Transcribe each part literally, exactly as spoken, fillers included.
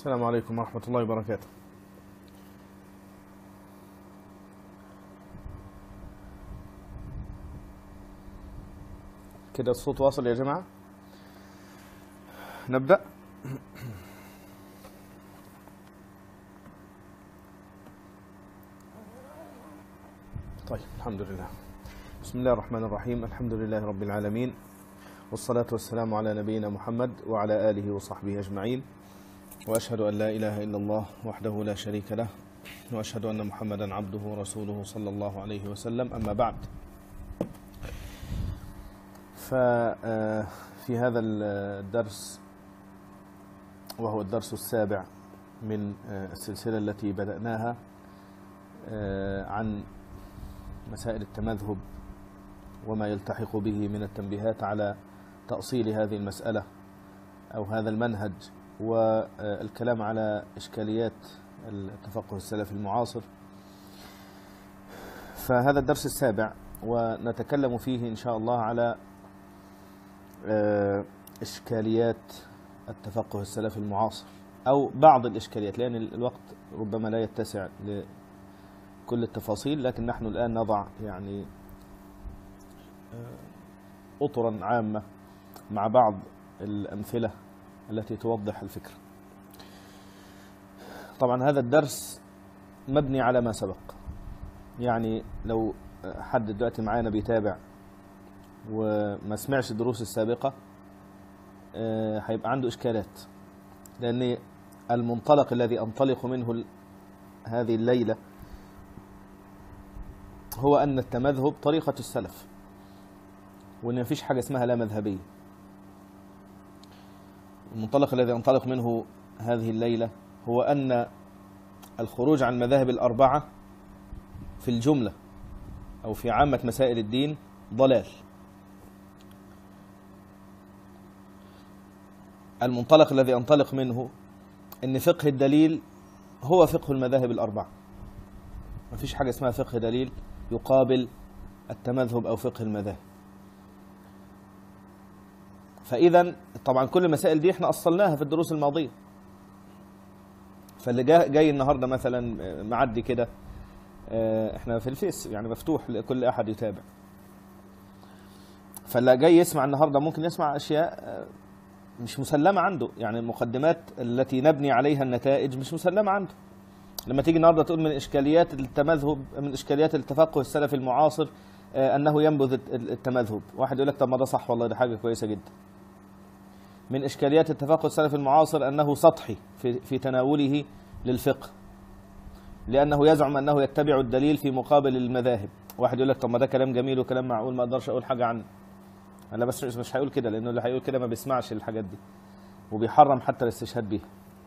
السلام عليكم ورحمة الله وبركاته. كده الصوت واصل يا جماعة؟ نبدأ. طيب، الحمد لله. بسم الله الرحمن الرحيم. الحمد لله رب العالمين، والصلاة والسلام على نبينا محمد وعلى آله وصحبه أجمعين، وأشهد أن لا إله إلا الله وحده لا شريك له، وأشهد أن محمدا عبده ورسوله صلى الله عليه وسلم. أما بعد، ففي هذا الدرس، وهو الدرس السابع من السلسلة التي بدأناها عن مسائل التمذهب وما يلتحق به من التنبيهات على تأصيل هذه المسألة أو هذا المنهج، والكلام على إشكاليات التفقه السلفي المعاصر. فهذا الدرس السابع، ونتكلم فيه إن شاء الله على إشكاليات التفقه السلفي المعاصر، أو بعض الإشكاليات، لأن الوقت ربما لا يتسع لكل التفاصيل، لكن نحن الآن نضع يعني أطرا عامة مع بعض الأمثلة التي توضح الفكرة. طبعا هذا الدرس مبني على ما سبق، يعني لو حد دلوقتي معانا بيتابع وما سمعش الدروس السابقة هيبقى عنده إشكالات، لأن المنطلق الذي أنطلق منه هذه الليلة هو أن التمذهب طريقة السلف، وأن مفيش حاجة اسمها لا مذهبية. المنطلق الذي أنطلق منه هذه الليلة هو أن الخروج عن المذاهب الأربعة في الجملة أو في عامة مسائل الدين ضلال. المنطلق الذي أنطلق منه أن فقه الدليل هو فقه المذاهب الأربعة، مفيش حاجة اسمها فقه دليل يقابل التمذهب أو فقه المذاهب. فإذا طبعا كل المسائل دي احنا أصلناها في الدروس الماضية، فاللي جاي, جاي النهاردة مثلا معدي كده، احنا في الفيس يعني مفتوح لكل أحد يتابع، فاللي جاي يسمع النهاردة ممكن يسمع أشياء مش مسلمة عنده، يعني المقدمات التي نبني عليها النتائج مش مسلمة عنده. لما تيجي النهاردة تقول من إشكاليات التمذهب، من إشكاليات التفقه السلفي المعاصر أنه ينبذ التمذهب، واحد يقول لك طب ما ده صح والله، ده حاجة كويسة جدا. من إشكاليات التفقه السلفي المعاصر أنه سطحي في, في تناوله للفقه، لأنه يزعم أنه يتبع الدليل في مقابل المذاهب. واحد يقول لك طب ما ده كلام جميل وكلام معقول، ما أقدرش أقول حاجة عنه. أنا بس مش هيقول كده، لأنه اللي هيقول كده ما بيسمعش الحاجات دي، وبيحرم حتى الاستشهاد بيها.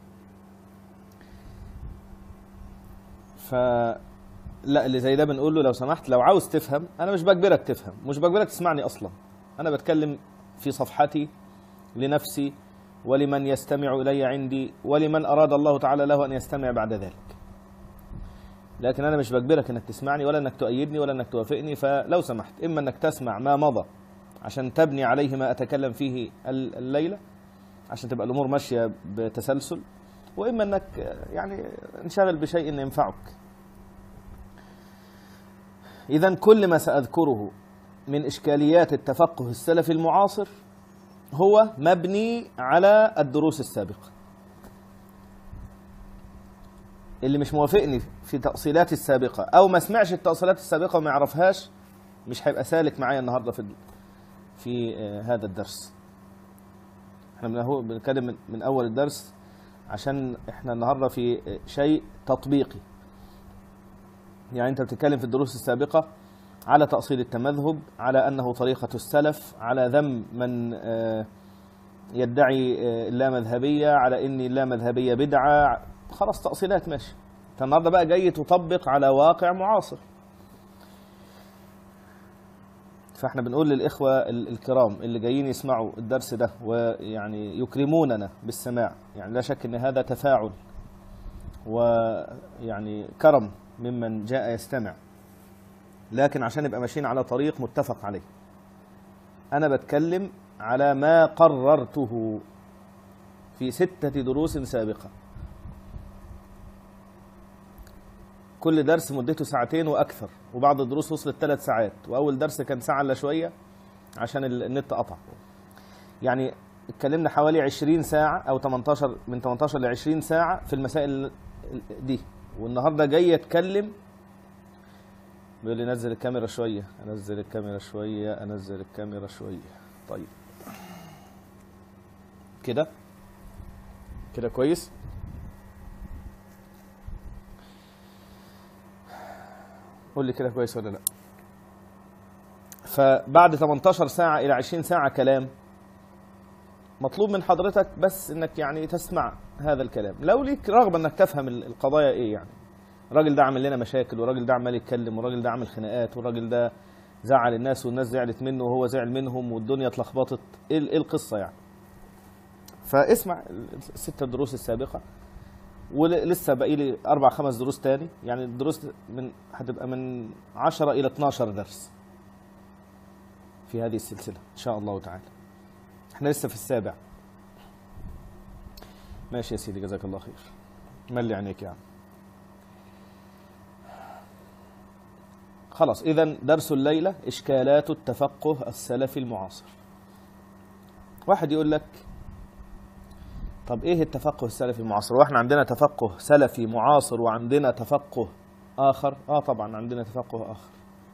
فلا، اللي زي ده بنقول له لو سمحت، لو عاوز تفهم أنا مش بجبرك تفهم، مش بجبرك تسمعني أصلا. أنا بتكلم في صفحتي لنفسي ولمن يستمع إلي عندي ولمن أراد الله تعالى له أن يستمع بعد ذلك، لكن أنا مش بجبرك أنك تسمعني ولا أنك تؤيدني ولا أنك توافقني. فلو سمحت، إما أنك تسمع ما مضى عشان تبني عليه ما أتكلم فيه الليلة عشان تبقى الأمور ماشية بتسلسل، وإما أنك يعني انشغل بشيء ينفعك. إذن كل ما سأذكره من إشكاليات التفقه السلفي المعاصر هو مبني على الدروس السابقة. اللي مش موافقني في تأصيلاتي السابقة أو ما سمعش التأصيلات السابقة وما يعرفهاش مش هيبقى سالك معايا النهاردة في في هذا الدرس. احنا بنتكلم من أول الدرس عشان احنا النهاردة في شيء تطبيقي. يعني انت بتتكلم في الدروس السابقة على تأصيل التمذهب، على أنه طريقة السلف، على ذم من يدعي اللامذهبية، على أن اللامذهبية بدعة. خلاص، تأصيلات ماشي. انت النهاردة بقى جاي تطبق على واقع معاصر. فاحنا بنقول للإخوة الكرام اللي جايين يسمعوا الدرس ده ويعني يكرموننا بالسماع، يعني لا شك أن هذا تفاعل ويعني كرم ممن جاء يستمع، لكن عشان نبقى ماشيين على طريق متفق عليه. أنا بتكلم على ما قررته في ستة دروس سابقة، كل درس مدته ساعتين واكثر، وبعض الدروس وصلت ثلاث ساعات، واول درس كان ساعه الا شويه عشان النت قطع. يعني اتكلمنا حوالي عشرين ساعه او تمنتاشر، من تمنتاشر ل عشرين ساعه في المسائل دي، والنهارده جاي اتكلم. بيقول لي نزل الكاميرا شويه، انزل الكاميرا شويه، انزل الكاميرا شويه. طيب كده كده كويس. قول لي كده كويس ولا لا؟ فبعد تمنتاشر ساعة إلى عشرين ساعة كلام، مطلوب من حضرتك بس إنك يعني تسمع هذا الكلام، لو ليك رغبة إنك تفهم القضايا إيه. يعني الراجل ده عمل لنا مشاكل، والراجل ده عمال يتكلم، والراجل ده عمل خناقات، والراجل ده زعل الناس والناس زعلت منه وهو زعل منهم والدنيا اتلخبطت. إيه إيه القصة يعني؟ فاسمع الست دروس السابقة، ولسه باقي لي اربع خمس دروس تاني. يعني الدروس من هتبقى من عشرة الى اتناشر درس في هذه السلسله ان شاء الله تعالى. احنا لسه في السابع. ماشي يا سيدي، جزاك الله خير. ملي عينيك يا عم. خلاص، اذا درس الليله اشكالات التفقه السلفي المعاصر. واحد يقول لك طب ايه التفقه السلفي المعاصر؟ واحنا عندنا تفقه سلفي معاصر وعندنا تفقه اخر؟ اه طبعا عندنا تفقه اخر.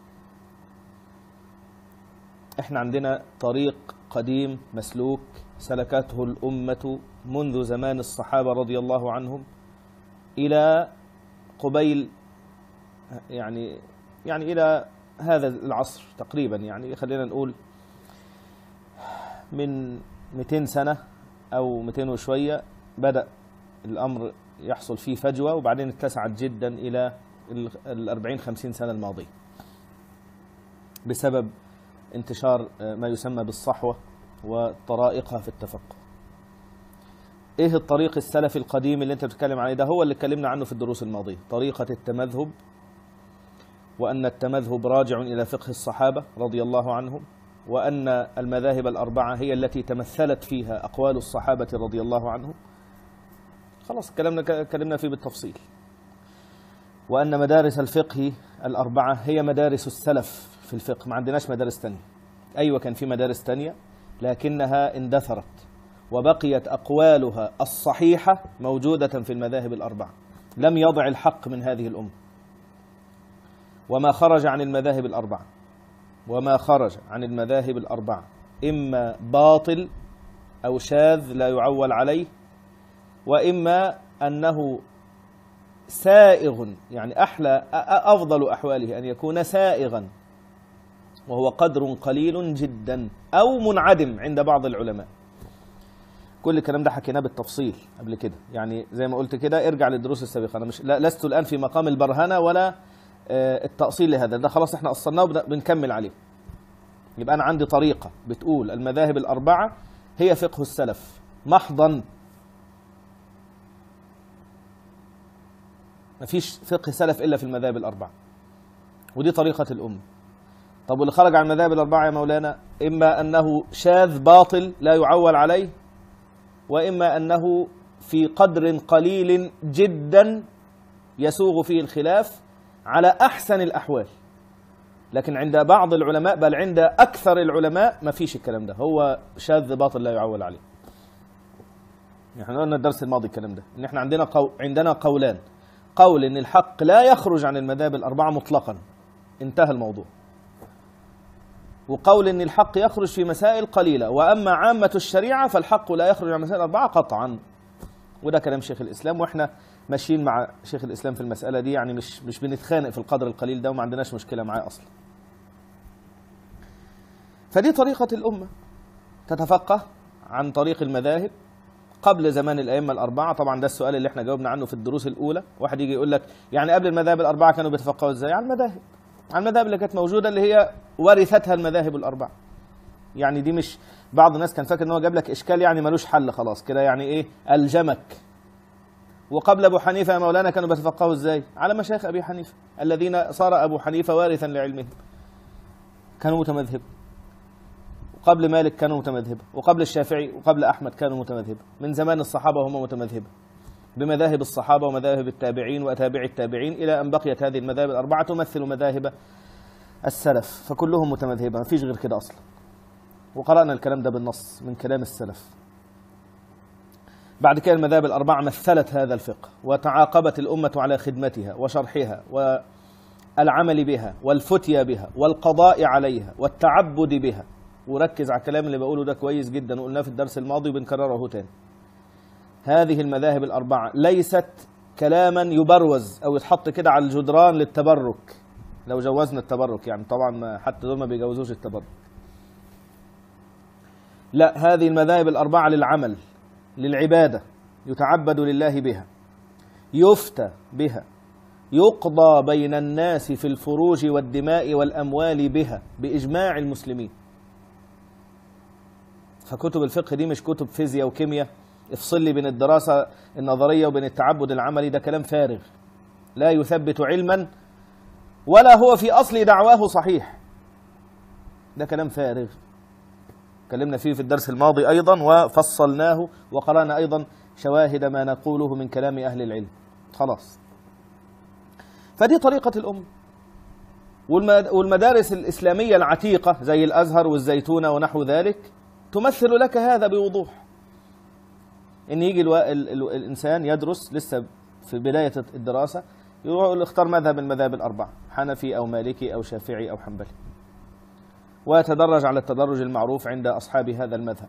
احنا عندنا طريق قديم مسلوك سلكته الامه منذ زمان الصحابه رضي الله عنهم الى قبيل، يعني يعني الى هذا العصر تقريبا. يعني خلينا نقول من مئتين سنه أو مئتين وشوية بدأ الأمر يحصل فيه فجوة، وبعدين اتسعت جدا إلى الأربعين خمسين سنة الماضية بسبب انتشار ما يسمى بالصحوة وطرائقها في التفقه. إيه الطريق السلفي القديم اللي أنت بتتكلم عليه ده؟ هو اللي اتكلمنا عنه في الدروس الماضية، طريقة التمذهب، وأن التمذهب راجع إلى فقه الصحابة رضي الله عنهم، وأن المذاهب الأربعة هي التي تمثلت فيها أقوال الصحابة رضي الله عنهم. خلاص كلامنا كلمنا فيه بالتفصيل. وأن مدارس الفقه الأربعة هي مدارس السلف في الفقه، ما عندناش مدارس تانية. أيوة كان في مدارس تانية لكنها اندثرت، وبقيت أقوالها الصحيحة موجودة في المذاهب الأربعة. لم يضع الحق من هذه الأمة، وما خرج عن المذاهب الأربعة وما خرج عن المذاهب الأربعة إما باطل أو شاذ لا يعول عليه، وإما أنه سائغ، يعني أحلى أفضل أحواله أن يكون سائغا وهو قدر قليل جدا، أو منعدم عند بعض العلماء. كل الكلام ده حكيناه بالتفصيل قبل كده. يعني زي ما قلت كده ارجع للدروس السابقة. أنا مش لست الآن في مقام البرهنة ولا التأصيل لهذا، ده خلاص احنا أصلناه وبنكمل عليه. يبقى أنا عندي طريقة بتقول المذاهب الأربعة هي فقه السلف محضا، مفيش فقه سلف إلا في المذاهب الأربعة، ودي طريقة الأمة. طب واللي خرج عن المذاهب الأربعة يا مولانا إما أنه شاذ باطل لا يعول عليه، وإما أنه في قدر قليل جدا يسوغ فيه الخلاف على أحسن الأحوال. لكن عند بعض العلماء بل عند أكثر العلماء ما فيش الكلام ده، هو شاذ باطل لا يعول عليه. احنا قلنا الدرس الماضي الكلام ده، ان احنا عندنا قو... عندنا قولان: قول ان الحق لا يخرج عن المذاهب الأربعة مطلقا، انتهى الموضوع، وقول ان الحق يخرج في مسائل قليلة، وأما عامة الشريعة فالحق لا يخرج عن مسائل الأربعة قطعا. وده كلام شيخ الإسلام، واحنا ماشيين مع شيخ الإسلام في المسألة دي، يعني مش مش بنتخانق في القدر القليل ده، وما عندناش مشكلة معاه أصلا. فدي طريقة الأمة تتفقه عن طريق المذاهب قبل زمان الأئمة الأربعة. طبعا ده السؤال اللي احنا جاوبنا عنه في الدروس الأولى. واحد يجي يقول لك يعني قبل المذاهب الأربعة كانوا بيتفقهوا ازاي؟ على المذاهب، على المذاهب اللي كانت موجودة، اللي هي ورثتها المذاهب الأربعة. يعني دي مش بعض الناس كان فاكر ان هو جاب لك إشكال يعني ملوش حل خلاص كده، يعني ايه ألجمك. وقبل أبو حنيفة يا مولانا كانوا بيتفقهوا ازاي؟ على مشايخ أبي حنيفة الذين صار أبو حنيفة وارثا لعلمهم، كانوا متمذهب. وقبل مالك كانوا متمذهبة، وقبل الشافعي وقبل أحمد كانوا متمذهبة، من زمان الصحابة هم متمذهبة. بمذاهب الصحابة ومذاهب التابعين وأتابع التابعين إلى أن بقيت هذه المذاهب الأربعة تمثل مذاهب السلف، فكلهم متمذهبة، ما فيش غير كده أصلا. وقرأنا الكلام ده بالنص من كلام السلف. بعد كده المذاهب الأربعة مثلت هذا الفقه، وتعاقبت الأمة على خدمتها وشرحها والعمل بها والفتيا بها والقضاء عليها والتعبد بها. وركز على الكلام اللي بقوله ده كويس جدا، وقلناه في الدرس الماضي وبنكرره تاني. هذه المذاهب الأربعة ليست كلاما يبروز أو يتحط كده على الجدران للتبرك، لو جوزنا التبرك يعني، طبعا حتى دول ما بيجوزوش التبرك. لا، هذه المذاهب الأربعة للعمل، للعبادة، يتعبد لله بها، يفتى بها، يقضى بين الناس في الفروج والدماء والأموال بها بإجماع المسلمين. فكتب الفقه دي مش كتب فيزياء وكيمياء افصل لي بين الدراسة النظرية وبين التعبد العملي، ده كلام فارغ لا يثبت علما ولا هو في أصل دعواه صحيح، ده كلام فارغ. تكلمنا فيه في الدرس الماضي أيضا وفصلناه، وقرأنا أيضا شواهد ما نقوله من كلام أهل العلم. خلاص، فدي طريقة الأمة. والمدارس الإسلامية العتيقة زي الأزهر والزيتونة ونحو ذلك تمثل لك هذا بوضوح. إن يجي الو... ال... ال... الإنسان يدرس لسه في بداية الدراسة، يروح يختار مذهب من المذاهب الأربعة، حنفي أو مالكي أو شافعي أو حنبلي، ويتدرج على التدرج المعروف عند أصحاب هذا المذهب.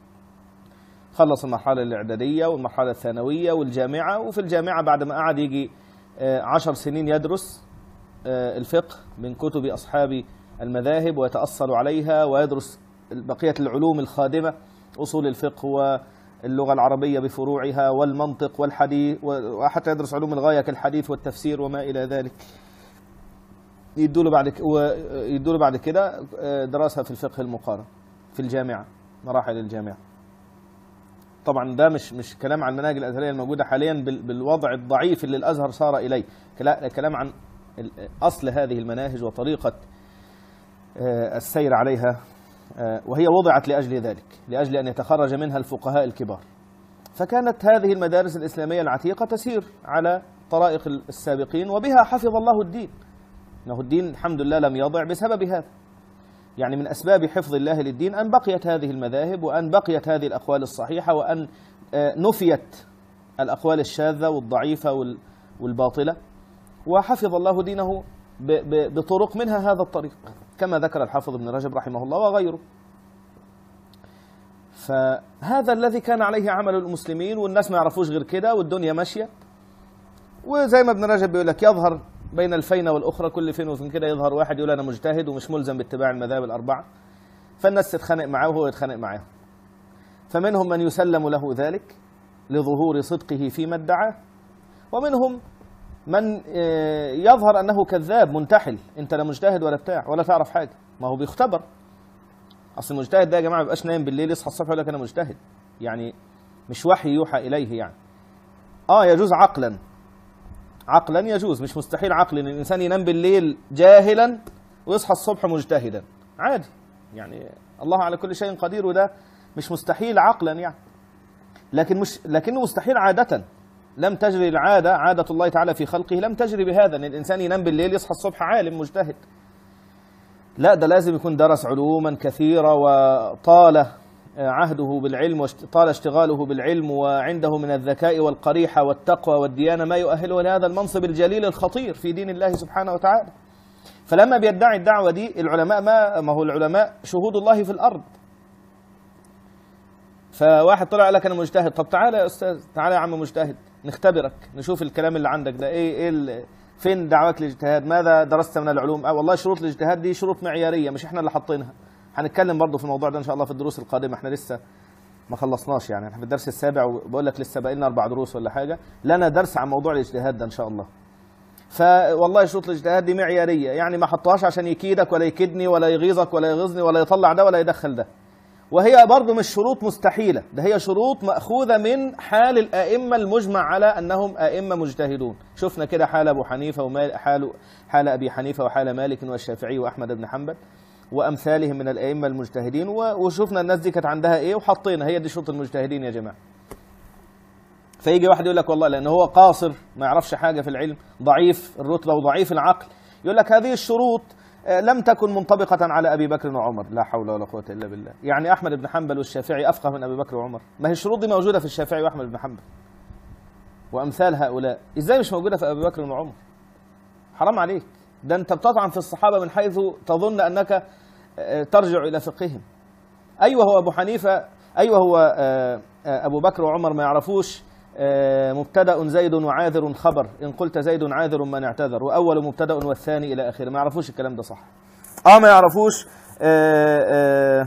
خلص المرحلة الإعدادية والمرحلة الثانوية والجامعة، وفي الجامعة بعد ما قعد يجي عشر سنين يدرس الفقه من كتب أصحاب المذاهب ويتأصل عليها، ويدرس بقية العلوم الخادمة، أصول الفقه واللغة العربية بفروعها والمنطق والحديث، وحتى يدرس علوم الغاية كالحديث والتفسير وما إلى ذلك. يدوا له بعد يدوا له بعد كده دراسة في الفقه المقارن في الجامعة، مراحل الجامعة. طبعا ده مش مش كلام عن المناهج الأزهرية الموجودة حاليا بالوضع الضعيف اللي الأزهر صار إليه، كلام عن أصل هذه المناهج وطريقة السير عليها، وهي وضعت لأجل ذلك، لأجل أن يتخرج منها الفقهاء الكبار. فكانت هذه المدارس الإسلامية العتيقة تسير على طرائق السابقين، وبها حفظ الله الدين. إنه الدين الحمد لله لم يضع بسبب هذا. يعني من أسباب حفظ الله للدين أن بقيت هذه المذاهب، وأن بقيت هذه الأقوال الصحيحة، وأن نفيت الأقوال الشاذة والضعيفة والباطلة، وحفظ الله دينه بطرق منها هذا الطريق، كما ذكر الحافظ ابن رجب رحمه الله وغيره. فهذا الذي كان عليه عمل المسلمين، والناس ما يعرفوش غير كده، والدنيا ماشية. وزي ما ابن رجب بيقول لك يظهر بين الفينة والأخرى، كل فين وفين كده يظهر واحد يقول أنا مجتهد ومش ملزم باتباع المذاهب الأربعة، فالناس تتخانق معه وهو يتخانق معه. فمنهم من يسلم له ذلك لظهور صدقه فيما ادعاه، ومنهم من يظهر أنه كذاب منتحل، أنت لا مجتهد ولا بتاع ولا تعرف حاجة، ما هو بيختبر. أصل المجتهد ده يا جماعة ما بيبقاش نايم بالليل يصحى الصبح يقول لك أنا مجتهد، يعني مش وحي يوحى إليه. يعني آه يجوز عقلا، عقلا يجوز، مش مستحيل عقل ان الانسان ينام بالليل جاهلا ويصحى الصبح مجتهدا، عادي يعني، الله على كل شيء قدير، وده مش مستحيل عقلا يعني. لكن مش لكنه مستحيل عادة، لم تجري العادة، عادة الله تعالى في خلقه لم تجري بهذا، ان الانسان ينام بالليل يصحى الصبح عالم مجتهد. لا، ده لازم يكون درس علوما كثيرة وطال عهده بالعلم وطال اشتغاله بالعلم، وعنده من الذكاء والقريحة والتقوى والديانة ما يؤهله لهذا المنصب الجليل الخطير في دين الله سبحانه وتعالى. فلما بيدعي الدعوة دي العلماء، ما, ما هو العلماء شهود الله في الأرض. فواحد طلع قال لك أنا مجتهد، طب تعالى يا أستاذ، تعالى يا عم مجتهد، نختبرك نشوف الكلام اللي عندك ده إيه, إيه فين دعوك للاجتهاد، ماذا درست من العلوم. أه والله شروط الاجتهاد دي شروط معيارية مش إحنا اللي حاطينها. هنتكلم برضه في الموضوع ده إن شاء الله في الدروس القادمة، إحنا لسه ما خلصناش يعني، إحنا في الدرس السابع وبقول لك لسه باقي لنا أربع دروس ولا حاجة، لنا درس عن موضوع الاجتهاد ده إن شاء الله. فوالله شروط الاجتهاد دي معيارية، يعني ما حطهاش عشان يكيدك ولا يكيدني ولا يغيظك ولا يغيظني ولا يطلع ده ولا يدخل ده. وهي برضه مش شروط مستحيلة، ده هي شروط مأخوذة من حال الأئمة المجمع على أنهم أئمة مجتهدون. شفنا كده حال أبو حنيفة ومال حال حال أبي حنيفة وحال مالك والشافعي وأحمد بن حنبل وأمثالهم من الأئمة المجتهدين، وشفنا الناس دي كانت عندها إيه وحطينا، هي دي شروط المجتهدين يا جماعة. فيجي واحد يقول لك والله لأن هو قاصر ما يعرفش حاجة في العلم، ضعيف الرتبة وضعيف العقل، يقول لك هذه الشروط لم تكن منطبقة على أبي بكر وعمر. لا حول ولا قوة إلا بالله. يعني أحمد بن حنبل والشافعي أفقه من أبي بكر وعمر؟ ما هي الشروط دي موجودة في الشافعي وأحمد بن حنبل وأمثال هؤلاء، إزاي مش موجودة في أبي بكر وعمر؟ حرام عليك، ده أنت بتطعن في الصحابة من حيث تظن أنك ترجع إلى فقههم. أيوه هو أبو حنيفة، أيوه هو أبو بكر وعمر ما يعرفوش مبتدأ زيد وعاذر خبر، إن قلت زيد عاذر من اعتذر، وأول مبتدأ والثاني إلى آخره، ما يعرفوش الكلام ده صح. آه ما يعرفوش آآ آآ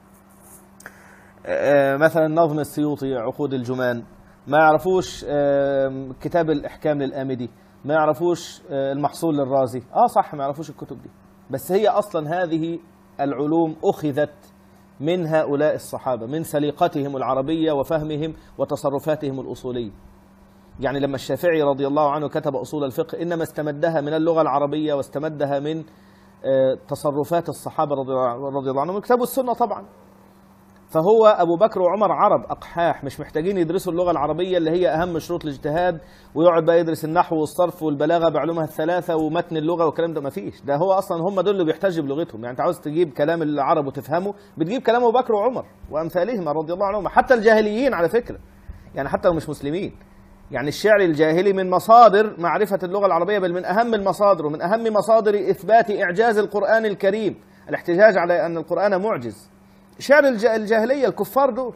آآ مثلا نظم السيوطي عقود الجمان، ما يعرفوش كتاب الإحكام للآمدي، ما يعرفوش المحصول للرازي. آه صح ما يعرفوش الكتب دي، بس هي أصلا هذه العلوم أخذت من هؤلاء الصحابة، من سليقتهم العربية وفهمهم وتصرفاتهم الأصولية. يعني لما الشافعي رضي الله عنه كتب أصول الفقه إنما استمدها من اللغة العربية واستمدها من تصرفات الصحابة رضي الله عنهم من كتاب السنة طبعا. فهو أبو بكر وعمر عرب أقحاح، مش محتاجين يدرسوا اللغة العربية اللي هي أهم شروط الاجتهاد، ويقعد بقى يدرس النحو والصرف والبلاغة بعلومها الثلاثة ومتن اللغة والكلام ده، ما فيش. ده هو أصلا هم دول اللي بيحتج بلغتهم. يعني أنت عاوز تجيب كلام العرب وتفهمه، بتجيب كلام أبو بكر وعمر وأمثالهم رضي الله عنهم. حتى الجاهليين على فكرة، يعني حتى لو مش مسلمين، يعني الشعر الجاهلي من مصادر معرفة اللغة العربية، بل من أهم المصادر ومن أهم مصادر إثبات إعجاز القرآن الكريم، الاحتجاج على أن القرآن معجز. شعر الجاهلية الكفار دول،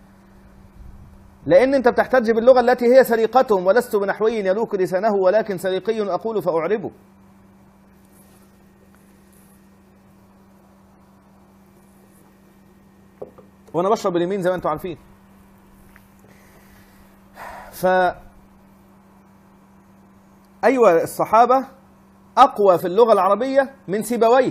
لأن أنت بتحتج باللغة التي هي سريقتهم. ولست بنحوي يلوك لسانه ولكن سريقي أقول فأعربه. وأنا بشرب باليمين زي ما أنتم عارفين. ف أيوة الصحابة أقوى في اللغة العربية من سيبويه.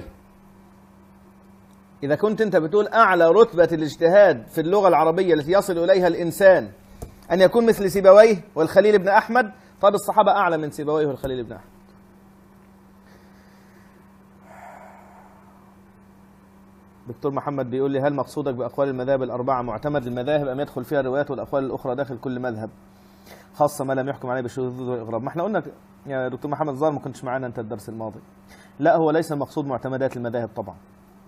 إذا كنت أنت بتقول أعلى رتبة الاجتهاد في اللغة العربية التي يصل إليها الإنسان أن يكون مثل سيبويه والخليل بن أحمد، طب الصحابة أعلى من سيبويه والخليل بن أحمد. دكتور محمد بيقول لي هل مقصودك بأقوال المذاهب الأربعة معتمد المذاهب أم يدخل فيها الروايات والأقوال الأخرى داخل كل مذهب، خاصة ما لم يحكم عليه بالشذوذ والإغراب؟ ما احنا قلنا يا دكتور محمد الظاهر ما كنتش معانا أنت الدرس الماضي. لا هو ليس المقصود معتمدات المذاهب طبعا.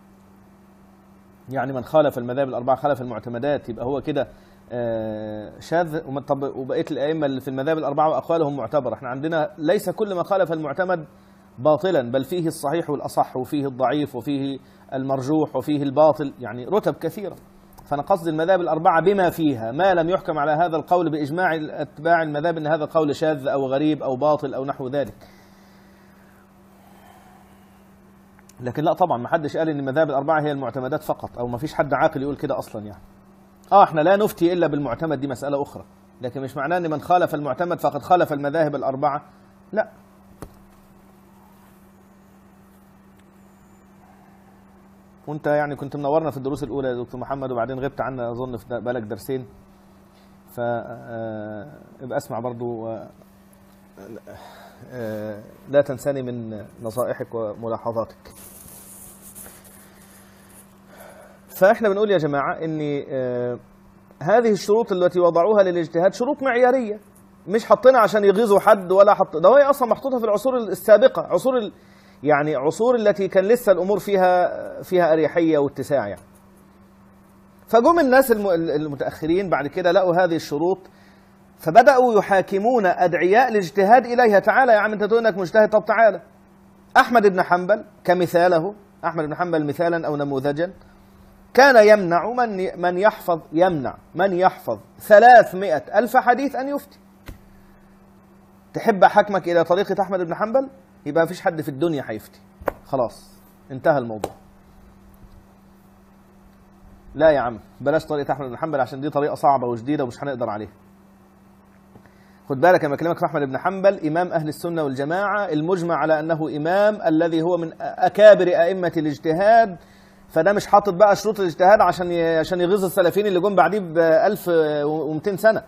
يعني من خالف المذاهب الأربعة خالف المعتمدات، يبقى هو كده شاذ. طب وبقية الأئمة اللي في المذاهب الأربعة وأقوالهم معتبرة. احنا عندنا ليس كل ما خالف المعتمد باطلا، بل فيه الصحيح والأصح وفيه الضعيف وفيه المرجوح وفيه الباطل، يعني رتب كثيرة. فأنا قصد المذاهب الأربعة بما فيها ما لم يحكم على هذا القول بإجماع أتباع المذاهب أن هذا القول شاذ أو غريب أو باطل أو نحو ذلك. لكن لا طبعا ما حدش قال ان المذاهب الاربعه هي المعتمدات فقط، او ما فيش حد عاقل يقول كده اصلا. يعني اه احنا لا نفتي الا بالمعتمد، دي مساله اخرى، لكن مش معناه ان من خالف المعتمد فقد خالف المذاهب الاربعه، لا. وانت يعني كنت منورنا في الدروس الاولى يا دكتور محمد، وبعدين غبت عنا اظن في بقالك درسين، ف ابقى اسمع برضو لا تنساني من نصائحك وملاحظاتك. فإحنا بنقول يا جماعة إن هذه الشروط التي وضعوها للاجتهاد شروط معيارية، مش حاطينها عشان يغيظوا حد ولا حط، ده هي أصلا محطوطة في العصور السابقة، عصور ال... يعني عصور التي كان لسه الأمور فيها فيها أريحية واتساع يعني. فجم الناس المتأخرين بعد كده لقوا هذه الشروط، فبدأوا يحاكمون أدعياء الاجتهاد إليها. تعالى يا عم أنت تقول إنك مجتهد، طب تعالى. أحمد بن حنبل كمثاله، أحمد بن حنبل مثالا أو نموذجا، كان يمنع من من يحفظ يمنع من يحفظ ثلاثمائة ألف حديث أن يفتي. تحب أحكمك إلى طريقة أحمد بن حنبل؟ يبقى مفيش حد في الدنيا هيفتي، خلاص انتهى الموضوع. لا يا عم بلاش طريقة أحمد بن حنبل عشان دي طريقة صعبة وجديدة ومش هنقدر عليها. خد بالك لما اكلمك في احمد بن حنبل امام اهل السنه والجماعه المجمع على انه امام الذي هو من اكابر ائمه الاجتهاد، فده مش حاطط بقى شروط الاجتهاد عشان عشان يغيظ السلفيين اللي جم بعديه ب ألف ومئتين سنه،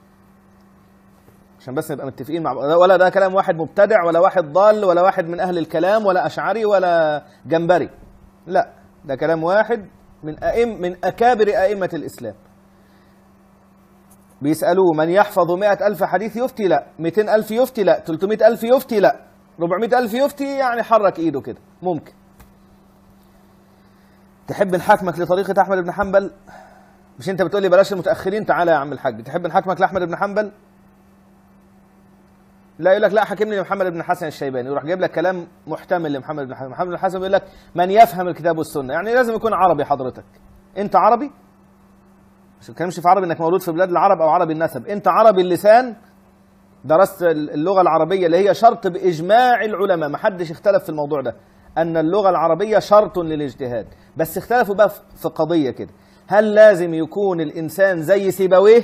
عشان بس نبقى متفقين مع بعض. ولا ده كلام واحد مبتدع ولا واحد ضال ولا واحد من اهل الكلام ولا اشعري ولا جنبري، لا ده كلام واحد من أئم من اكابر ائمه الاسلام. بيسألوه من يحفظ مئة ألف حديث يفتي؟ لا. مئتين ألف يفتي؟ لا. ثلاثمئة ألف يفتي؟ لا. أربعمئة ألف يفتي؟ يعني حرك إيده كده ممكن. تحب نحاكمك لطريقة أحمد بن حنبل؟ مش أنت بتقول لي بلاش المتأخرين؟ تعالى يا عم الحاج، تحب نحاكمك لأحمد بن حنبل؟ لا، يقول لك لا حاكمني لمحمد بن حسن الشيباني، يروح جايب لك كلام محتمل لمحمد بن حسن. محمد بن حسن بيقول لك من يفهم الكتاب والسنة، يعني لازم يكون عربي. حضرتك أنت عربي؟ مش بتكلمش في عربي انك مولود في بلاد العرب او عربي النسب، انت عربي اللسان، درست اللغه العربيه اللي هي شرط باجماع العلماء، ما حدش اختلف في الموضوع ده، ان اللغه العربيه شرط للاجتهاد. بس اختلفوا بقى في قضيه كده، هل لازم يكون الانسان زي سيبويه،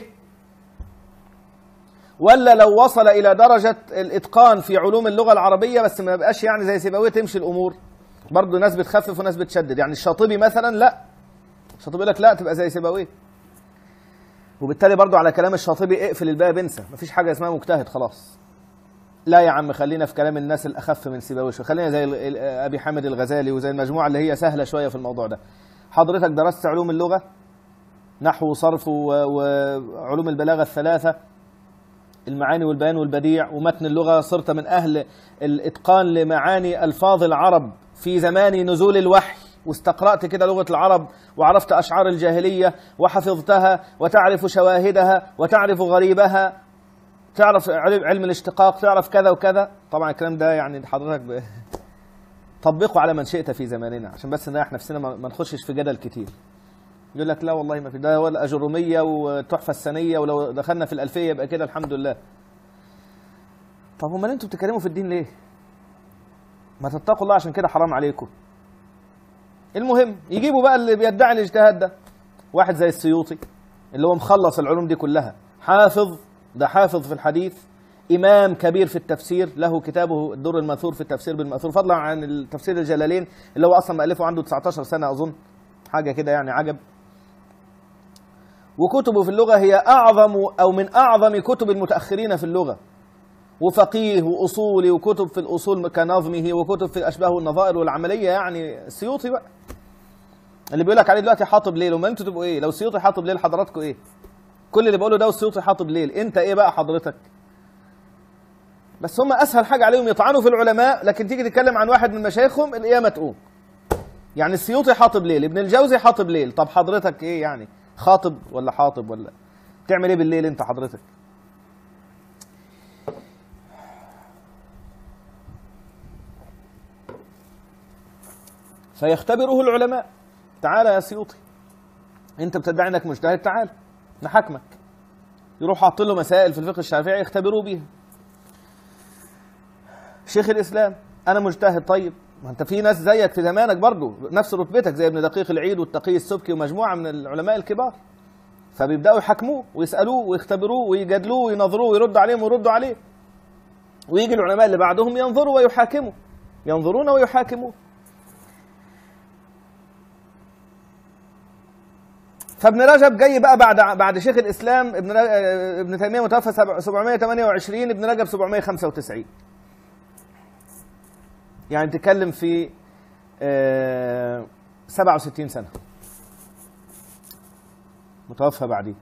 ولا لو وصل الى درجه الاتقان في علوم اللغه العربيه بس ما يبقاش يعني زي سيبويه تمشي الامور؟ برضه ناس بتخفف وناس بتشدد. يعني الشاطبي مثلا لا، الشاطبي يقول لك لا تبقى زي سيبويه. وبالتالي برضو على كلام الشاطبي اقفل الباب، انسى، مفيش حاجه اسمها مجتهد خلاص. لا يا عم، خلينا في كلام الناس الاخف من سيبويه، خلينا زي ابي حامد الغزالي وزي المجموعه اللي هي سهله شويه في الموضوع ده. حضرتك درست علوم اللغه، نحو وصرف وعلوم البلاغه الثلاثه، المعاني والبيان والبديع ومتن اللغه، صرت من اهل الاتقان لمعاني الفاظ العرب في زمان نزول الوحي، واستقرأت كده لغة العرب وعرفت أشعار الجاهلية وحفظتها وتعرف شواهدها وتعرف غريبها، تعرف علم الاشتقاق، تعرف كذا وكذا. طبعا الكلام ده يعني حضرتك ب... طبقه على من شئت في زماننا، عشان بس نريح نفسنا ما نخشش في جدل كتير. يقول لك لا والله ما في، ده هو الأجرومية والتحفة السنية، ولو دخلنا في الألفية يبقى كده الحمد لله. طب امال انتوا بتتكلموا في الدين ليه؟ ما تتقوا الله، عشان كده حرام عليكم. المهم يجيبوا بقى اللي بيدعي الاجتهاد ده، واحد زي السيوطي اللي هو مخلص العلوم دي كلها، حافظ، ده حافظ في الحديث، إمام كبير في التفسير، له كتابه الدر المنثور في التفسير بالمأثور، فضلا عن التفسير الجلالين اللي هو أصلا مألفه عنده تسعة عشر سنة أظن، حاجة كده يعني عجب. وكتبه في اللغة هي أعظم أو من أعظم كتب المتأخرين في اللغة، وفقيه وأصولي، وكتب في الأصول كنظمه، وكتب في الأشباه والنظائر والعملية. يعني السيوطي بقى اللي بيقول لك عليه دلوقتي حاطب ليل، وما انتوا تبقوا ايه؟ لو السيوطي حاطب ليل حضراتكم ايه؟ كل اللي بقوله ده والسيوطي حاطب ليل، انت ايه بقى حضرتك؟ بس هم اسهل حاجه عليهم يطعنوا في العلماء، لكن تيجي تتكلم عن واحد من مشايخهم القيامه تقوم. يعني السيوطي حاطب ليل، ابن الجوزي حاطب ليل، طب حضرتك ايه يعني؟ خاطب ولا حاطب ولا تعمل ايه بالليل انت حضرتك؟ فيختبره العلماء، تعالى يا سيوطي انت بتدعي انك مجتهد، تعال نحاكمك. يروح حاط له مسائل في الفقه الشافعي يختبروه بيها. شيخ الاسلام انا مجتهد، طيب ما انت في ناس زيك في زمانك برضو نفس رتبتك زي ابن دقيق العيد والتقي السبكي ومجموعه من العلماء الكبار، فبيبداوا يحاكموه ويسالوه ويختبروه ويجادلوه وينظروه ويردوا عليهم ويردوا عليه، ويجي العلماء اللي بعدهم ينظروا ويحاكموا، ينظرون ويحاكموا. فابن رجب جاي بقى بعد بعد شيخ الاسلام ابن ابن تيميه متوفى سبعمائة وثمانية وعشرين، ابن رجب سبعمائة وخمسة وتسعين، يعني بتتكلم في سبعة وستين سنه متوفى بعديه.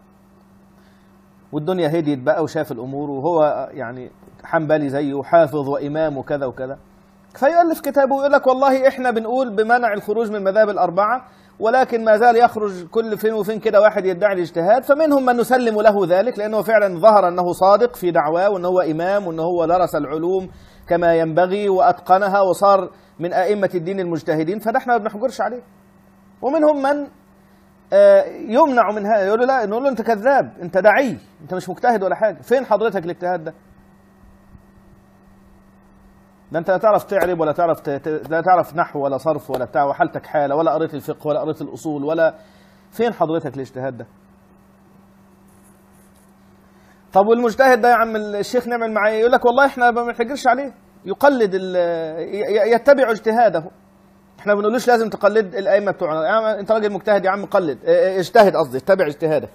والدنيا هديت بقى وشاف الامور، وهو يعني حنبلي زيه وحافظ وامام وكذا وكذا، فيؤلف كتابه ويقول لك والله احنا بنقول بمنع الخروج من المذاهب الاربعه، ولكن ما زال يخرج كل فين وفين كده واحد يدعي الاجتهاد، فمنهم من نسلم له ذلك لأنه فعلا ظهر أنه صادق في دعواه، وأنه هو إمام، وأنه هو درس العلوم كما ينبغي وأتقنها وصار من أئمة الدين المجتهدين، فده احنا ما بنحجرش عليه. ومنهم من يمنع من هذا، يقول له لا، نقول له أنت كذاب، أنت داعي، أنت مش مجتهد ولا حاجة، فين حضرتك الاجتهاد ده؟ ده انت لا تعرف تعرب ولا تعرف ت... لا تعرف نحو ولا صرف ولا بتاع، وحالتك حاله، ولا قريت الفقه ولا قريت الاصول، ولا فين حضرتك الاجتهاد ده؟ طب والمجتهد ده يا عم الشيخ نعمل معاه ايه؟ يقول لك والله احنا ما بنحجرش عليه، يقلد ال... يتبع اجتهاده. احنا ما بنقولوش لازم تقلد الائمه بتوعنا، يا عم انت راجل مجتهد يا عم قلد، اجتهد، قصدي اتبع اجتهادك.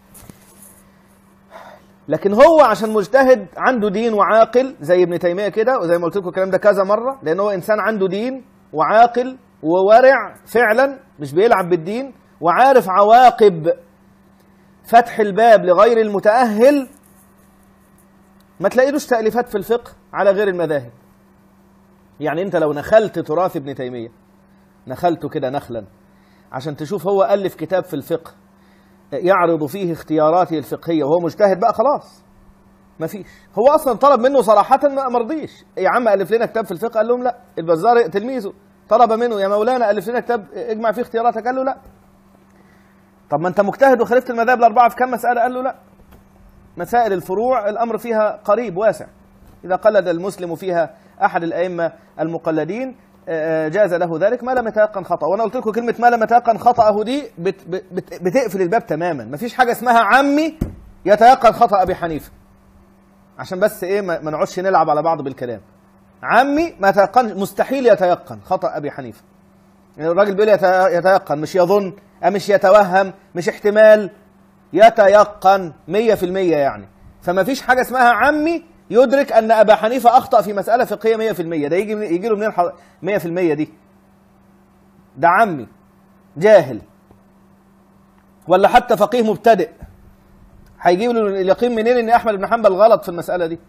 لكن هو عشان مجتهد عنده دين وعاقل زي ابن تيمية كده، وزي ما قلت لكم الكلام ده كذا مرة، لأنه هو إنسان عنده دين وعاقل وورع فعلا، مش بيلعب بالدين، وعارف عواقب فتح الباب لغير المتأهل ما تلاقيلوش تأليفات في الفقه على غير المذاهب. يعني انت لو نخلت تراث ابن تيمية، نخلته كده نخلا عشان تشوف هو ألف كتاب في الفقه يعرض فيه اختياراته الفقهية وهو مجتهد، بقى خلاص مفيش. هو أصلا طلب منه صراحة ما مرضيش، يا عم ألف لنا كتاب في الفقه، قال لهم لا. البزار تلميذه طلب منه يا مولانا ألف لنا كتاب اجمع فيه اختياراتك، قال له لا. طب ما انت مجتهد وخالفت المذاهب الأربعة في كم مسألة؟ قال له لا. مسائل الفروع الأمر فيها قريب واسع، إذا قلد المسلم فيها أحد الأئمة المقلدين جاز له ذلك ما لم يتيقن خطأ. وأنا قلت لكم كلمة ما لم يتيقن خطأه دي بت بت بتقفل الباب تماما. مفيش حاجة اسمها عمي يتيقن خطأ أبي حنيفة، عشان بس إيه ما نقعدش نلعب على بعض بالكلام. عمي ما يتيقن، مستحيل يتيقن خطأ أبي حنيفة. يعني الراجل بيقول يتيقن، مش يظن، مش يتوهم، مش احتمال، يتيقن مية في المية يعني. فما فيش حاجة اسمها عمي يدرك أن أبا حنيفة أخطأ في مسألة فقهية مية في المية. ده يجي يجي له منين مية في المية دي؟ ده عمي جاهل، ولا حتى فقيه مبتدئ هيجيب له اليقين منين ان احمد بن حنبل غلط في المسألة دي؟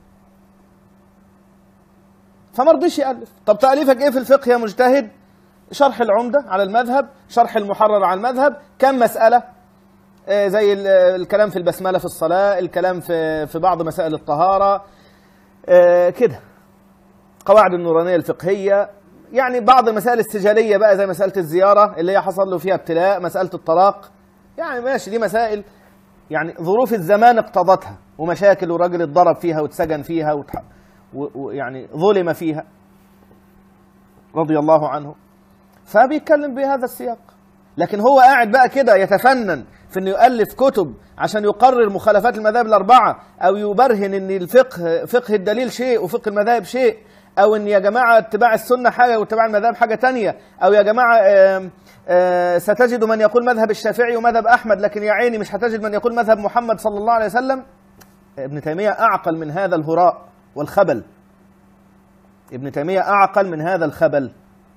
فما رضيش يألف. طب تأليفك ايه في الفقه يا مجتهد؟ شرح العمدة على المذهب، شرح المحرر على المذهب، كم مسألة آه زي الكلام في البسملة في الصلاة، الكلام في في بعض مسائل الطهارة آه كده، قواعد النورانية الفقهية، يعني بعض المسائل السجالية بقى زي مسألة الزيارة اللي هي حصل له فيها ابتلاء، مسألة الطلاق، يعني ماشي دي مسائل يعني ظروف الزمان اقتضتها، ومشاكل وراجل اتضرب فيها واتسجن فيها ويعني ظلم فيها رضي الله عنه، فبيتكلم بهذا السياق. لكن هو قاعد بقى كده يتفنن في انه يؤلف كتب عشان يقرر مخالفات المذاهب الأربعة، أو يبرهن ان الفقه فقه الدليل شيء وفقه المذاهب شيء، أو ان يا جماعة اتباع السنة حاجة واتباع المذاهب حاجة تانية، أو يا جماعة آآ آآ ستجد من يقول مذهب الشافعي ومذهب أحمد، لكن يا عيني مش هتجد من يقول مذهب محمد صلى الله عليه وسلم. ابن تيمية أعقل من هذا الهراء والخبل. ابن تيمية أعقل من هذا الخبل،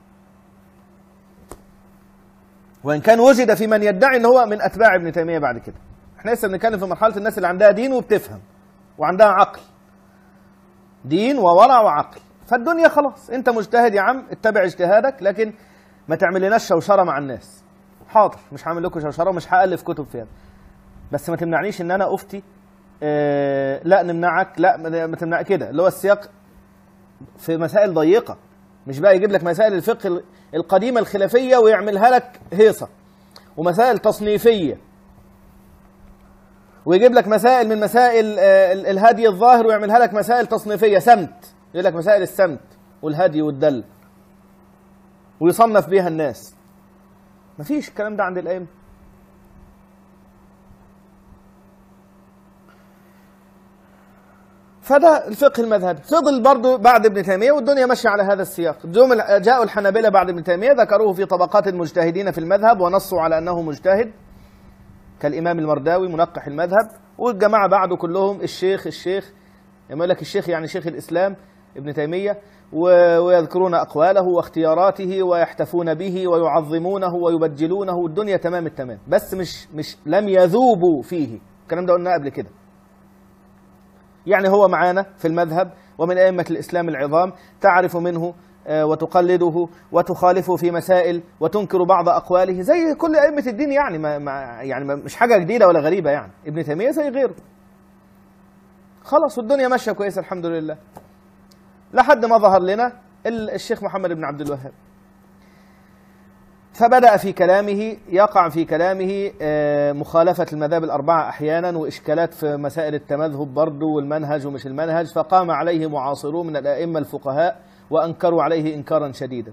وإن كان وجد في من يدعي أنه هو من أتباع ابن تيمية بعد كده. احنا لسه بنتكلم في مرحلة الناس اللي عندها دين وبتفهم وعندها عقل، دين وورع وعقل. فالدنيا خلاص، انت مجتهد يا عم اتبع اجتهادك، لكن ما تعملناش شوشرة مع الناس. حاضر، مش هعمل لكم شوشرة ومش هألف كتب فيها، بس ما تمنعنيش ان انا افتي. اه لا نمنعك، لا ما تمنع كده، اللي هو السياق في مسائل ضيقة، مش بقى يجيب لك مسائل الفقه القديمة الخلافية ويعملها لك هيصة، ومسائل تصنيفية، ويجيب لك مسائل من مسائل الهدي الظاهر ويعملها لك مسائل تصنيفية سمت، يقول لك مسائل السمت والهدي والدل، ويصنف بيها الناس. مفيش الكلام ده عند الأئمة. فده الفقه المذهبي. فضل برضو بعد ابن تيمية والدنيا ماشية على هذا السياق. جاءوا الحنابلة بعد ابن تيمية ذكروه في طبقات المجتهدين في المذهب ونصوا على أنه مجتهد كالإمام المرداوي منقح المذهب، والجماعة بعده كلهم الشيخ الشيخ يقول لك الشيخ يعني شيخ الإسلام ابن تيمية، ويذكرون أقواله واختياراته ويحتفون به ويعظمونه ويبجلونه، والدنيا تمام التمام، بس مش مش لم يذوبوا فيه. الكلام ده قلنا قبل كده. يعني هو معانا في المذهب ومن أئمة الإسلام العظام، تعرف منه وتقلده وتخالفه في مسائل وتنكر بعض أقواله زي كل أئمة الدين، يعني ما ما يعني ما مش حاجة جديدة ولا غريبة. يعني ابن تيمية زي غيره، خلاص والدنيا ماشية كويسة الحمد لله، لحد ما ظهر لنا الشيخ محمد بن عبد الوهاب، فبدأ في كلامه يقع في كلامه مخالفة المذاهب الأربعة أحيانا، وإشكالات في مسائل التمذهب برضه والمنهج ومش المنهج، فقام عليه معاصروه من الأئمة الفقهاء وأنكروا عليه إنكارا شديدا.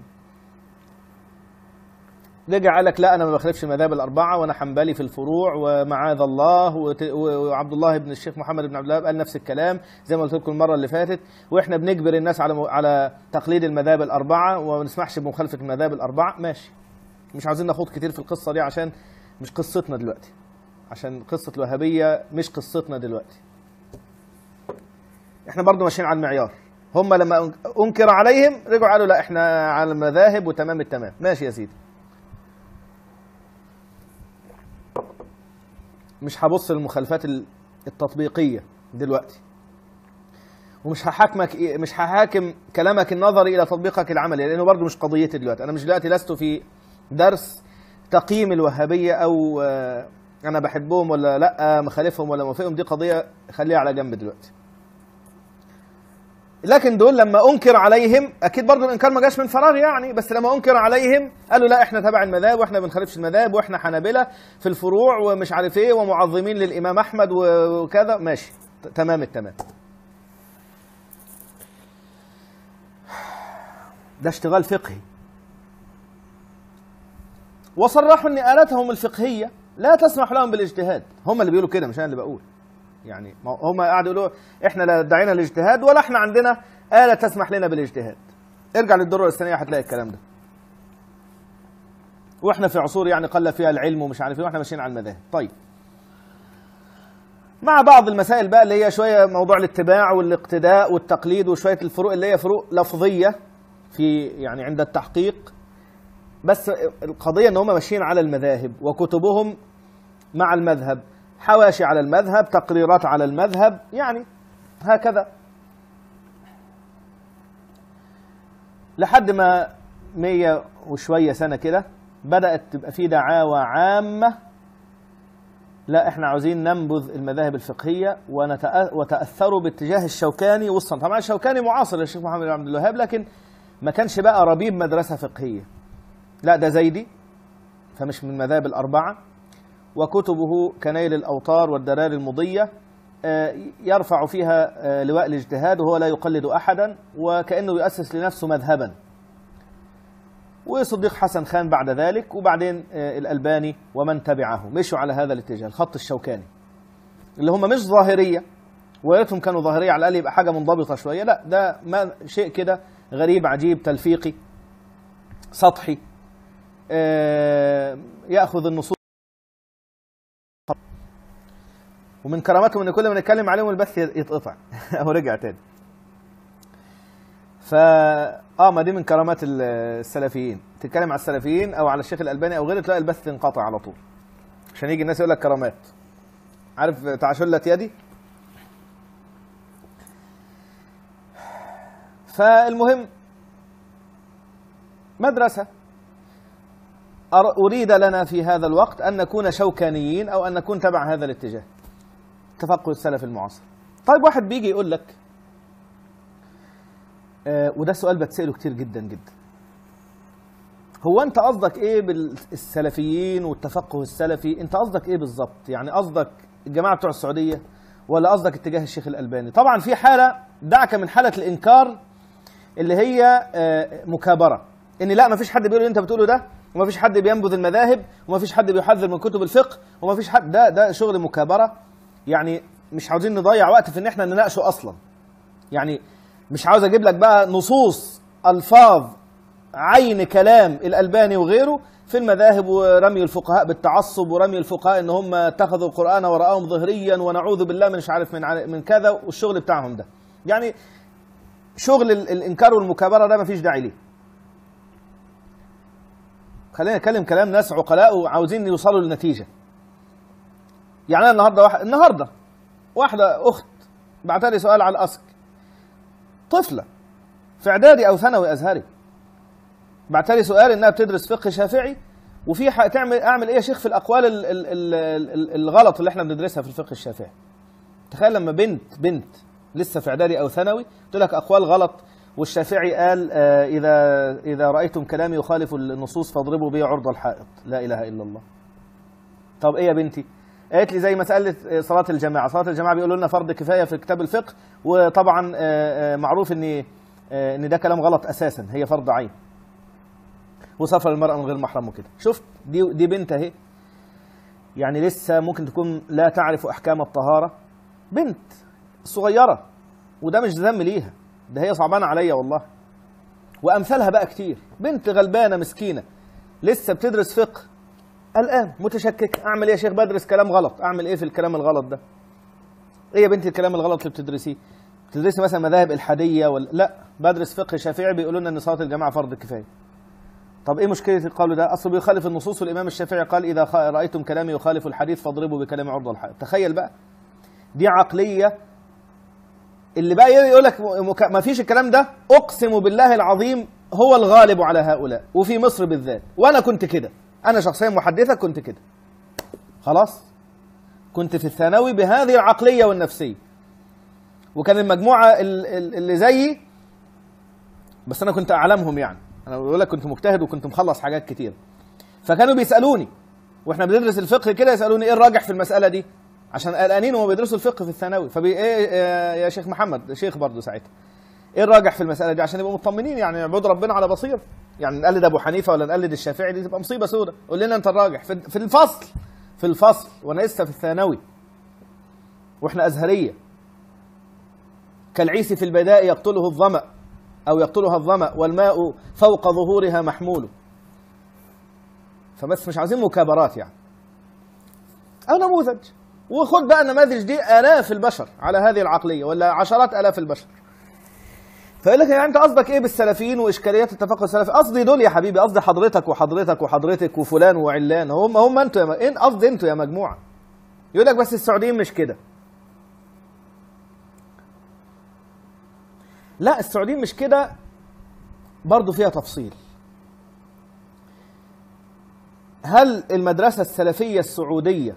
رجع قال لك لا أنا ما بخالفش المذاهب الأربعة وأنا حنبلي في الفروع ومعاذ الله، وعبد الله بن الشيخ محمد بن عبد الوهاب قال نفس الكلام زي ما قلت لكم المرة اللي فاتت، وإحنا بنجبر الناس على على تقليد المذاهب الأربعة وما نسمحش بمخالفة المذاهب الأربعة. ماشي، مش عاوزين نخوض كتير في القصة دي عشان مش قصتنا دلوقتي، عشان قصة الوهابية مش قصتنا دلوقتي. احنا برضو ماشيين على المعيار. هم لما انكر عليهم رجعوا قالوا لا احنا على المذاهب وتمام التمام. ماشي يا سيدي. مش هبص للمخالفات التطبيقيه دلوقتي، ومش هحاكمك مش هحاكم كلامك النظري الى تطبيقك العملي، لانه برضه مش قضيتي دلوقتي. انا مش دلوقتي لست في درس تقييم الوهابيه او انا بحبهم ولا لا، مخالفهم ولا موافقهم، دي قضيه خليها على جنب دلوقتي. لكن دول لما انكر عليهم، اكيد برضه الانكار ما جاش من فراغ يعني، بس لما انكر عليهم قالوا لا احنا تبع المذاهب واحنا ما بنخالفش المذاهب واحنا حنابلة في الفروع ومش عارف ايه ومعظمين للامام احمد وكذا، ماشي تمام التمام. ده اشتغال فقهي، وصرحوا ان آلاتهم الفقهيه لا تسمح لهم بالاجتهاد. هم اللي بيقولوا كده مش انا اللي بقول يعني، هم قاعدوا يقولوا احنا لا ادعينا الاجتهاد ولا احنا عندنا آلة تسمح لنا بالاجتهاد. ارجع للدروس الثانيه هتلاقي الكلام ده. واحنا في عصور يعني قل فيها العلم ومش عارف ايه واحنا ماشيين على المذاهب. طيب، مع بعض المسائل بقى اللي هي شويه موضوع الاتباع والاقتداء والتقليد وشويه الفروق اللي هي فروق لفظيه في يعني عند التحقيق، بس القضيه ان هم ماشيين على المذاهب وكتبهم مع المذهب، حواشي على المذهب، تقريرات على المذهب، يعني هكذا لحد ما مية وشوية سنة كده بدأت تبقى في دعاوى عامة لا احنا عاوزين ننبذ المذاهب الفقهية وتأثروا باتجاه الشوكاني والصنف. طبعا الشوكاني معاصر للشيخ محمد بن عبد الوهاب، لكن ما كانش بقى ربيب مدرسة فقهية، لا ده زيدي فمش من المذاهب الأربعة، وكتبه كنيل الأوطار والدراري المضية يرفع فيها لواء الاجتهاد وهو لا يقلد أحدا وكأنه يؤسس لنفسه مذهبا. وصديق حسن خان بعد ذلك، وبعدين الألباني ومن تبعه مشوا على هذا الاتجاه، الخط الشوكاني اللي هم مش ظاهرية، وياريتهم كانوا ظاهرية على الأقل يبقى حاجة منضبطة شوية، لا ده ما شيء كده غريب عجيب تلفيقي سطحي يأخذ النصوص. ومن كرامتهم ان كل ما نتكلم عليهم البث يتقطع او رجع تاني. فا اه ما دي من كرامات السلفيين، تتكلم على السلفيين او على الشيخ الألباني او غيره تلاقي البث ينقطع على طول، عشان يجي الناس يقول لك كرامات. عارف تعشلت يدي؟ فالمهم مدرسة أريد لنا في هذا الوقت أن نكون شوكانيين أو أن نكون تبع هذا الاتجاه، تفقه السلف المعاصر. طيب واحد بيجي يقول لك آه وده سؤال بتسأله كتير جدا جدا، هو أنت قصدك إيه بالسلفيين والتفقه السلفي؟ أنت قصدك إيه بالظبط؟ يعني قصدك الجماعة بتوع السعودية ولا قصدك اتجاه الشيخ الألباني؟ طبعا في حالة دعك من حالة الإنكار اللي هي آه مكابرة، إن لا ما فيش حد بيقول اللي أنت بتقوله ده، وما فيش حد بينبذ المذاهب، وما فيش حد بيحذر من كتب الفقه، وما فيش حد، ده ده شغل مكابرة. يعني مش عاوزين نضيع وقت في ان احنا نناقشه اصلا، يعني مش عاوز اجيب لك بقى نصوص الفاظ عين كلام الألباني وغيره في المذاهب ورمي الفقهاء بالتعصب ورمي الفقهاء ان هم اتخذوا القرآن وراءهم ظهريا ونعوذ بالله من مش عارف من من كذا والشغل بتاعهم ده. يعني شغل الانكار والمكابرة ده مفيش داعي ليه. خلينا نتكلم كلام ناس عقلاء وعاوزين يوصلوا للنتيجة. يعني أنا النهارده واحد النهارده واحدة أخت بعتها لي سؤال على الأسك، طفلة في إعدادي أو ثانوي أزهري، بعتها لي سؤال إنها بتدرس فقه شافعي وفي تعمل أعمل إيه يا شيخ في الأقوال ال ال ال ال الغلط اللي إحنا بندرسها في الفقه الشافعي. تخيل لما بنت بنت لسه في إعدادي أو ثانوي تقول لك أقوال غلط، والشافعي قال آه إذا إذا رأيتم كلامي يخالف النصوص فاضربوا به عرض الحائط، لا إله إلا الله. طب إيه يا بنتي؟ قالت لي زي مسألة صلاة الجماعة، صلاة الجماعة بيقولوا لنا فرض كفاية في كتاب الفقه، وطبعا معروف ان ان ده كلام غلط اساسا، هي فرض عين وسفر المرأة من غير محرم وكده. شفت دي دي بنت اهي، يعني لسه ممكن تكون لا تعرف احكام الطهارة، بنت صغيرة، وده مش ذنب ليها، ده هي صعبانة عليا والله. وامثالها بقى كتير، بنت غلبانة مسكينة لسه بتدرس فقه الآن متشكك، أعمل إيه يا شيخ؟ بدرس كلام غلط، أعمل إيه في الكلام الغلط ده؟ إيه يا بنتي الكلام الغلط اللي بتدرسيه؟ بتدرسي مثلا مذاهب إلحادية ولا لا؟ بدرس فقه شافعي بيقولوا لنا إن صلاة الجماعة فرض كفاية. طب ايه مشكله القول ده؟ اصله بيخالف النصوص، والامام الشافعي قال اذا رايتم كلامي يخالف الحديث فاضربوا بكلام عرض الحائط. تخيل بقى، دي عقليه اللي بقى يقول لك ما فيش الكلام ده. اقسم بالله العظيم هو الغالب على هؤلاء، وفي مصر بالذات. وانا كنت كده، انا شخصيا محدثه كنت كده. خلاص، كنت في الثانوي بهذه العقليه والنفسيه، وكان المجموعه اللي زيي، بس انا كنت اعلمهم يعني. انا بقول لك كنت مجتهد وكنت مخلص حاجات كتير، فكانوا بيسالوني واحنا بندرس الفقه كده، يسالوني ايه الراجح في المساله دي، عشان قلقانين وهم بيدرسوا الفقه في الثانوي. فبي ايه يا شيخ محمد، شيخ برضه ساعتها، ايه الراجح في المساله دي، عشان يبقوا مطمنين يعني، يعبدوا ربنا على بصير. يعني نقلد ابو حنيفه ولا نقلد الشافعي دي تبقى مصيبه سودة. قول لنا انت الراجح في الفصل، في الفصل وانا لسه في الثانوي واحنا ازهريه. كالعيس في البداء يقتله الظمأ او يقتلها الظمأ والماء فوق ظهورها محمول. فبس مش عايزين مكابرات يعني، او نموذج. وخد بقى النماذج دي آلاف البشر على هذه العقلية، ولا عشرات آلاف البشر. فيقول لك يعني انت قصدك ايه بالسلفيين واشكاليات التفقه السلفي؟ قصدي دول يا حبيبي، قصدي حضرتك وحضرتك وحضرتك وفلان وعلان، هم هم انتوا يا م... قصدي انتوا يا مجموعه. يقول لك بس السعوديين مش كده. لا، السعوديين مش كده برضه فيها تفصيل. هل المدرسه السلفيه السعوديه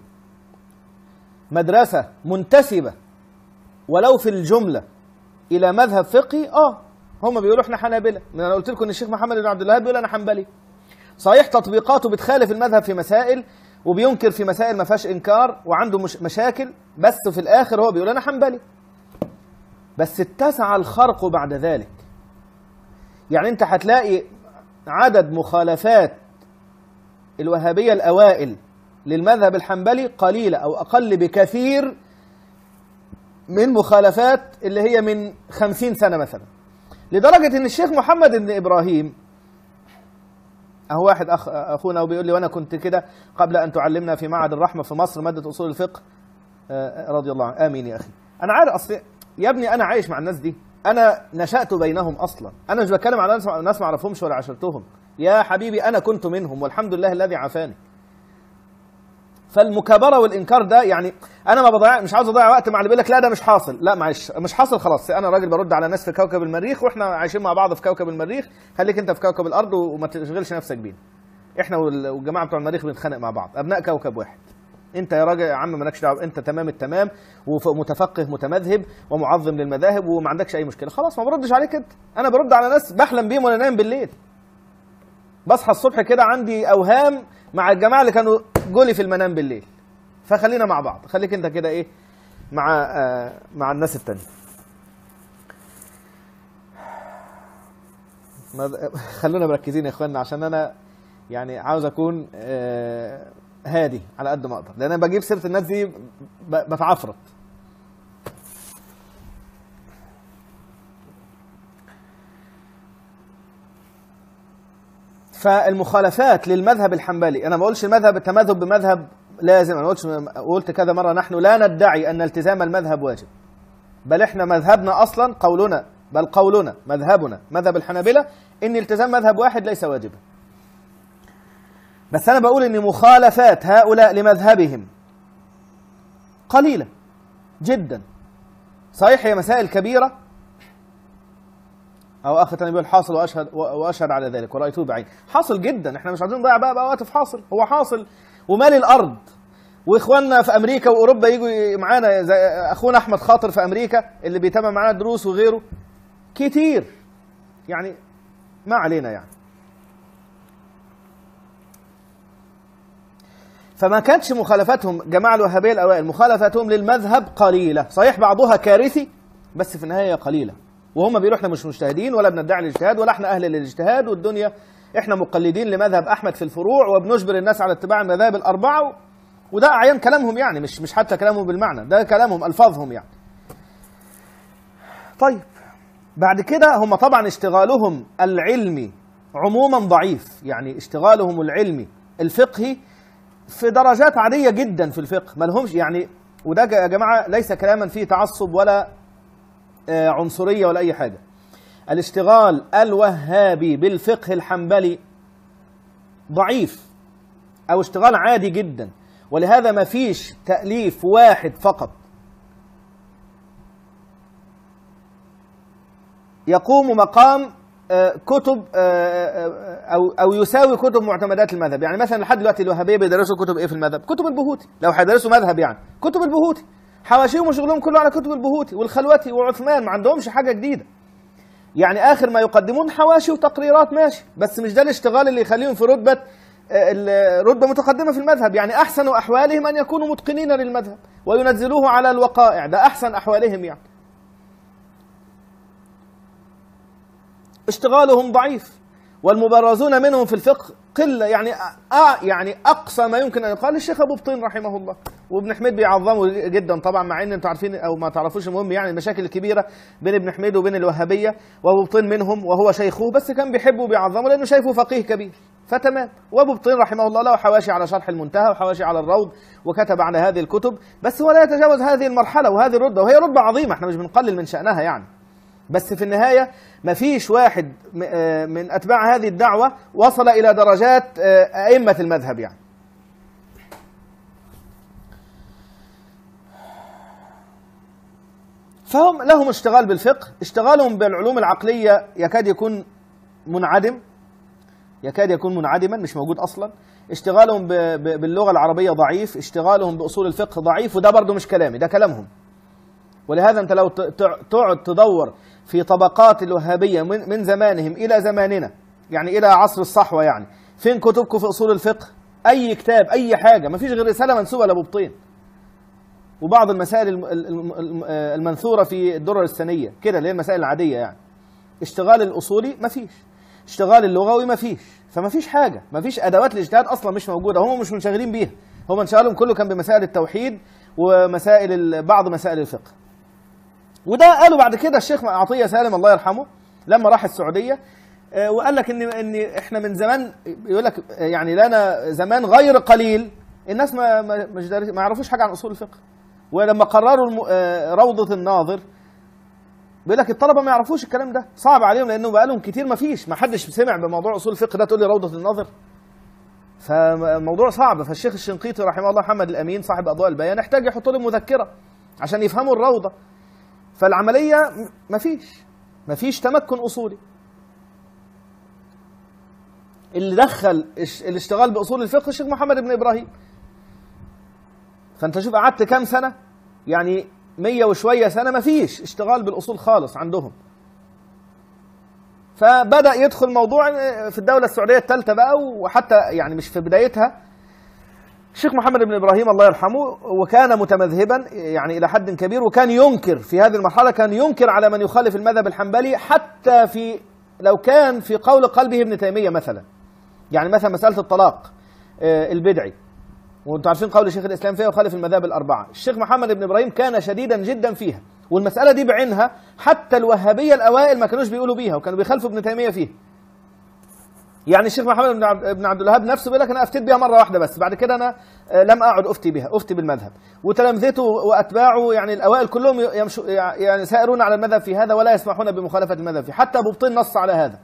مدرسه منتسبه ولو في الجمله الى مذهب فقهي؟ اه، هم بيقولوا احنا حنابلة. انا قلت لكم ان الشيخ محمد بن عبد الوهاب بيقول انا حنبلي. صحيح تطبيقاته بتخالف المذهب في مسائل، وبينكر في مسائل ما فيهاش انكار، وعنده مش مشاكل، بس في الاخر هو بيقول انا حنبلي. بس اتسع الخرق بعد ذلك. يعني انت هتلاقي عدد مخالفات الوهابيه الاوائل للمذهب الحنبلي قليله او اقل بكثير من مخالفات اللي هي من خمسين سنة مثلا. لدرجة ان الشيخ محمد بن ابراهيم، اهو واحد أخ اخونا وبيقول لي وانا كنت كده قبل ان تعلمنا في معهد الرحمة في مصر مادة اصول الفقه، رضي الله عنه. امين يا اخي. انا عارف اصل يا ابني انا عايش مع الناس دي، انا نشأت بينهم اصلا، انا مش بتكلم على ناس ما اعرفهمش ولا عشرتهم يا حبيبي، انا كنت منهم والحمد لله الذي عافاني. فالمكابره والانكار ده يعني انا ما بضيع، مش عاوز اضيع وقت مع اللي بيقول لك لا ده مش حاصل. لا معلش، مش حاصل خلاص. انا راجل برد على ناس في كوكب المريخ، واحنا عايشين مع بعض في كوكب المريخ. خليك انت في كوكب الارض وما تشغلش نفسك بينا. احنا والجماعه بتوع المريخ بنتخانق مع بعض، ابناء كوكب واحد. انت يا راجل يا عم مالكش دعوه، انت تمام التمام ومتفقه متمذهب ومعظم للمذاهب وما عندكش اي مشكله، خلاص ما بردش عليك انت. انا برد على ناس بحلم بيهم وانا نايم بالليل. بصحى الصبح كده عندي اوهام مع الجماعه اللي كانوا جولي في المنام بالليل. فخلينا مع بعض، خليك انت كده ايه مع آه مع الناس التانية. خلونا مركزين يا اخوانا، عشان انا يعني عاوز اكون آه هادي على قد ما اقدر، لان انا بجيب سيره الناس دي بتعفرت. فالمخالفات للمذهب الحنبلي، انا ما بقولش المذهب التمذهب بمذهب لازم، انا قلت قلت كذا مره نحن لا ندعي ان التزام المذهب واجب، بل احنا مذهبنا اصلا قولنا، بل قولنا مذهبنا مذهب الحنابلة ان التزام مذهب واحد ليس واجبا. بس انا بقول ان مخالفات هؤلاء لمذهبهم قليله جدا. صحيح هي مسائل كبيره، او اخ تاني بيقول حاصل واشهد واشهد على ذلك ورأيته بعين. حاصل جدا، احنا مش عايزين نضيع بقى, بقى وقت في حاصل، هو حاصل ومال الارض. واخواننا في امريكا واوروبا يجوا معانا، زي اخونا احمد خاطر في امريكا اللي بيتابع معانا دروس وغيره كتير، يعني ما علينا يعني. فما كانتش مخالفتهم جماعه الوهابيه الاوائل مخالفتهم للمذهب قليله، صحيح بعضها كارثي بس في النهايه قليله. وهم بيقولوا احنا مش مجتهدين ولا بندعي الاجتهاد ولا احنا اهل للاجتهاد، والدنيا احنا مقلدين لمذهب احمد في الفروع وبنجبر الناس على اتباع المذاهب الاربعه. وده اعيان كلامهم يعني، مش مش حتى كلامهم بالمعنى، ده كلامهم الفاظهم يعني. طيب بعد كده هم طبعا اشتغالهم العلمي عموما ضعيف، يعني اشتغالهم العلمي الفقهي في درجات عاديه جدا في الفقه، ما لهمش يعني. وده يا جماعه ليس كلاما فيه تعصب ولا عنصريه ولا اي حاجه. الاشتغال الوهابي بالفقه الحنبلي ضعيف أو اشتغال عادي جدا، ولهذا ما فيش تأليف واحد فقط يقوم مقام كتب أو أو يساوي كتب معتمدات المذهب. يعني مثلا لحد دلوقتي الوهابية بيدرسوا كتب إيه في المذهب؟ كتب البهوتي، لو هيدرسوا مذهب يعني كتب البهوتي، حواشيهم وشغلهم كله على كتب البهوتي والخلوتي وعثمان، ما عندهمش حاجة جديدة. يعني آخر ما يقدمون حواشي وتقريرات ماشي، بس مش ده الاشتغال اللي يخليهم في رتبة رتبة متقدمة في المذهب. يعني أحسن أحوالهم أن يكونوا متقنين للمذهب وينزلوه على الوقائع، ده أحسن أحوالهم. يعني اشتغالهم ضعيف، والمبرزون منهم في الفقه قلة. يعني آه يعني أقصى ما يمكن أن يقال الشيخ أبو بطين رحمه الله، وابن حميد بيعظمه جدا طبعا، مع ان انتم عارفين او ما تعرفوش، المهم يعني المشاكل الكبيره بين ابن حميد وبين الوهابيه، وابو بطين منهم وهو شيخه، بس كان بيحبه وبيعظمه لانه شايفه فقيه كبير، فتمام. وابو بطين رحمه الله له حواشي على شرح المنتهى وحواشي على الروض، وكتب على هذه الكتب، بس هو لا يتجاوز هذه المرحله وهذه الرتبه، وهي رتبه عظيمه، احنا مش بنقلل من شأنها يعني. بس في النهاية ما فيش واحد من أتباع هذه الدعوة وصل إلى درجات أئمة المذهب يعني. فهم لهم اشتغال بالفقه، اشتغالهم بالعلوم العقلية يكاد يكون منعدم، يكاد يكون منعدما مش موجود أصلا. اشتغالهم باللغة العربية ضعيف، اشتغالهم بأصول الفقه ضعيف، وده برضو مش كلامي، ده كلامهم. ولهذا أنت لو تقعد تدور في طبقات الوهابية من زمانهم إلى زماننا، يعني إلى عصر الصحوة، يعني فين كتبكم في أصول الفقه؟ أي كتاب، أي حاجة، ما فيش غير رسالة منسوبة لأبو بطين وبعض المسائل المنثورة في الدرر السنية كده، اللي هي المسائل العادية يعني. اشتغال الأصولي ما فيش، اشتغال اللغوي ما فيش، فما فيش حاجة، ما فيش أدوات الاجتهاد أصلا مش موجودة، هم مش منشغلين بيها، هم انشغالهم كله كان بمسائل التوحيد ومسائل بعض مسائل الفقه. وده قالوا بعد كده الشيخ عطية سالم الله يرحمه لما راح السعودية، وقال لك ان ان احنا من زمان، يقول لك يعني لنا زمان غير قليل الناس ما مش ما يعرفوش حاجه عن اصول الفقه. ولما قرروا روضة الناظر بيقول لك الطلبه ما يعرفوش الكلام ده، صعب عليهم لانه بقى لهم كتير ما فيش، ما حدش سمع بموضوع اصول الفقه ده، تقول لي روضة الناظر، فموضوع صعب. فالشيخ الشنقيطي رحمه الله محمد الامين صاحب اضواء البيان احتاج يحط لهم مذكره عشان يفهموا الروضة. فالعملية مفيش مفيش تمكن أصولي. اللي دخل الاشتغال بأصول الفقه الشيخ محمد بن إبراهيم. فأنت شوف قعدت كام سنة، يعني مية وشوية سنة مفيش اشتغال بالأصول خالص عندهم. فبدأ يدخل موضوع في الدولة السعودية الثالثة بقى، وحتى يعني مش في بدايتها، الشيخ محمد بن إبراهيم الله يرحمه، وكان متمذهبا يعني إلى حد كبير، وكان ينكر في هذه المرحلة، كان ينكر على من يخالف المذهب الحنبلي، حتى في لو كان في قول قلبه ابن تيمية مثلا. يعني مثلا مسألة الطلاق البدعي، وانتم عارفين قول شيخ الإسلام فيها وخالف المذاهب الأربعة، الشيخ محمد بن إبراهيم كان شديدا جدا فيها، والمسألة دي بعينها حتى الوهابية الأوائل ما كانوش بيقولوا بيها، وكانوا بيخالفوا ابن تيمية فيها. يعني الشيخ محمد بن عبد الوهاب نفسه بيقول لك انا افتيت بها مره واحده بس، بعد كده انا لم اعد افتي بها، افتي بالمذهب. وتلامذته واتباعه يعني الاوائل كلهم يمشوا يعني سائرون على المذهب في هذا، ولا يسمحون بمخالفه المذهب فيه، حتى ابو بطين نص على هذا.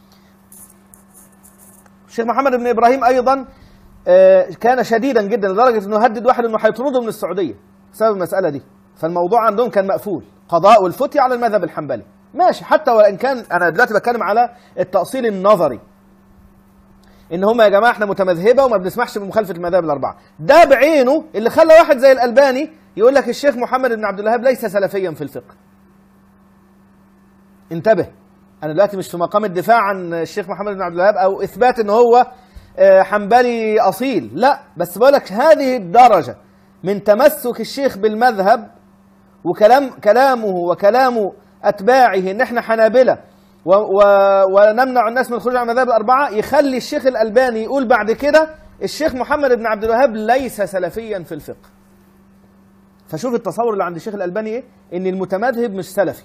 الشيخ محمد بن ابراهيم ايضا كان شديدا جدا لدرجه انه هدد واحد انه هيطرده من السعوديه بسبب المساله دي. فالموضوع عندهم كان مقفول، قضاء والفتيا على المذهب الحنبلي ماشي، حتى وان كان انا دلوقتي بتكلم على التاصيل النظري، ان هم يا جماعه احنا متمذهبه وما بنسمحش بمخالفه المذاهب الاربعه. ده بعينه اللي خلى واحد زي الالباني يقول لك الشيخ محمد بن عبد الوهاب ليس سلفيا في الفقه. انتبه، انا دلوقتي مش في مقام الدفاع عن الشيخ محمد بن عبد الوهاب او اثبات ان هو حنبلي اصيل، لا، بس بقول لك هذه الدرجه من تمسك الشيخ بالمذهب وكلام كلامه وكلام اتباعه ان احنا حنابله و و ونمنع الناس من الخروج عن المذاهب الأربعة، يخلي الشيخ الألباني يقول بعد كده الشيخ محمد بن عبد الوهاب ليس سلفيا في الفقه. فشوف التصور اللي عند الشيخ الألباني ايه؟ ان المتمذهب مش سلفي.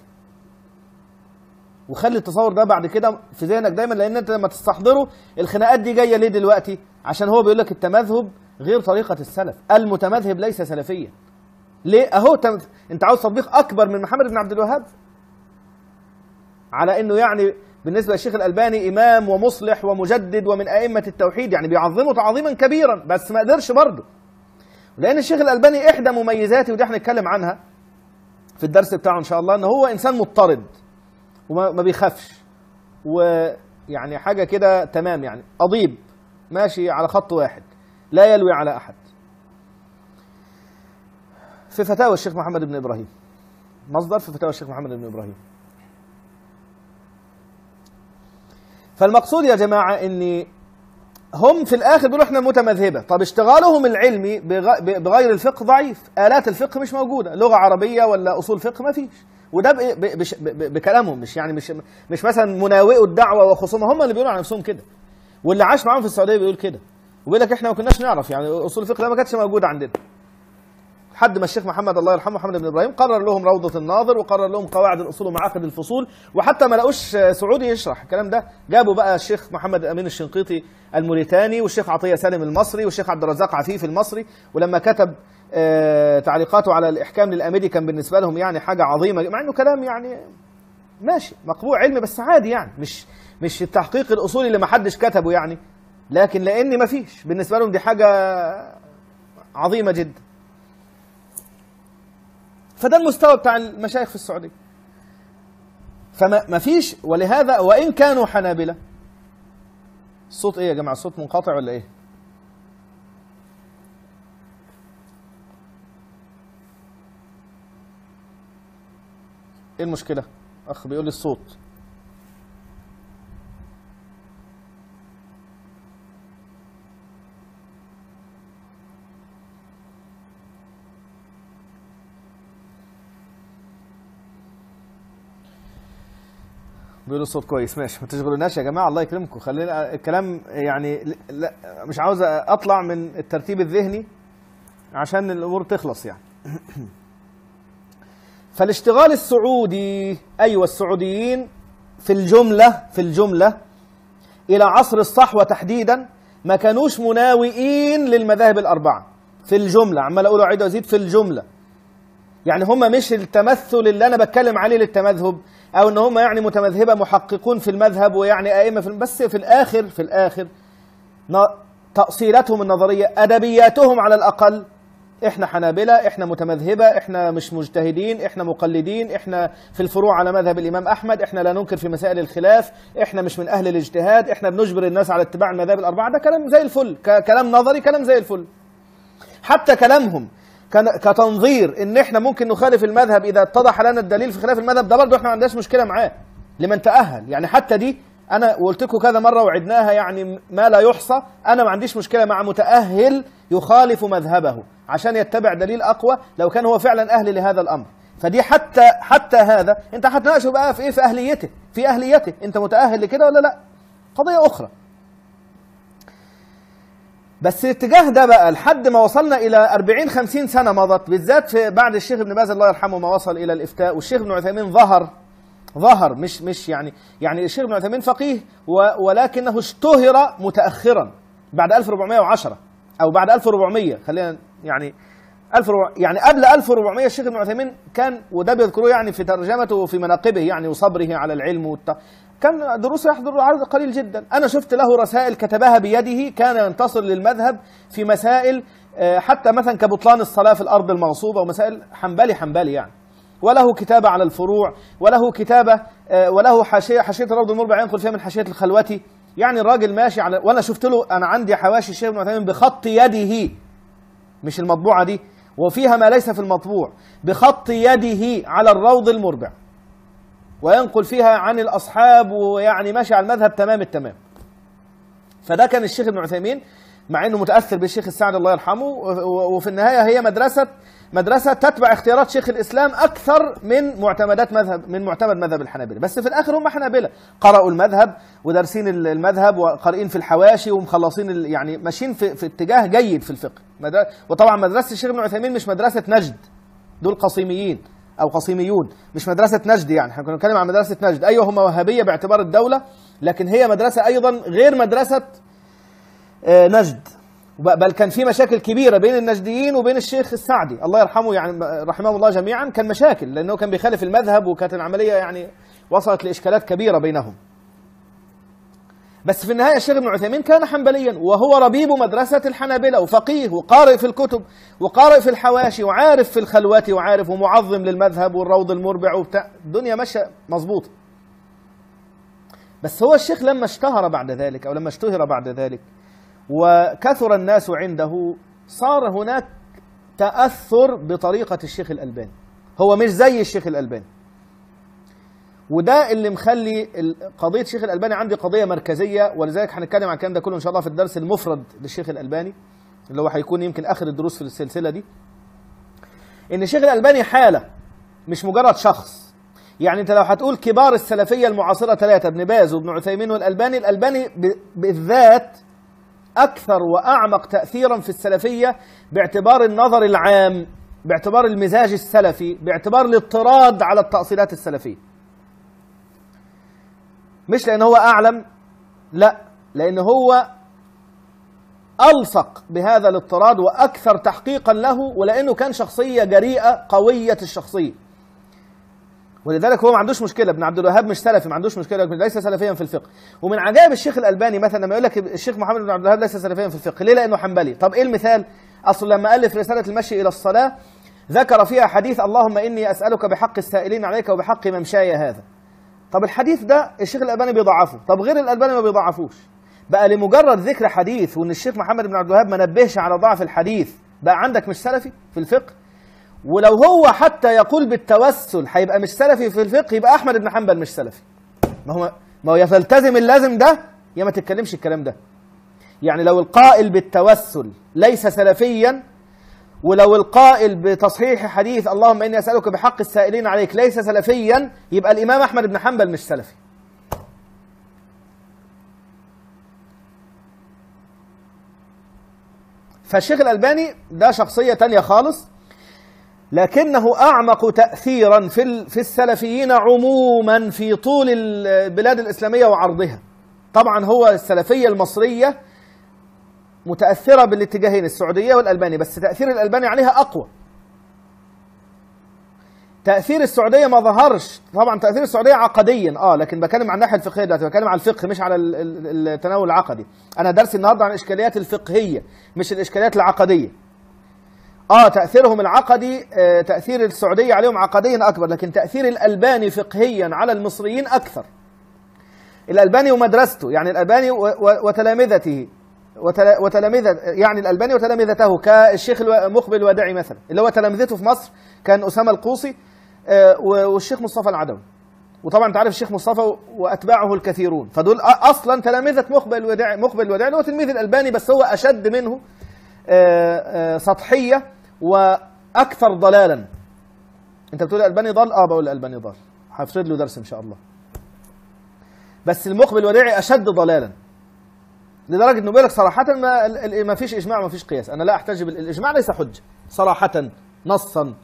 وخلي التصور ده بعد كده في ذهنك دايما، لان انت لما تستحضره الخناقات دي جايه ليه دلوقتي؟ عشان هو بيقول لك التمذهب غير طريقه السلف، المتمذهب ليس سلفيا. ليه؟ اهو انت عاوز تطبيق اكبر من محمد بن عبد الوهاب على انه يعني بالنسبة للشيخ الألباني إمام ومصلح ومجدد ومن أئمة التوحيد، يعني بيعظمه تعظيما كبيرا، بس ما قدرش برضه. لأن الشيخ الألباني إحدى مميزاته، ودي احنا نتكلم عنها في الدرس بتاعه إن شاء الله، إن هو إنسان مضطرد وما بيخافش، ويعني حاجة كده تمام، يعني قضيب ماشي على خط واحد لا يلوي على أحد. في فتاوى الشيخ محمد بن إبراهيم، مصدر في فتاوى الشيخ محمد بن إبراهيم. فالمقصود يا جماعة إن هم في الآخر بيقولوا إحنا متمذهبة. طب اشتغالهم العلمي بغير الفقه ضعيف، آلات الفقه مش موجودة، لغة عربية ولا أصول فقه ما فيش، وده بكلامهم، مش يعني مش مش مثلا مناوئوا الدعوة وخصومها، هم اللي بيقولوا عن نفسهم كده، واللي عاش معاهم في السعودية بيقول كده، وبيقول لك إحنا ما كناش نعرف، يعني أصول الفقه ما كانتش موجودة عندنا، لحد ما الشيخ محمد الله يرحمه محمد بن ابراهيم قرر لهم روضة الناظر، وقرر لهم قواعد الاصول ومعاقد الفصول، وحتى ما لقوش سعودي يشرح الكلام ده، جابوا بقى الشيخ محمد امين الشنقيطي الموريتاني، والشيخ عطية سالم المصري، والشيخ عبد الرزاق عفيف المصري. ولما كتب آه تعليقاته على الاحكام للامدي كان بالنسبه لهم يعني حاجه عظيمه، مع انه كلام يعني ماشي مقبول علمي بس عادي، يعني مش مش التحقيق الاصولي اللي ما حدش كتبه يعني، لكن لان ما فيش بالنسبه لهم دي حاجه عظيمه جدا. فده المستوى بتاع المشايخ في السعودية. فما فيش، ولهذا وإن كانوا حنابلة. الصوت إيه يا جماعة؟ الصوت منقطع ولا إيه؟ إيه المشكلة؟ أخ بيقول لي الصوت. بيقولوا الصوت كويس، ماشي، ما تشغلوناش يا جماعه، الله يكرمكم، خلينا الكلام يعني، لا مش عاوز اطلع من الترتيب الذهني عشان الامور تخلص يعني. فالاشتغال السعودي، ايوه السعوديين في الجمله في الجمله الى عصر الصحوه تحديدا ما كانوش مناوئين للمذاهب الاربعه، في الجمله، عمال اقول اعيد وازيد، في الجمله. يعني هم مش التمثل اللي انا بتكلم عليه للتمذهب، او ان هم يعني متمذهبه محققون في المذهب ويعني ائمه في، بس في الاخر في الاخر تأصيلاتهم النظريه، ادبياتهم على الاقل، احنا حنابلة، احنا متمذهبه، احنا مش مجتهدين، احنا مقلدين، احنا في الفروع على مذهب الامام احمد، احنا لا ننكر في مسائل الخلاف، احنا مش من اهل الاجتهاد، احنا بنجبر الناس على اتباع المذاهب الاربعه. ده كلام زي الفل، كلام نظري، كلام زي الفل. حتى كلامهم كتنظير ان احنا ممكن نخالف المذهب اذا اتضح لنا الدليل في خلاف المذهب، ده برضه احنا ما عندناش مشكله معاه لمن تاهل، يعني حتى دي انا قلت لكم كذا مره وعدناها يعني ما لا يحصى، انا ما عنديش مشكله مع متاهل يخالف مذهبه عشان يتبع دليل اقوى لو كان هو فعلا اهل لهذا الامر. فدي حتى حتى هذا انت هتناقشه بقى في ايه؟ في اهليته، في اهليته انت متاهل لكده ولا لا، قضيه اخرى. بس الاتجاه ده بقى لحد ما وصلنا الى أربعين خمسين سنه مضت، بالذات في بعد الشيخ ابن باز الله يرحمه ما وصل الى الافتاء، والشيخ ابن عثيمين ظهر ظهر مش مش يعني يعني الشيخ ابن عثيمين فقيه ولكنه اشتهر متاخرا بعد ألف وأربعمائة وعشرة او بعد ألف وأربعمائة، خلينا يعني ألف يعني قبل ألف وأربعمائة الشيخ ابن عثيمين كان، وده بيذكروه يعني في ترجمته وفي مناقبه يعني وصبره على العلم والت... كان دروس يحضر عدد قليل جدا. أنا شفت له رسائل كتبها بيده، كان ينتصر للمذهب في مسائل حتى مثلا كبطلان الصلاة في الأرض المغصوبة ومسائل حنبلي حنبلي يعني، وله كتابة على الفروع، وله كتابة وله حاشية حاشية الروض المربع ينقل فيها من حاشية الخلوتي، يعني الراجل ماشي على. وأنا شفت له، أنا عندي حواشي الشيخ ابن عثيمين بخط يده، مش المطبوعة دي، وفيها ما ليس في المطبوع، بخط يده على الروض المربع، وينقل فيها عن الأصحاب، ويعني ماشي على المذهب تمام التمام. فده كان الشيخ ابن عثيمين، مع أنه متأثر بالشيخ السعدي الله يرحمه، وفي النهاية هي مدرسة مدرسة تتبع اختيارات شيخ الإسلام أكثر من معتمدات مذهب من معتمد مذهب الحنابلة. بس في الآخر هم حنابلة، قرأوا المذهب ودارسين المذهب وقارئين في الحواشي ومخلصين، يعني ماشيين في, في اتجاه جيد في الفقه. وطبعا مدرسة الشيخ ابن عثيمين مش مدرسة نجد، دول قصيميين أو قصيميون، مش مدرسة نجد. يعني احنا كنا بنتكلم عن مدرسة نجد، أيوه هم وهابية باعتبار الدولة، لكن هي مدرسة أيضا غير مدرسة نجد، بل كان في مشاكل كبيرة بين النجديين وبين الشيخ السعدي الله يرحمه، يعني رحمه الله جميعا، كان مشاكل لأنه كان بيخالف المذهب، وكانت العملية يعني وصلت لإشكالات كبيرة بينهم. بس في النهاية الشيخ ابن عثيمين كان حنبليا، وهو ربيب مدرسة الحنابلة وفقيه وقارئ في الكتب وقارئ في الحواشي وعارف في الخلوات وعارف ومعظم للمذهب والروض المربع وبتاع، الدنيا ماشية مظبوطة. بس هو الشيخ لما اشتهر بعد ذلك أو لما اشتهر بعد ذلك وكثر الناس عنده، صار هناك تأثر بطريقة الشيخ الألباني، هو مش زي الشيخ الألباني. وده اللي مخلي قضية الشيخ الألباني عندي قضية مركزية، ولذلك هنتكلم عن الكلام ده كله إن شاء الله في الدرس المفرد للشيخ الألباني اللي هو هيكون يمكن آخر الدروس في السلسلة دي. إن الشيخ الألباني حالة مش مجرد شخص. يعني أنت لو هتقول كبار السلفية المعاصرة ثلاثة، ابن باز وابن عثيمين والألباني، الألباني بالذات أكثر وأعمق تأثيرا في السلفية باعتبار النظر العام، باعتبار المزاج السلفي، باعتبار الاضطراد على التأصيلات السلفية. مش لأن هو أعلم، لا، لأن هو ألصق بهذا الاضطراد وأكثر تحقيقا له، ولأنه كان شخصية جريئة قوية الشخصية. ولذلك هو ما عندوش مشكلة. ابن عبد الوهاب مش سلفي، ما عندوش مشكلة، ليس سلفيا في الفقه. ومن عجائب الشيخ الألباني مثلا لما يقول لك الشيخ محمد بن عبد الوهاب ليس سلفيا في الفقه، ليه؟ لأنه حنبلي. طب إيه المثال؟ أصل لما ألف رسالة المشي إلى الصلاة ذكر فيها حديث اللهم إني أسألك بحق السائلين عليك وبحق ممشاي هذا. طب الحديث ده الشيخ الألباني بيضعفه، طب غير الألباني ما بيضعفوش. بقى لمجرد ذكر حديث وإن الشيخ محمد بن عبد الوهاب ما نبهش على ضعف الحديث بقى عندك مش سلفي في الفقه؟ ولو هو حتى يقول بالتوسل هيبقى مش سلفي في الفقه، يبقى أحمد بن حنبل مش سلفي. ما هو ما هو يا تلتزم اللازم ده يا ما تتكلمش الكلام ده. يعني لو القائل بالتوسل ليس سلفيا، ولو القائل بتصحيح حديث اللهم إني أسألك بحق السائلين عليك ليس سلفيا، يبقى الإمام أحمد بن حنبل مش سلفي. فالشيخ الألباني ده شخصية تانية خالص، لكنه أعمق تأثيرا في في السلفيين عموما في طول البلاد الإسلامية وعرضها. طبعا هو السلفية المصرية متأثرة بالاتجاهين، السعودية والألباني، بس تأثير الألباني عليها أقوى. تأثير السعودية ما ظهرش، طبعا تأثير السعودية عقديا اه لكن بتكلم عن الناحية الفقهية دلوقتي، بتكلم عن الفقه مش على التناول العقدي. أنا درسي النهارده عن الإشكاليات الفقهية مش الإشكاليات العقدية. اه تأثيرهم العقدي، آه تأثير السعودية عليهم عقديا أكبر، لكن تأثير الألباني فقهيا على المصريين أكثر. الألباني ومدرسته، يعني الألباني وتلامذته وتلامذة يعني الألباني وتلامذته كالشيخ مقبل الوداعي مثلا، اللي هو تلامذته في مصر كان أسامة القوصي والشيخ مصطفى العدوي. وطبعا انت عارف الشيخ مصطفى وأتباعه الكثيرون، فدول أصلا تلامذة مقبل الوداعي. مقبل الوداعي اللي هو تلميذ الألباني، بس هو أشد منه سطحية وأكثر ضلالا. انت بتقول الألباني ضال؟ اه بقول الألباني ضال، هفرد له درس إن شاء الله. بس المقبل الوداعي أشد ضلالا، لدرجة انه بيقول لك صراحة ما ما فيش اجماع ما فيش قياس. انا لا احتج بالاجماع، ليس حجة صراحة نصا،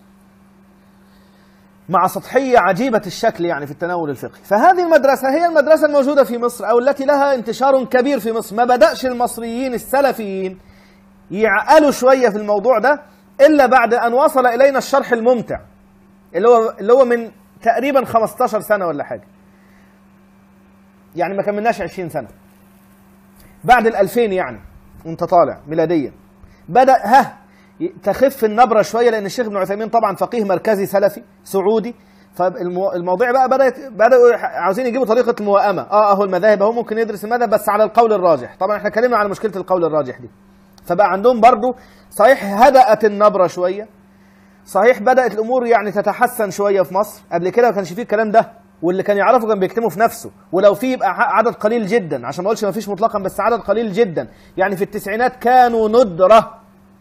مع سطحية عجيبة الشكل يعني في التناول الفقهي. فهذه المدرسة هي المدرسة الموجودة في مصر او التي لها انتشار كبير في مصر. ما بدأش المصريين السلفيين يعقلوا شوية في الموضوع ده الا بعد ان وصل الينا الشرح الممتع اللي هو اللي هو من تقريبا خمستاشر سنة ولا حاجة، يعني ما كملناش عشرين سنة، بعد الألفين يعني وانت طالع ميلاديا بدأ ها تخف النبرة شوية، لأن الشيخ ابن عثيمين طبعا فقيه مركزي سلفي سعودي، فالموضوع بقى بدأت بدأوا عاوزين يجيبوا طريقة الموائمة. اه اهو المذاهب اهو ممكن يدرس المذهب بس على القول الراجح. طبعا احنا اتكلمنا على مشكلة القول الراجح دي، فبقى عندهم برضو صحيح هدأت النبرة شوية، صحيح بدأت الأمور يعني تتحسن شوية في مصر. قبل كده ما كانش فيه الكلام ده، واللي كان يعرفه كان بيكتمه في نفسه، ولو فيه يبقى عدد قليل جدا، عشان ما اقولش ما فيش مطلقا بس عدد قليل جدا. يعني في التسعينات كانوا ندرة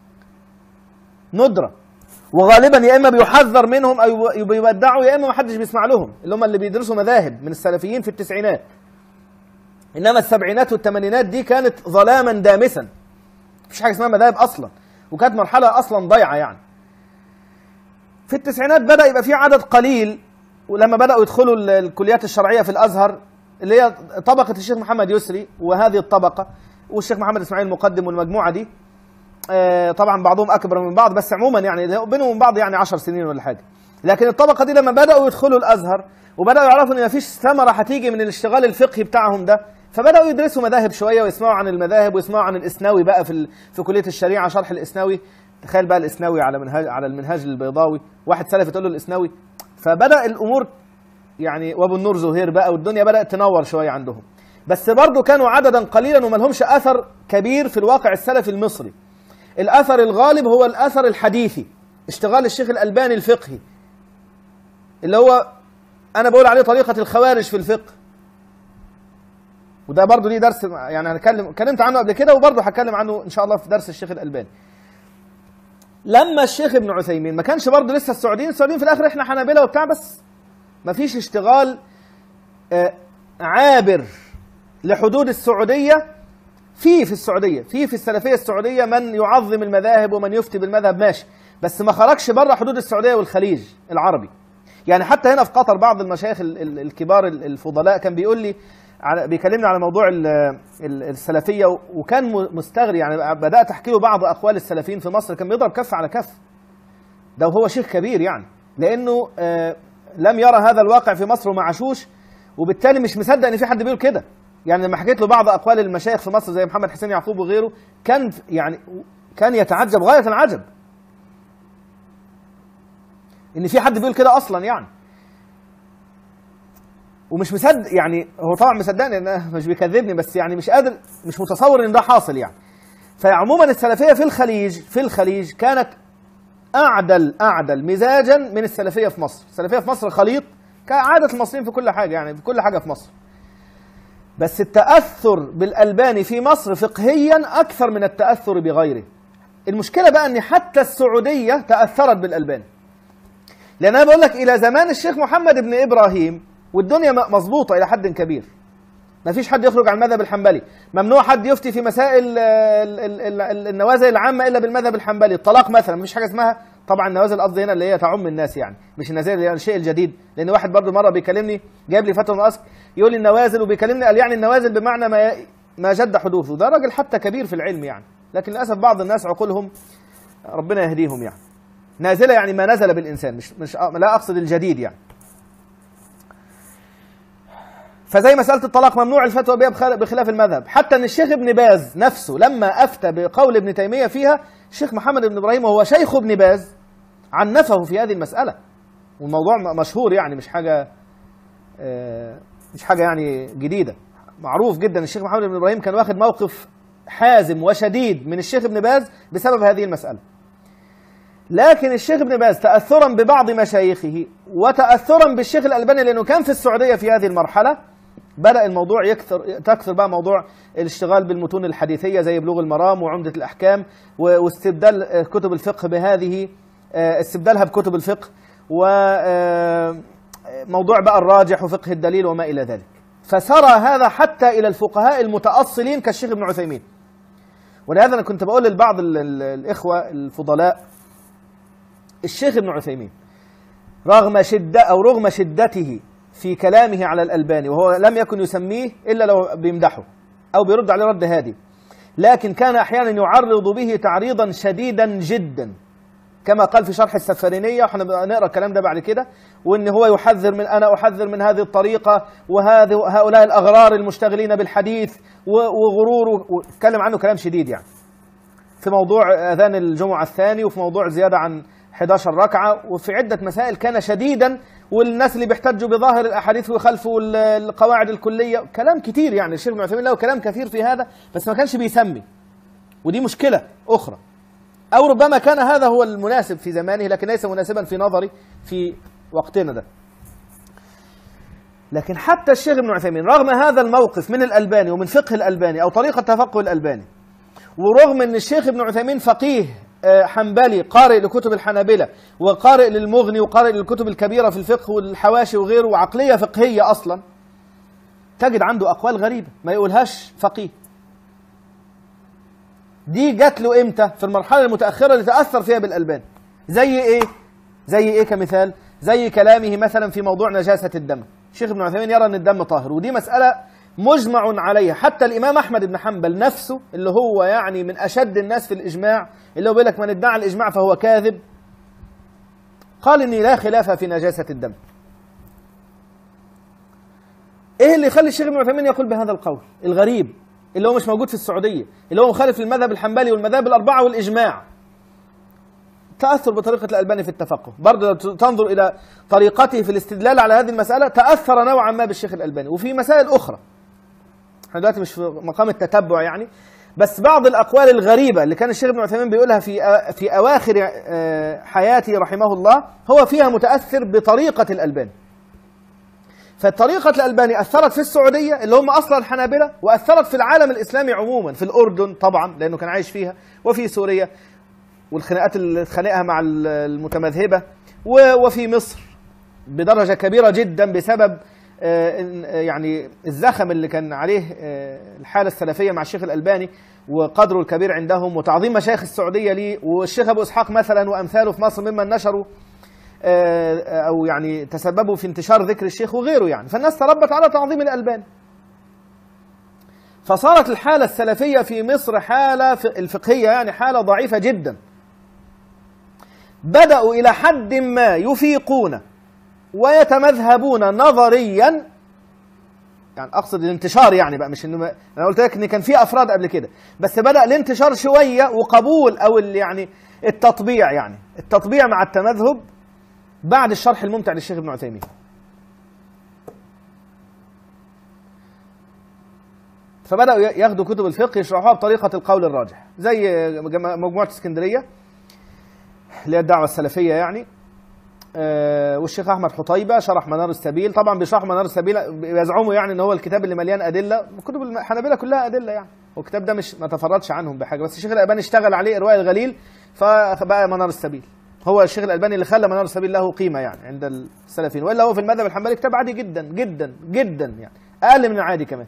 ندرة، وغالبا يا اما بيحذر منهم او بيودعوا يا اما ما حدش بيسمع لهم، اللي هم اللي بيدرسوا مذاهب من السلفيين في التسعينات. انما السبعينات والثمانينات دي كانت ظلاما دامسا، مفيش حاجه اسمها مذاهب اصلا، وكانت مرحله اصلا ضايعه. يعني في التسعينات بدا يبقى في عدد قليل، ولما بداوا يدخلوا الكليات الشرعيه في الازهر اللي هي طبقه الشيخ محمد يسري وهذه الطبقه والشيخ محمد اسماعيل المقدم والمجموعه دي، طبعا بعضهم اكبر من بعض بس عموما يعني بينهم وبين بعض يعني عشر سنين ولا حاجه. لكن الطبقه دي لما بداوا يدخلوا الازهر وبداوا يعرفوا ان مفيش ثمره هتيجي من الاشتغال الفقهي بتاعهم ده، فبداوا يدرسوا مذاهب شويه ويسمعوا عن المذاهب ويسمعوا عن الاسنوي بقى في ال... في كليه الشريعه شرح الاسنوي. تخيل بقى الاسنوي على منهاج على المنهاج البيضاوي، واحد سلفي تقول له الاسنوي. فبدا الامور يعني وابو النور زهير بقى والدنيا بدات تنور شويه عندهم، بس برضه كانوا عددا قليلا وما لهمش اثر كبير في الواقع السلفي المصري. الاثر الغالب هو الاثر الحديثي، اشتغال الشيخ الالباني الفقهي اللي هو انا بقول عليه طريقه الخوارج في الفقه، وده برضه ليه درس يعني هنتكلم اتكلمت عنه قبل كده وبرضه هتكلم عنه ان شاء الله في درس الشيخ الالباني. لما الشيخ ابن عثيمين ما كانش برضه لسه السعوديين السعوديين في الاخر احنا حنابلة وبتاع، بس ما فيش اشتغال عابر لحدود السعوديه. في في السعوديه في في السلفيه السعوديه من يعظم المذاهب ومن يفتي بالمذهب ماشي، بس ما خرجش بره حدود السعوديه والخليج العربي. يعني حتى هنا في قطر بعض المشايخ الكبار الفضلاء كان بيقول لي على بيكلمني على موضوع السلفيه وكان مستغرب. يعني بدات احكي له بعض اقوال السلفيين في مصر كان بيضرب كف على كف، ده وهو شيخ كبير يعني، لانه لم يرى هذا الواقع في مصر وما عاشوش، وبالتالي مش مصدق ان في حد بيقول كده. يعني لما حكيت له بعض اقوال المشايخ في مصر زي محمد حسين يعقوب وغيره كان يعني كان يتعجب غايه العجب ان في حد بيقول كده اصلا يعني، ومش مصدق. يعني هو طبعا مصدقني انه مش بيكذبني، بس يعني مش قادر مش متصور ان ده حاصل يعني. فعموما السلفيه في الخليج في الخليج كانت اعدل اعدل مزاجا من السلفيه في مصر. السلفيه في مصر خليط كعاده المصريين في كل حاجه، يعني في كل حاجه في مصر. بس التاثر بالالباني في مصر فقهيا اكثر من التاثر بغيره. المشكله بقى ان حتى السعوديه تاثرت بالالباني، لان انا بقول لك الى زمان الشيخ محمد بن ابراهيم والدنيا مظبوطه الى حد كبير، ما فيش حد يخرج عن المذهب الحنبلي، ممنوع حد يفتي في مسائل النوازل العامه الا بالمذهب الحنبلي. الطلاق مثلا ما فيش حاجه اسمها، طبعا النوازل قصدي هنا اللي هي تعم الناس يعني، مش النوازل يعني الشيء الجديد. لان واحد برضه مره بيكلمني جايب لي فتوى من الاصل يقول لي النوازل وبيكلمني قال يعني النوازل بمعنى ما ما جد حدوثه. ده راجل حتى كبير في العلم يعني، لكن للاسف بعض الناس عقولهم ربنا يهديهم يعني. نازله يعني ما نزل بالانسان، مش مش لا اقصد الجديد يعني. فزي مسألة الطلاق ممنوع الفتوى بها بخلاف المذهب، حتى ان الشيخ ابن باز نفسه لما افتى بقول ابن تيمية فيها، الشيخ محمد بن ابراهيم وهو شيخ ابن باز عنفه في هذه المسألة، والموضوع مشهور يعني مش حاجة مش حاجة يعني جديدة، معروف جدا. الشيخ محمد بن ابراهيم كان واخد موقف حازم وشديد من الشيخ ابن باز بسبب هذه المسألة. لكن الشيخ ابن باز تأثرا ببعض مشايخه وتأثرا بالشيخ الألباني لأنه كان في السعودية في هذه المرحلة، بدأ الموضوع يكثر تكثر بقى موضوع الاشتغال بالمتون الحديثية زي بلوغ المرام وعمدة الأحكام، واستبدال كتب الفقه بهذه استبدالها بكتب الفقه، وموضوع بقى الراجح وفقه الدليل وما إلى ذلك. فسرى هذا حتى إلى الفقهاء المتأصلين كالشيخ ابن عثيمين. ولهذا أنا كنت بقول لبعض الإخوة الفضلاء الشيخ ابن عثيمين رغم شدة أو رغم شدته في كلامه على الألباني، وهو لم يكن يسميه إلا لو بيمدحه أو بيرد عليه رد هادي، لكن كان أحيانا يعرض به تعريضا شديدا جدا كما قال في شرح السفرينية، وإحنا نقرأ الكلام ده بعد كده، وإن هو يحذر من أنا أحذر من هذه الطريقة وهذه هؤلاء الأغرار المشتغلين بالحديث وغرور، واتكلم عنه كلام شديد يعني في موضوع أذان الجمعة الثاني وفي موضوع زيادة عن إحدى عشرة ركعة وفي عدة مسائل كان شديدا، والناس اللي بيحتجوا بظاهر الأحاديث ويخالفوا القواعد الكلية كلام كتير يعني. الشيخ ابن عثيمين له كلام كثير في هذا بس ما كانش بيسمي، ودي مشكلة أخرى، أو ربما كان هذا هو المناسب في زمانه لكن ليس مناسبا في نظري في وقتنا ده. لكن حتى الشيخ ابن عثيمين رغم هذا الموقف من الألباني ومن فقه الألباني أو طريقة تفقه الألباني، ورغم أن الشيخ ابن عثيمين فقيه حنبلي قارئ لكتب الحنابلة وقارئ للمغني وقارئ للكتب الكبيرة في الفقه والحواشي وغيره وعقلية فقهية أصلا، تجد عنده أقوال غريبة ما يقولهاش فقيه. دي جات له إمتى؟ في المرحلة المتأخرة اللي تأثر فيها بالألباني. زي إيه؟ زي إيه كمثال؟ زي كلامه مثلا في موضوع نجاسة الدم. الشيخ ابن عثيمين يرى أن الدم طاهر، ودي مسألة مجمع عليها. حتى الإمام أحمد بن حنبل نفسه اللي هو يعني من أشد الناس في الإجماع، اللي هو بيقول لك من ادعى الإجماع فهو كاذب، قال إني لا خلاف في نجاسة الدم. ايه اللي يخلي الشيخ ابن عثيمين يقول بهذا القول الغريب اللي هو مش موجود في السعوديه، اللي هو مخالف للمذهب الحنبلي والمذاهب الاربعه والاجماع؟ تاثر بطريقه الالباني في التفقه. برضه تنظر الى طريقته في الاستدلال على هذه المساله، تاثر نوعا ما بالشيخ الالباني. وفي مسائل اخرى احنا دلوقتي مش في مقام التتبع يعني، بس بعض الاقوال الغريبه اللي كان الشيخ ابن عثيمين بيقولها في في اواخر حياته رحمه الله، هو فيها متاثر بطريقه الالباني. فطريقه الالباني اثرت في السعوديه اللي هم اصلا الحنابله، واثرت في العالم الاسلامي عموما، في الاردن طبعا لانه كان عايش فيها، وفي سوريا والخناقات اللي خانقها مع المتمذهبه، وفي مصر بدرجه كبيره جدا بسبب يعني الزخم اللي كان عليه الحالة السلفية مع الشيخ الألباني وقدره الكبير عندهم وتعظيم مشايخ السعودية ليه، والشيخ أبو إسحاق مثلا وأمثاله في مصر ممن نشروا أو يعني تسببوا في انتشار ذكر الشيخ وغيره يعني. فالناس تربت على تعظيم الألباني، فصارت الحالة السلفية في مصر حالة الفقهية يعني حالة ضعيفة جدا. بدأوا إلى حد ما يفيقون ويتمذهبون نظريا، يعني اقصد الانتشار يعني بقى، مش انه انا قلت لك ان كان في افراد قبل كده، بس بدا الانتشار شويه وقبول او يعني التطبيع، يعني التطبيع مع التمذهب بعد الشرح الممتع للشيخ ابن عثيمين. فبداوا ياخدوا كتب الفقه يشرحوها بطريقه القول الراجح، زي مجموعه اسكندريه اللي هي الدعوه السلفيه يعني، والشيخ احمد حطيبه شرح منار السبيل. طبعا بيشرح منار السبيل بيزعموا يعني ان هو الكتاب اللي مليان ادله، كتب الحنابلة كلها ادله يعني، والكتاب ده مش ما تفردش عنهم بحاجه، بس الشيخ الالباني اشتغل عليه ارواء الغليل فبقى منار السبيل. هو الشيخ الالباني اللي خلى منار السبيل له قيمه يعني عند السلفيين، والا هو في المذهب الحنبلي كتاب عادي جدا جدا جدا يعني، اقل من العادي كمان.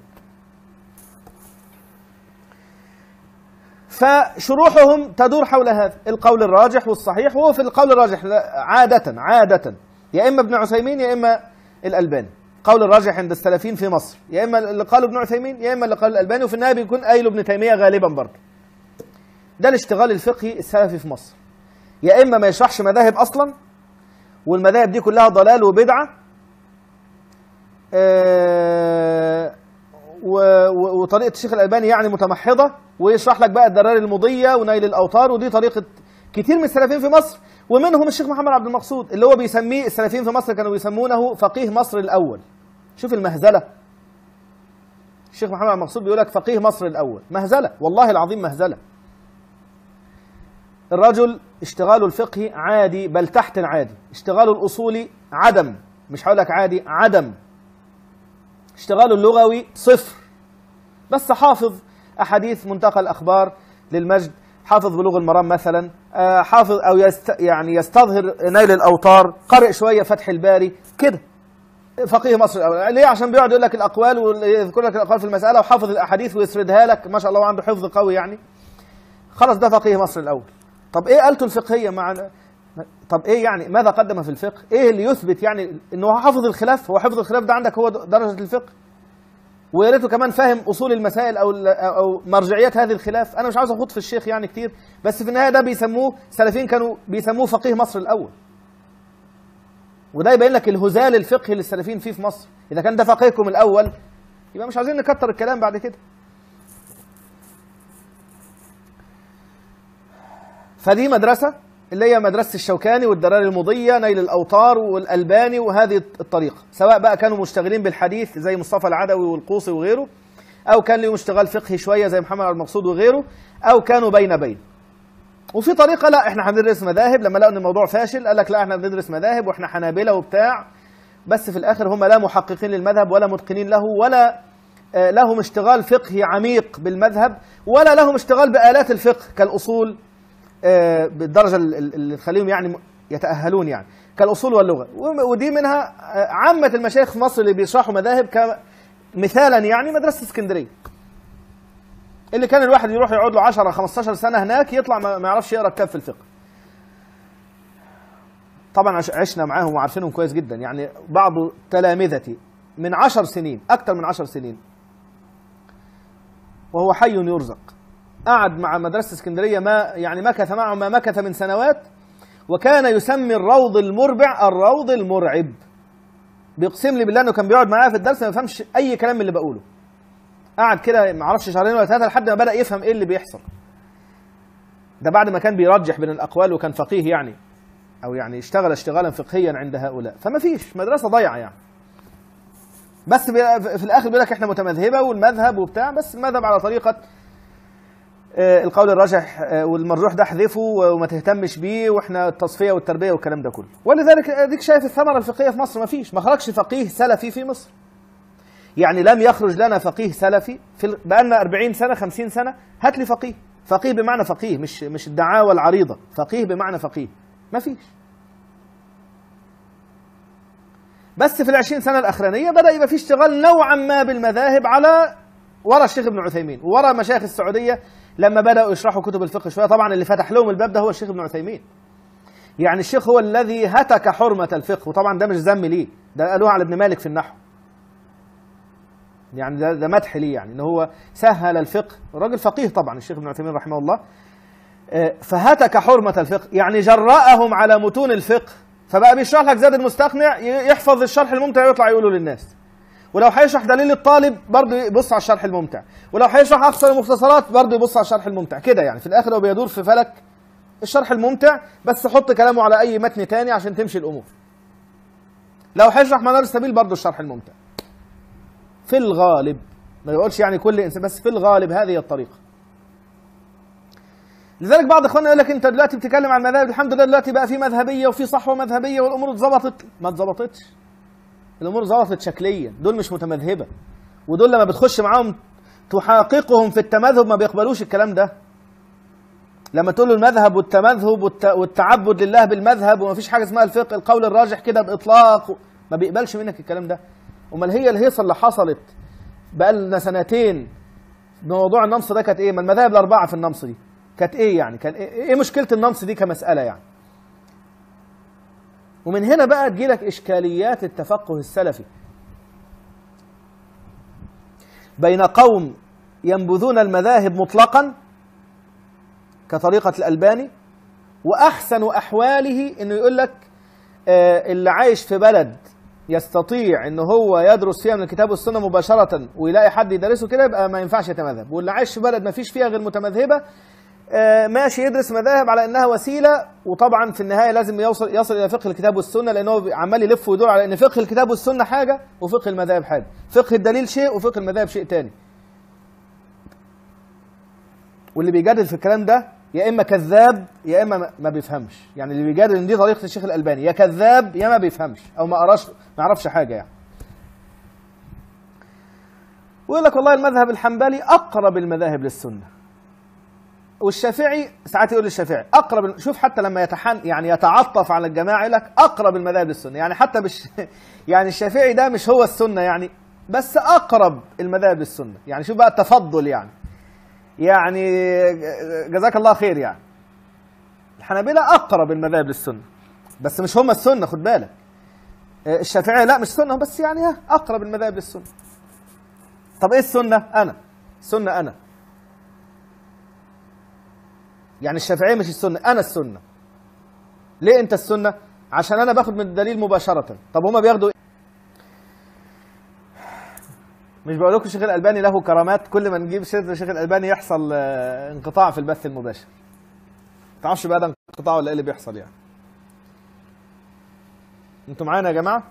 فشروحهم تدور حول هذا القول الراجح والصحيح، وهو في القول الراجح عادة عادة يا إما ابن عثيمين يا إما الألباني. قول الراجح عند السلفيين في مصر يا إما اللي قاله ابن عثيمين يا إما اللي قاله الألباني، وفي النهاية بيكون قايله ابن تيمية غالبا برضه. ده الاشتغال الفقهي السلفي في مصر، يا إما ما يشرحش مذاهب أصلا، والمذاهب دي كلها ضلال وبدعة، أه وطريقة الشيخ الألباني يعني متمحضة، ويشرح لك بقى الدراري المضية ونيل الأوطار، ودي طريقة كتير من السلفيين في مصر، ومنهم الشيخ محمد عبد المقصود اللي هو بيسميه السلفيين في مصر كانوا بيسمونه فقيه مصر الأول. شوف المهزلة، الشيخ محمد عبد المقصود بيقول لك فقيه مصر الأول، مهزلة والله العظيم مهزلة. الرجل اشتغاله الفقهي عادي بل تحت العادي، اشتغاله الأصولي عدم، مش هقول لك عادي عدم، اشتغاله اللغوي صفر، بس حافظ أحاديث منتقى الأخبار للمجد، حافظ بلوغ المرام مثلا، حافظ أو يست يعني يستظهر نيل الأوطار، قرئ شوية فتح الباري كده، فقيه مصر الأول. ليه؟ عشان بيقعد يقول لك الأقوال ويذكر لك الأقوال في المسألة وحافظ الأحاديث ويسردها لك، ما شاء الله عنده حفظ قوي يعني، خلاص ده فقيه مصر الأول. طب إيه آلته الفقهية مع طب إيه يعني ماذا قدم في الفقه؟ إيه اللي يثبت يعني إنه هو حافظ الخلاف؟ هو حفظ الخلاف ده عندك هو درجة الفقه، ويا ريته كمان فاهم اصول المسائل او او مرجعيات هذه الخلاف. انا مش عاوز اخوض في الشيخ يعني كتير، بس في النهايه ده بيسموه السلفيين كانوا بيسموه فقيه مصر الاول، وده يبين لك الهزال الفقهي اللي السلفيين فيه في مصر. اذا كان ده فقيهكم الاول يبقى مش عايزين نكتر الكلام بعد كده. فدي مدرسه اللي هي مدرسة الشوكاني والدراري المضية، نيل الأوطار والألباني، وهذه الطريقة، سواء بقى كانوا مشتغلين بالحديث زي مصطفى العدوي والقوصي وغيره، أو كان لهم اشتغال فقهي شوية زي محمد المقصود وغيره، أو كانوا بين بين. وفي طريقة لا احنا هندرس مذاهب، لما لقوا ان الموضوع فاشل قال لك لا احنا بندرس مذاهب واحنا حنابلة وبتاع، بس في الآخر هم لا محققين للمذهب ولا متقنين له، ولا لهم اشتغال فقهي عميق بالمذهب، ولا لهم اشتغال بآلات الفقه كالأصول بالدرجة اللي تخليهم يعني يتأهلون يعني كالأصول واللغة. ودي منها عامة المشايخ في مصر اللي بيشرحوا مذاهب، كمثالا يعني مدرسة اسكندرية اللي كان الواحد يروح يقعد له عشرة خمستاشر سنة هناك يطلع ما يعرفش يقرأ كتاب في الفقه. طبعا عشنا معاهم وعارفينهم كويس جدا، يعني بعض تلامذتي من عشر سنين أكثر من عشر سنين وهو حي يرزق، قعد مع مدرسة اسكندرية ما يعني مكث معهم ما مكث من سنوات، وكان يسمي الروض المربع الروض المرعب. بيقسم لي بالله انه كان بيقعد معايا في الدرس ما يفهمش اي كلام من اللي بقوله. قعد كده ما اعرفش شهرين ولا ثلاثه لحد ما بدا يفهم ايه اللي بيحصل. ده بعد ما كان بيرجح بين الاقوال وكان فقيه يعني، او يعني اشتغل اشتغالا فقهيا عند هؤلاء. فما فيش مدرسه ضايعه يعني. بس في الاخر بيقول لك احنا متمذهبه والمذهب وبتاع، بس المذهب على طريقه القول الراجح والمرجوح ده احذفه وما تهتمش بيه، واحنا التصفيه والتربيه والكلام ده كله. ولذلك اديك شايف الثمره الفقهيه في مصر ما فيش، ما خرجش فقيه سلفي في مصر. يعني لم يخرج لنا فقيه سلفي في بقالنا أربعين سنه خمسين سنه. هات لي فقيه، فقيه بمعنى فقيه، مش مش الدعاوى العريضه، فقيه بمعنى فقيه ما فيش. بس في العشرين سنه الاخرانيه بدا يبقى في اشتغال نوعا ما بالمذاهب على ورا الشيخ ابن عثيمين وورا مشايخ السعوديه لما بداوا يشرحوا كتب الفقه شويه. طبعا اللي فتح لهم الباب ده هو الشيخ ابن عثيمين. يعني الشيخ هو الذي هتك حرمه الفقه، وطبعا ده مش ذم ليه، ده قالوها على ابن مالك في النحو. يعني ده, ده مدح ليه، يعني ان هو سهل الفقه، راجل فقيه طبعا الشيخ ابن عثيمين رحمه الله. فهتك حرمه الفقه، يعني جرأهم على متون الفقه، فبقى بيشرح لك زاد المستقنع يحفظ الشرح الممتع ويطلع يقوله للناس. ولو هيشرح دليل الطالب برضه يبص على الشرح الممتع، ولو هيشرح اقصر المختصرات برضه يبص على الشرح الممتع كده. يعني في الاخر هو بيدور في فلك الشرح الممتع، بس حط كلامه على اي متن تاني عشان تمشي الامور. لو هيشرح منار السبيل برضه الشرح الممتع في الغالب، ما يقولش يعني كل انسان، بس في الغالب هذه الطريقه. لذلك بعض اخواننا يقول لك انت دلوقتي بتتكلم عن المذاهب، الحمد لله دلوقتي بقى في مذهبيه وفي صحوه مذهبيه والامور اتظبطت. ما اتظبطتش، الامور ظبطت شكليا. دول مش متمذهبه، ودول لما بتخش معاهم تحاققهم في التمذهب ما بيقبلوش الكلام ده. لما تقول له المذهب والتمذهب والتعبد لله بالمذهب وما فيش حاجه اسمها الفقه القول الراجح كده باطلاق، ما بيقبلش منك الكلام ده. امال هي الهيصه اللي حصلت بقى لنا سنتين بموضوع النمص ده كانت ايه؟ ما المذاهب الاربعه في النمص دي كانت ايه يعني؟ كان ايه, إيه مشكله النمص دي كمساله يعني؟ ومن هنا بقى تجيلك إشكاليات التفقه السلفي بين قوم ينبذون المذاهب مطلقا كطريقة الألباني، وأحسن أحواله إنه يقول لك آه اللي عايش في بلد يستطيع إنه هو يدرس فيها من الكتاب والسنة مباشرة ويلاقي حد يدرسه كده يبقى ما ينفعش يتمذهب، واللي عايش في بلد ما فيش فيها غير متمذهبة آه ماشي يدرس مذاهب على انها وسيله، وطبعا في النهايه لازم يوصل يصل الى فقه الكتاب والسنه، لانه عمال يلف ويدور على ان فقه الكتاب والسنه حاجه وفقه المذاهب حاجه، فقه الدليل شيء وفقه المذاهب شيء تاني. واللي بيجادل في الكلام ده يا اما كذاب يا اما ما بيفهمش. يعني اللي بيجادل ان دي طريقه الشيخ الالباني يا كذاب يا ما بيفهمش او ما قراش ما يعرفش حاجه يعني. ويقول لك والله المذهب الحنبلي اقرب المذاهب للسنه، والشافعي ساعات يقول للشافعي اقرب. شوف حتى لما يتحن يعني يتعطف على الجماعه يقول لك اقرب المذاهب للسنه، يعني حتى مش يعني الشافعي ده مش هو السنه يعني، بس اقرب المذاهب للسنه. يعني شوف بقى التفضل يعني يعني جزاك الله خير. يعني الحنابلة اقرب المذاهب للسنه بس مش هم السنه، خد بالك. الشافعي لا مش سنه بس يعني اقرب المذاهب للسنه. طب ايه السنه؟ انا السنه انا يعني الشافعية مش السنة، أنا السنة. ليه أنت السنة؟ عشان أنا باخد من الدليل مباشرة. طب هما بياخدوا إيه؟ مش بقول لكم الشيخ الألباني له كرامات، كل ما نجيب سيرة الشيخ الألباني يحصل انقطاع في البث المباشر. ما تعرفش بقى ده انقطاع ولا إيه اللي بيحصل يعني. أنتوا معانا يا جماعة؟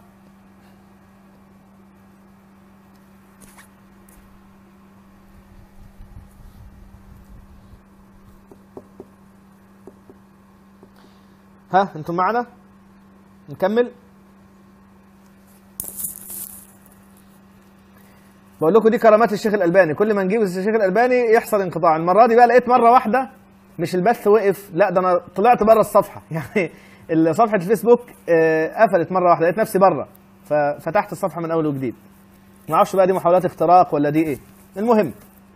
ها انتم معنا؟ نكمل؟ بقول لكم دي كرامات الشيخ الألباني، كل ما نجيب الشيخ الألباني يحصل انقطاع. المرة دي بقى لقيت مرة واحدة مش البث وقف، لا ده انا طلعت بره الصفحة يعني صفحة الفيسبوك قفلت مرة واحدة، لقيت نفسي بره ففتحت الصفحة من أول وجديد. ما اعرفش بقى دي محاولات اختراق ولا دي ايه. المهم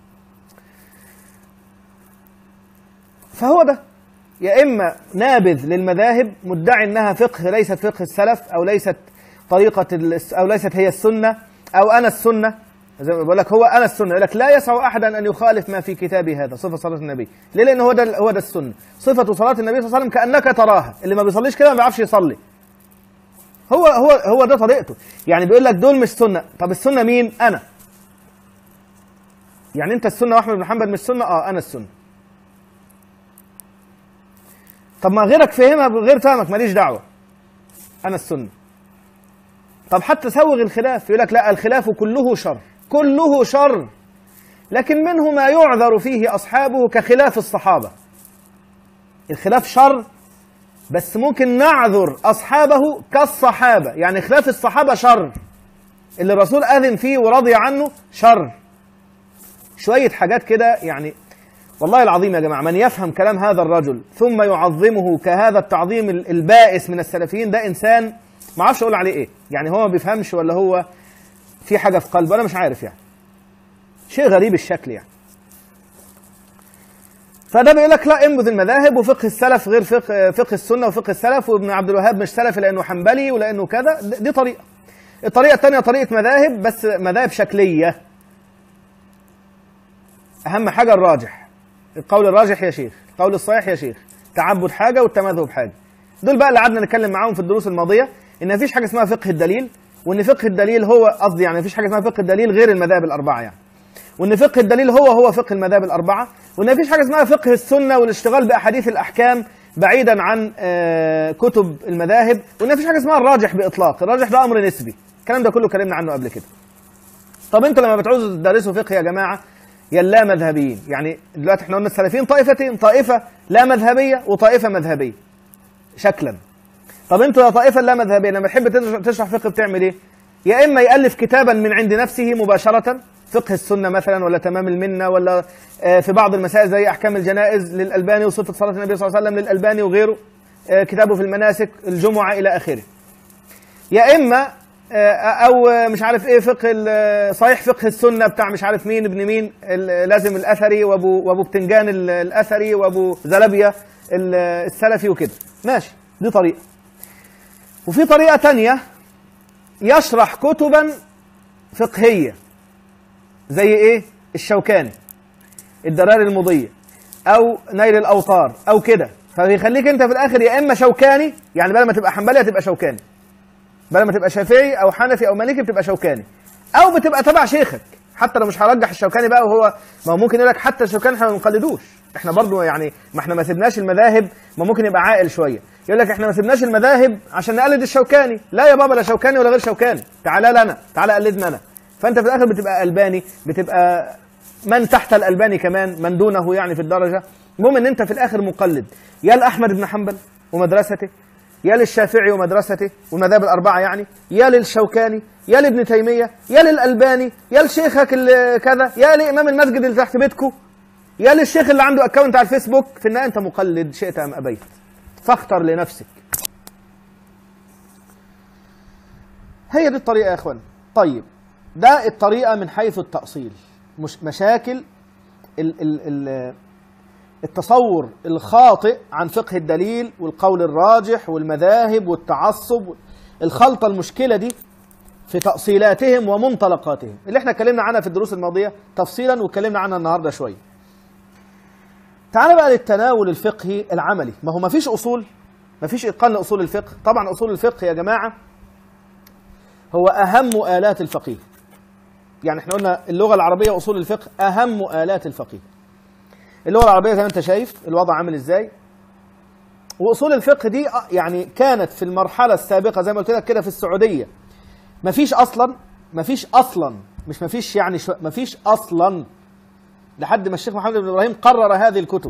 فهو ده يا إما نابذ للمذاهب مدعي أنها فقه ليست فقه السلف أو ليست طريقة أو ليست هي السنة أو أنا السنة. زي ما بقول لك هو أنا السنة، يقول لك لا يسع أحدا أن يخالف ما في كتابي هذا صفة صلاة النبي. ليه؟ لأن هو ده هو ده السنة، صفة صلاة النبي صلى الله عليه وسلم كأنك تراها. اللي ما بيصليش كده ما بيعرفش يصلي. هو هو هو ده طريقته. يعني بيقول لك دول مش سنه. طب السنه مين؟ انا. يعني انت السنه واحمد بن حنبل مش سنه؟ اه انا السنه. طب ما غيرك فهمها بغير فهمك ماليش دعوه، انا السنه. طب حتى سوغ الخلاف، يقول لك لا الخلاف كله شر، كله شر، لكن منه ما يعذر فيه اصحابه كخلاف الصحابه. الخلاف شر بس ممكن نعذر اصحابه كالصحابه. يعني خلاف الصحابه شر، اللي الرسول اذن فيه ورضي عنه شر. شويه حاجات كده يعني. والله العظيم يا جماعه من يفهم كلام هذا الرجل ثم يعظمه كهذا التعظيم البائس من السلفيين، ده انسان ما اعرفش اقول عليه ايه. يعني هو ما بيفهمش ولا هو في حاجه في قلبه، انا مش عارف. يعني شيء غريب الشكل يعني. فده بيقول لك لا انبذ المذاهب، وفقه السلف غير فقه فقه السنه وفقه السلف، وابن عبد الوهاب مش سلفي لانه حنبلي ولانه كذا. دي طريقه. الطريقه الثانيه طريقه مذاهب بس مذاهب شكليه. اهم حاجه الراجح، القول الراجح يا شيخ، القول الصحيح يا شيخ، تعبد حاجه والتمذهب حاجه. دول بقى اللي قعدنا نتكلم معاهم في الدروس الماضيه، ان مفيش حاجه اسمها فقه الدليل، وان فقه الدليل هو قصدي يعني مفيش حاجه اسمها فقه الدليل غير المذاهب الاربعه يعني. وان فقه الدليل هو هو فقه المذاهب الاربعه، وان مفيش حاجه اسمها فقه السنه والاشتغال باحاديث الاحكام بعيدا عن كتب المذاهب، وان مفيش حاجه اسمها الراجح باطلاق. الراجح ده امر نسبي. الكلام ده كله اتكلمنا عنه قبل كده. طب انتوا لما بتعوزوا تدرسوا فقه يا جماعه يا لا مذهبيين، يعني دلوقتي احنا قلنا السلفيين طائفتين، طائفه لا مذهبيه وطائفه مذهبيه شكلا. طب انتوا يا طائفه لا مذهبيه لما تحب تشرح فقه بتعمل ايه؟ يا اما يالف كتابا من عند نفسه مباشره، فقه السنه مثلا ولا تمام المنه، ولا في بعض المسائل زي احكام الجنائز للالباني وصفه صلاه النبي صلى الله عليه وسلم للالباني وغيره، كتابه في المناسك الجمعه الى اخره. يا اما او مش عارف ايه فقه صحيح فقه السنه بتاع مش عارف مين ابن مين لازم الاثري وابو وابو بتنجان الاثري وابو زلبيه السلفي وكده. ماشي، دي طريقه. وفي طريقه ثانيه يشرح كتبا فقهيه زي ايه؟ الشوكاني، الدراري المضيه، او نيل الاوطار او كده. فبيخليك انت في الاخر يا اما شوكاني، يعني بدل ما تبقى حنبلي هتبقى شوكاني، بدل ما تبقى شافعي او حنفي او مالكي بتبقى شوكاني، او بتبقى تبع شيخك. حتى لو مش هرجح الشوكاني بقى، وهو ما هو ممكن يقول لك حتى الشوكاني احنا ما بنقلدوش، احنا برضو يعني ما احنا ما سيبناش المذاهب. ما ممكن يبقى عاقل شويه يقول لك احنا ما سيبناش المذاهب عشان نقلد الشوكاني. لا يا بابا، لا شوكاني ولا غير شوكاني، تعالى لنا، تعالى قلدنا انا. فانت في الاخر بتبقى الباني، بتبقى من تحت الالباني كمان، من دونه يعني في الدرجه. المهم ان انت في الاخر مقلد يا لاحمد بن حنبل ومدرسته، يا للشافعي ومدرسته والمذاهب الاربعه يعني، يا للشوكاني، يا لابن تيميه، يا للالباني، يا لشيخك اللي كذا، يا لامام المسجد اللي تحت بيتكم، يا للشيخ اللي عنده اكونت على الفيسبوك. في النهايه انت مقلد شئت ام ابيت، فاختر لنفسك. هي دي الطريقه يا اخوان. طيب ده الطريقه من حيث التاصيل. مش مشاكل ال ال ال التصور الخاطئ عن فقه الدليل والقول الراجح والمذاهب والتعصب، الخلطة المشكلة دي في تأصيلاتهم ومنطلقاتهم اللي احنا اتكلمنا عنها في الدروس الماضية تفصيلا، واتكلمنا عنها النهاردة شوية. تعال بقى للتناول الفقهي العملي. ما هو ما فيش أصول، ما فيش إتقان لأصول الفقه. طبعا أصول الفقه يا جماعة هو أهم آلات الفقيه. يعني احنا قلنا اللغة العربية أصول الفقه أهم آلات الفقيه. اللغة العربية زي ما انت شايف الوضع عامل ازاي. واصول الفقه دي يعني كانت في المرحلة السابقة زي ما قلت لك كده في السعودية مفيش اصلا، مفيش اصلا، مش مفيش يعني شو مفيش اصلا، لحد ما الشيخ محمد بن ابراهيم قرر هذه الكتب.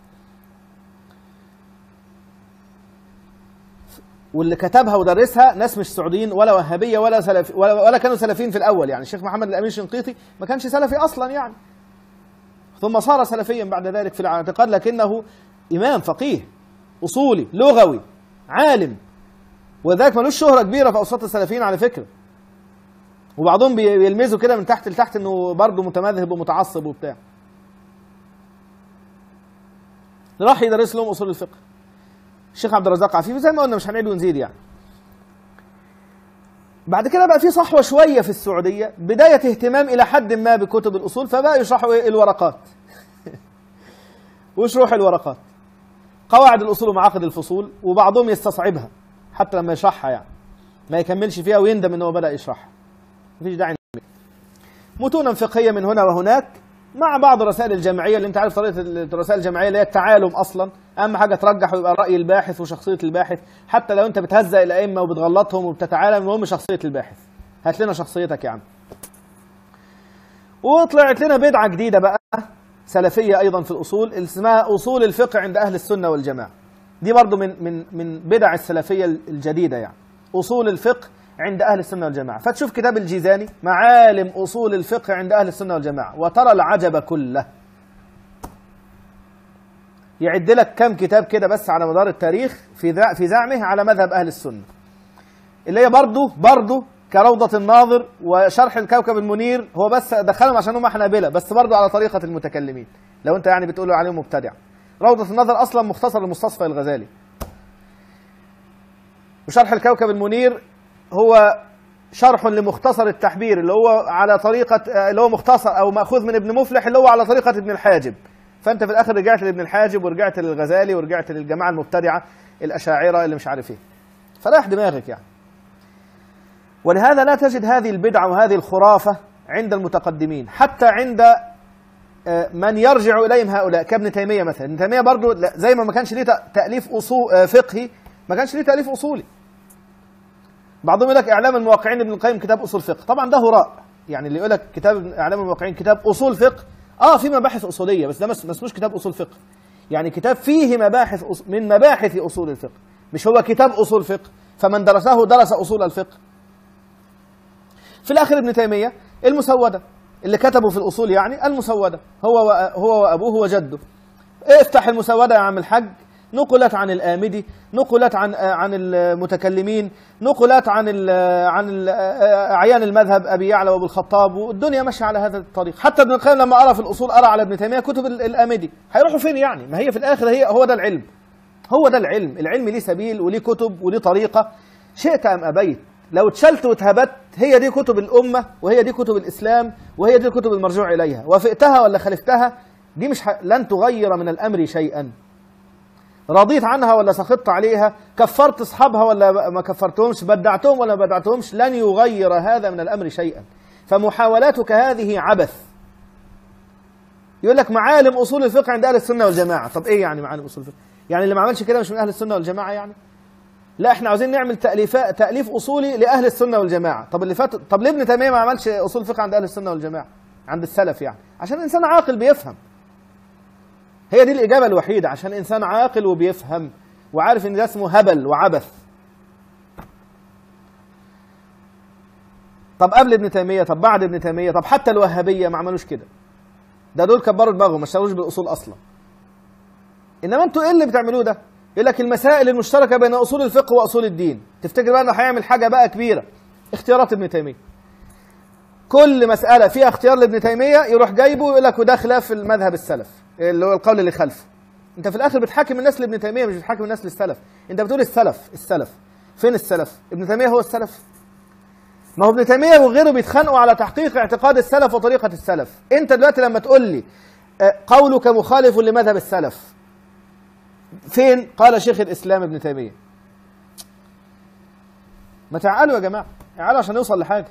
واللي كتبها ودرسها ناس مش سعوديين ولا وهابية ولا سلفي ولا, ولا كانوا سلفيين في الاول. يعني الشيخ محمد الامين الشنقيطي ما كانش سلفي اصلا يعني، ثم صار سلفيا بعد ذلك في الاعتقاد، لكنه إمام فقيه أصولي لغوي عالم، وذلك ملوش شهرة كبيرة في أوساط السلفيين على فكرة. وبعضهم بيلمزوا كده من تحت لتحت إنه برضه متمذهب ومتعصب وبتاع. راح يدرس لهم أصول الفقه الشيخ عبد الرزاق عفيفي زي ما قلنا، مش هنعيد ونزيد يعني. بعد كده بقى في صحوة شوية في السعودية، بداية اهتمام إلى حد ما بكتب الأصول، فبقى يشرحوا إيه؟ الورقات. وشروح الورقات، قواعد الأصول ومعاقد الفصول، وبعضهم يستصعبها حتى لما يشرحها يعني. ما يكملش فيها ويندم ان هو بدأ يشرحها. مفيش داعي. متونا فقهية من هنا وهناك مع بعض الرسائل الجامعية، اللي انت عارف طريقة الرسائل الجامعية اللي هي التعالم اصلا، اهم حاجة ترجح ويبقى رأي الباحث وشخصية الباحث، حتى لو انت بتهزأ الائمة وبتغلطهم وبتتعالم، المهم شخصية الباحث. هات لنا شخصيتك يا عم. وطلعت لنا بدعة جديدة بقى سلفية ايضا في الاصول، اسمها اصول الفقه عند اهل السنة والجماعة. دي برضو من من من بدع السلفية الجديدة، يعني اصول الفقه عند أهل السنة والجماعة. فتشوف كتاب الجيزاني معالم أصول الفقه عند أهل السنة والجماعة، وترى العجب كله. يعد لك كم كتاب كده بس على مدار التاريخ في في زعمه على مذهب أهل السنة، اللي هي برضه برضه كروضة الناظر وشرح الكوكب المنير، هو بس دخلهم عشان هم حنابلة، بس برضه على طريقة المتكلمين، لو أنت يعني بتقول عليهم مبتدع. روضة الناظر أصلا مختصر لمستصفى الغزالي، وشرح الكوكب المنير هو شرح لمختصر التحبير، اللي هو على طريقة، اللي هو مختصر أو مأخوذ من ابن مفلح، اللي هو على طريقة ابن الحاجب. فأنت في الآخر رجعت لابن الحاجب ورجعت للغزالي ورجعت للجماعة المبتدعة الأشاعرة اللي مش عارف إيه. فراح دماغك يعني. ولهذا لا تجد هذه البدعة وهذه الخرافة عند المتقدمين، حتى عند من يرجع إليهم هؤلاء كابن تيمية مثلا. ابن تيمية برضو زي ما ما كانش ليه تأليف أصول فقهي، ما كانش ليه تأليف أصولي. بعضهم يقول لك إعلام الموقعين ابن القيم كتاب أصول فقه، طبعا ده هراء. يعني اللي يقول لك كتاب إعلام الموقعين كتاب أصول فقه، اه في مباحث أصولية، بس ده ما اسموش كتاب أصول فقه. يعني كتاب فيه مباحث من مباحث أصول الفقه، مش هو كتاب أصول فقه، فمن درسه درس أصول الفقه. في الآخر ابن تيمية المسودة اللي كتبوا في الأصول، يعني المسودة هو هو وأبوه وجده. افتح المسودة يا عم الحاج، نقلت عن الآمدي، نقلت عن عن المتكلمين، نقلت عن ال عن ال أعيان المذهب أبي يعلى وأبو الخطاب، والدنيا ماشية على هذا الطريق. حتى ابن القيم لما قرأ في الأصول قرأ على ابن تيمية كتب الآمدي. هيروحوا فين يعني؟ ما هي في الآخر هي هو ده العلم، هو ده العلم. العلم ليه سبيل وليه كتب وليه طريقة، شئت أم أبيت. لو اتشلت واتهبت، هي دي كتب الأمة وهي دي كتب الإسلام وهي دي الكتب المرجوع إليها. وافقتها ولا خالفتها، دي مش ح... لن تغير من الأمر شيئا. رضيت عنها ولا سخطت عليها، كفرت أصحابها ولا ما كفرتهمش، بدعتهم ولا ما بدعتهمش، لن يغير هذا من الأمر شيئا. فمحاولاتك هذه عبث. يقول لك معالم أصول الفقه عند أهل السنة والجماعة. طب إيه يعني معالم أصول الفقه؟ يعني اللي ما عملش كده مش من أهل السنة والجماعة يعني؟ لا، احنا عاوزين نعمل تأليفات تأليف أصولي لأهل السنة والجماعة. طب اللي فات، طب ليه ابن تيمية ما عملش أصول فقه عند أهل السنة والجماعة، عند السلف يعني؟ عشان إنسان عاقل بيفهم. هي دي الإجابة الوحيدة، عشان إنسان عاقل وبيفهم وعارف إن ده اسمه هبل وعبث. طب قبل ابن تيمية، طب بعد ابن تيمية، طب حتى الوهابية ما عملوش كده. ده دول كبروا دماغهم، ما اشتغلوش بالأصول أصلا. إنما أنتوا إيه اللي بتعملوه ده؟ يقول لك المسائل المشتركة بين أصول الفقه وأصول الدين. تفتكر بقى إنه هيعمل حاجة بقى كبيرة؟ اختيارات ابن تيمية. كل مسألة فيها اختيار لابن تيمية يروح جايبه ويقول لك وده خلاف المذهب السلف، اللي هو القول اللي خلفه. انت في الاخر بتحاكم الناس لابن تيمية، مش بتحاكم الناس للسلف. انت بتقول السلف السلف فين السلف؟ ابن تيمية هو السلف؟ ما هو ابن تيمية وغيره بيتخانقوا على تحقيق اعتقاد السلف وطريقة السلف. انت دلوقتي لما تقول لي قولك مخالف لمذهب السلف، فين قال شيخ الاسلام ابن تيمية؟ ما تعالوا يا جماعة، تعالوا عشان نوصل لحاجة.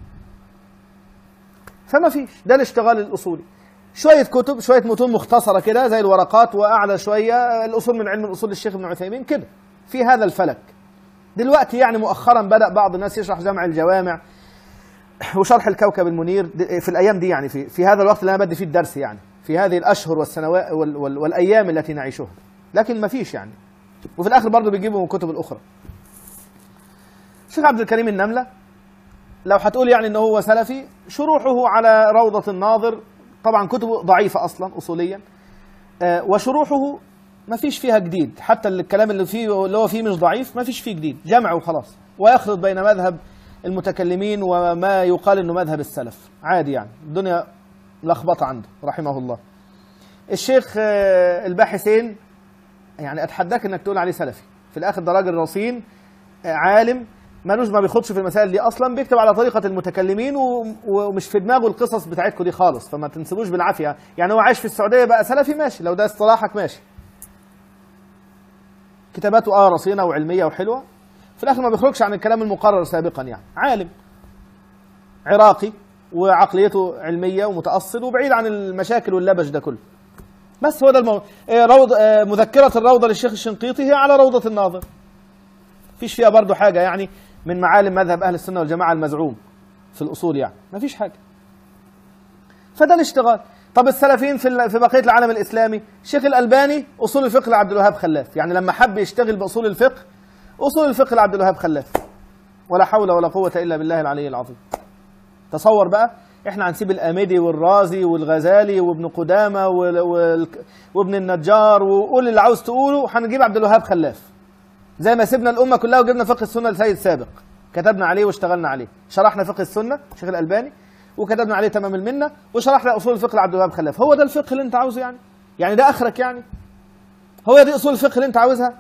فما فيش، ده الاشتغال الأصولي. شوية كتب، شوية متون مختصرة كده زي الورقات، وأعلى شوية الأصول من علم الأصول للشيخ ابن عثيمين كده، في هذا الفلك. دلوقتي يعني مؤخرا بدأ بعض الناس يشرح جمع الجوامع وشرح الكوكب المنير في الأيام دي، يعني في, في هذا الوقت اللي أنا بدي فيه الدرس، يعني في هذه الأشهر والسنوات وال وال والأيام التي نعيشها. لكن ما فيش يعني، وفي الآخر برضه بيجيبوا من الكتب الأخرى. الشيخ عبد الكريم النملة لو هتقول يعني انه هو سلفي، شروحه على روضة الناظر طبعا كتبه ضعيفة اصلا اصوليا، آه وشروحه ما فيش فيها جديد، حتى الكلام اللي فيه اللي هو فيه مش ضعيف، ما فيش فيه جديد، جمع وخلاص، ويخلط بين مذهب المتكلمين وما يقال انه مذهب السلف، عادي يعني، الدنيا ملخبطة عنده رحمه الله. الشيخ آه الباحثين يعني اتحداك انك تقول عليه سلفي، في الاخر ده راجل رصين، آه عالم مالوش ما بيخدش في المسائل دي اصلا، بيكتب على طريقه المتكلمين ومش في دماغه القصص بتاعتكم دي خالص، فما تنسبوش بالعافيه. يعني هو عايش في السعوديه بقى سلفي، ماشي، لو ده اصطلاحك ماشي. كتاباته اه رصينه وعلميه وحلوه، في الاخر ما بيخرجش عن الكلام المقرر سابقا، يعني عالم عراقي وعقليته علميه ومتاصل وبعيد عن المشاكل واللبش ده كله. بس هو ده الموضوع. روض مذكره الروضه للشيخ الشنقيطي هي على روضه الناظر، مفيش فيها برضو حاجه يعني من معالم مذهب اهل السنه والجماعه المزعوم في الاصول، يعني مفيش حاجه. فده الاشتغال. طب السلفيين في في بقيه العالم الاسلامي، الشيخ الالباني اصول الفقه لعبد الوهاب خلاف، يعني لما حب يشتغل باصول الفقه، اصول الفقه لعبد الوهاب خلاف. ولا حول ولا قوه الا بالله العلي العظيم. تصور بقى، احنا هنسيب الاميدي والرازي والغزالي وابن قدامه وابن النجار وقول اللي عاوز تقوله، وهنجيب عبد الوهاب خلاف. زي ما سيبنا الامه كلها وجبنا فقه السنه لسيد سابق، كتبنا عليه واشتغلنا عليه، شرحنا فقه السنه الشيخ الالباني وكتبنا عليه تمام المنه، وشرحنا اصول الفقه لعبد الوهاب خلاف. هو ده الفقه اللي انت عاوزه يعني؟ يعني ده اخرك يعني؟ هو دي اصول الفقه اللي انت عاوزها؟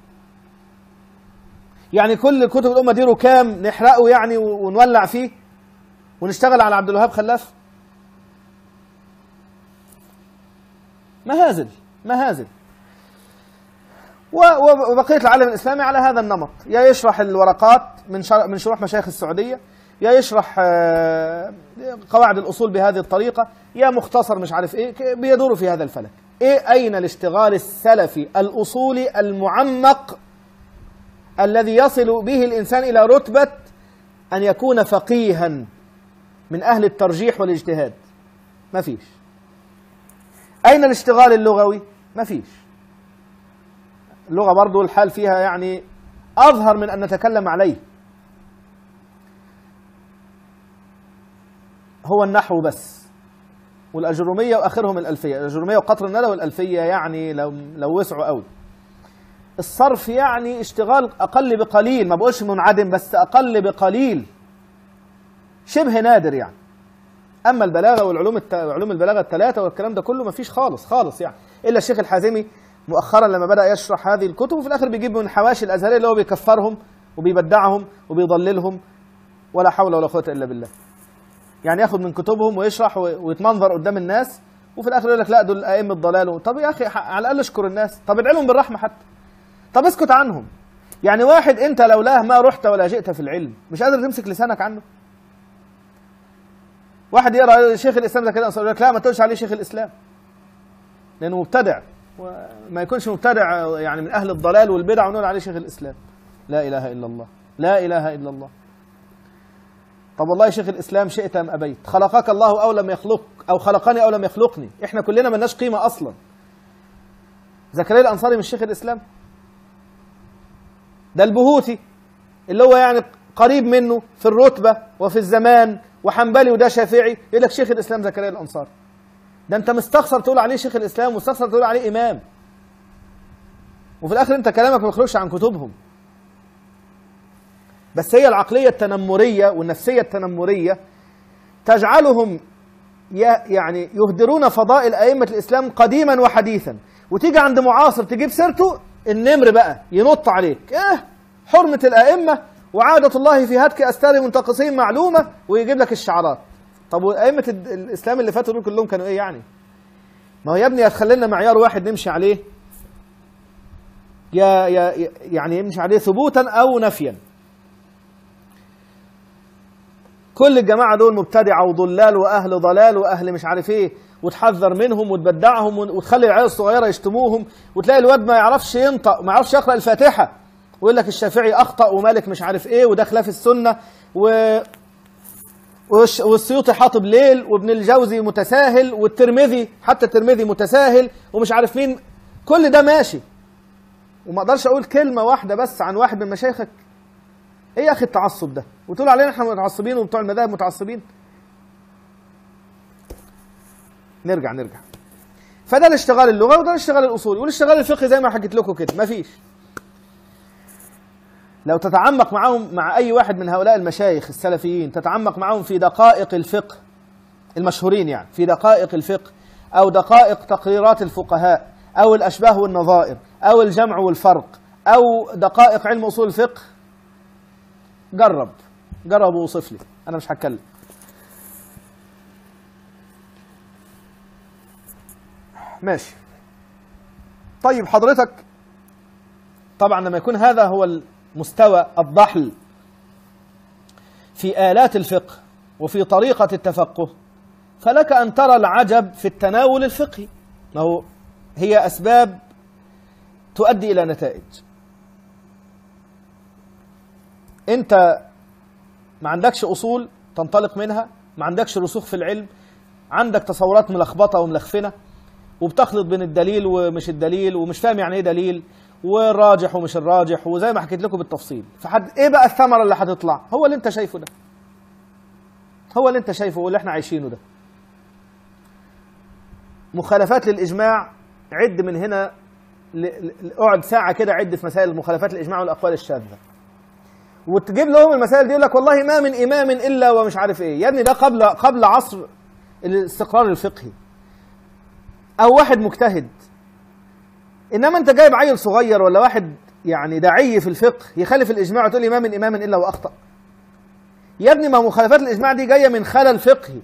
يعني كل كتب الامه دي ركام نحرقه يعني ونولع فيه ونشتغل على عبد الوهاب خلاف؟ مهازل مهازل. وبقيه العالم الاسلامي على هذا النمط، يا يشرح الورقات من من شروح مشايخ السعوديه، يا يشرح قواعد الاصول بهذه الطريقه، يا مختصر مش عارف ايه، بيدوروا في هذا الفلك. ايه اين الاشتغال السلفي الاصولي المعمق الذي يصل به الانسان الى رتبه ان يكون فقيها من اهل الترجيح والاجتهاد؟ ما فيش. اين الاشتغال اللغوي؟ ما فيش. اللغه برضو الحال فيها يعني اظهر من ان نتكلم عليه. هو النحو بس والاجروميه واخرهم الالفيه، الاجروميه وقطر الندى والالفيه يعني لو لو وسعوا قوي. الصرف يعني اشتغال اقل بقليل، ما بقولش منعدم بس اقل بقليل، شبه نادر يعني. اما البلاغه والعلوم الت... علوم البلاغه الثلاثه والكلام ده كله ما فيش خالص خالص يعني، الا الشيخ الحازمي مؤخرا لما بدا يشرح هذه الكتب، وفي الاخر بيجيب من حواشي الازهريه اللي هو بيكفرهم وبيبدعهم وبيضللهم، ولا حول ولا قوه الا بالله. يعني ياخد من كتبهم ويشرح ويتمنظر قدام الناس، وفي الاخر يقول لك لا دول ائمه ضلال. طب يا اخي على الاقل اشكر الناس، طب ادعي لهم بالرحمه حتى، طب اسكت عنهم. يعني واحد انت لولاه ما رحت ولا جئت في العلم، مش قادر تمسك لسانك عنه. واحد يقرا شيخ الاسلام ده كده يقول لك لا ما تقولش عليه شيخ الاسلام لانه مبتدع، وما يكونش مبتدع يعني من اهل الضلال والبدع ونقول عليه شيخ الاسلام. لا اله الا الله، لا اله الا الله. طب والله شيخ الاسلام شئت ام ابيت، خلقك الله او لم يخلق، او خلقني او لم يخلقني، احنا كلنا ملناش قيمه اصلا. زكريا الانصاري مش شيخ الاسلام؟ ده البهوتي اللي هو يعني قريب منه في الرتبه وفي الزمان، وحنبلي وده شافعي، يقول لك شيخ الاسلام زكريا الانصاري. ده انت مستخسر تقول عليه شيخ الاسلام ومستخسر تقول عليه امام، وفي الاخر انت كلامك ما يخرجش عن كتبهم. بس هي العقليه التنمريه والنفسيه التنمريه تجعلهم يعني يهدرون فضائل ائمه الاسلام قديما وحديثا، وتيجي عند معاصر تجيب سيرته النمر بقى ينط عليك، اه حرمه الائمه وعاده الله في هتك استار منتقصين معلومه، ويجيب لك الشعارات. طب وائمه الاسلام اللي فاتوا دول كلهم كانوا ايه يعني؟ ما هو يا ابني هتخلي لنا معيار واحد نمشي عليه، يا يا يعني يمشي عليه ثبوتا او نفيا. كل الجماعه دول مبتدعه وضلال واهل ضلال واهل مش عارف ايه، وتحذر منهم وتبدعهم وتخلي العيال الصغيره يشتموهم، وتلاقي الواد ما يعرفش ينطق، ما يعرفش يقرا الفاتحه، ويقول لك الشافعي اخطا ومالك مش عارف ايه وده خلاف السنه، و والسيوطي حاطب ليل، وابن الجوزي متساهل، والترمذي حتى الترمذي متساهل، ومش عارف مين. كل ده ماشي، وما اقدرش اقول كلمه واحده بس عن واحد من مشايخك. ايه يا اخي التعصب ده؟ وتقول علينا احنا متعصبين وبتوع المذاهب متعصبين؟ نرجع نرجع فده الاشتغال اللغوي وده الاشتغال الاصولي، والاشتغال الفقهي زي ما حكيت لكم كده مفيش. لو تتعمق معهم مع اي واحد من هؤلاء المشايخ السلفيين، تتعمق معهم في دقائق الفقه المشهورين، يعني في دقائق الفقه او دقائق تقريرات الفقهاء او الاشباه والنظائر او الجمع والفرق او دقائق علم اصول الفقه، جرب جرب ووصف لي، انا مش هتكلم. ماشي. طيب حضرتك طبعا لما يكون هذا هو مستوى الضحل في آلات الفقه وفي طريقة التفقه، فلك أن ترى العجب في التناول الفقهي. ما هو هي أسباب تؤدي إلى نتائج. أنت ما عندكش أصول تنطلق منها، ما عندكش رسوخ في العلم، عندك تصورات ملخبطة وملخفنة، وبتخلط بين الدليل ومش الدليل، ومش فاهم يعني ايه دليل، والراجح ومش الراجح، وزي ما حكيت لكم بالتفصيل. فحد ايه بقى الثمرة اللي هتطلع؟ هو اللي انت شايفه ده، هو اللي انت شايفه واللي احنا عايشينه ده. مخالفات للإجماع، عد من هنا، اقعد ساعة كده عد في مسائل مخالفات الإجماع والأقوال الشاذة، وتجيب لهم المسائل دي يقول لك والله ما من إمام إلا ومش عارف إيه. يا ابني ده قبل قبل عصر الاستقرار الفقهي أو واحد مجتهد. إنما أنت جايب عيل صغير ولا واحد يعني داعي في الفقه يخالف الإجماع وتقول لي ما من إمام إلا وأخطأ. يا ابني ما مخالفات الإجماع دي جاية من خلل فقهي.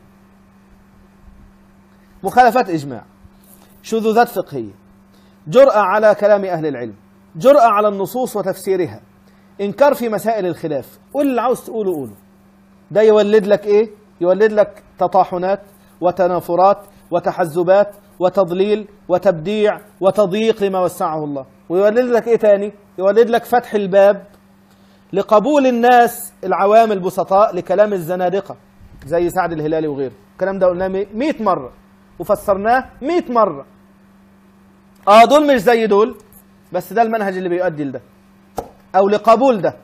مخالفات إجماع، شذوذات فقهية، جرأة على كلام أهل العلم، جرأة على النصوص وتفسيرها، إنكار في مسائل الخلاف. قول اللي عاوز تقوله قوله. ده يولد لك إيه؟ يولد لك تطاحنات وتنافرات وتحزبات وتضليل وتبديع وتضييق لما وسعه الله. ويولد لك إيه تاني؟ يولد لك فتح الباب لقبول الناس العوام البسطاء لكلام الزنادقة زي سعد الهلالي وغيره. الكلام ده قلناه مئة مرة وفسرناه مئة مرة. آه دول مش زي دول، بس ده المنهج اللي بيؤدي لده أو لقبول ده.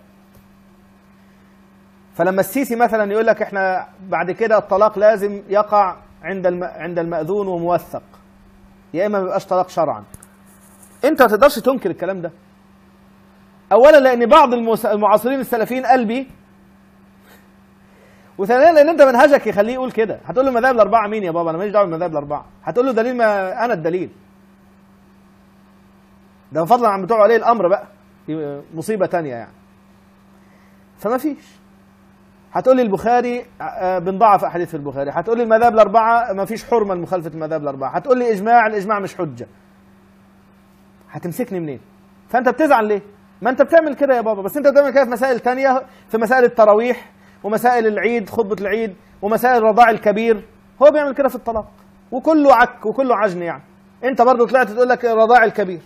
فلما السيسي مثلا يقول لك احنا بعد كده الطلاق لازم يقع عند الم... عند المأذون وموثق، يا اما ما بيبقاش طلاق شرعا، انت ما تقدرش تنكر الكلام ده. اولا لان بعض المس... المعاصرين السلفيين قلبي، وثانيا لان انت منهجك يخليه يقول كده. هتقول له المذاهب الاربعه مين يا بابا؟ انا ماليش دعوه بالمذاهب الاربعه. هتقول له دليل؟ ما انا الدليل ده فضلا عن بتوع ولي الامر بقى، مصيبه ثانيه يعني. فما فيش. هتقول لي البخاري بنضعف احاديث في البخاري، هتقول لي المذاهب الاربعه ما فيش حرمه لمخالفه المذاهب الاربعه، هتقول لي اجماع، الاجماع مش حجه. هتمسكني منين؟ فانت بتزعل ليه؟ ما انت بتعمل كده يا بابا، بس انت بتعمل كده في مسائل ثانيه، في مسائل التراويح ومسائل العيد، خطبه العيد، ومسائل الرضاع الكبير. هو بيعمل كده في الطلاق، وكله عك وكله عجن يعني. انت برضه طلعت تقول لك الرضاع الكبير.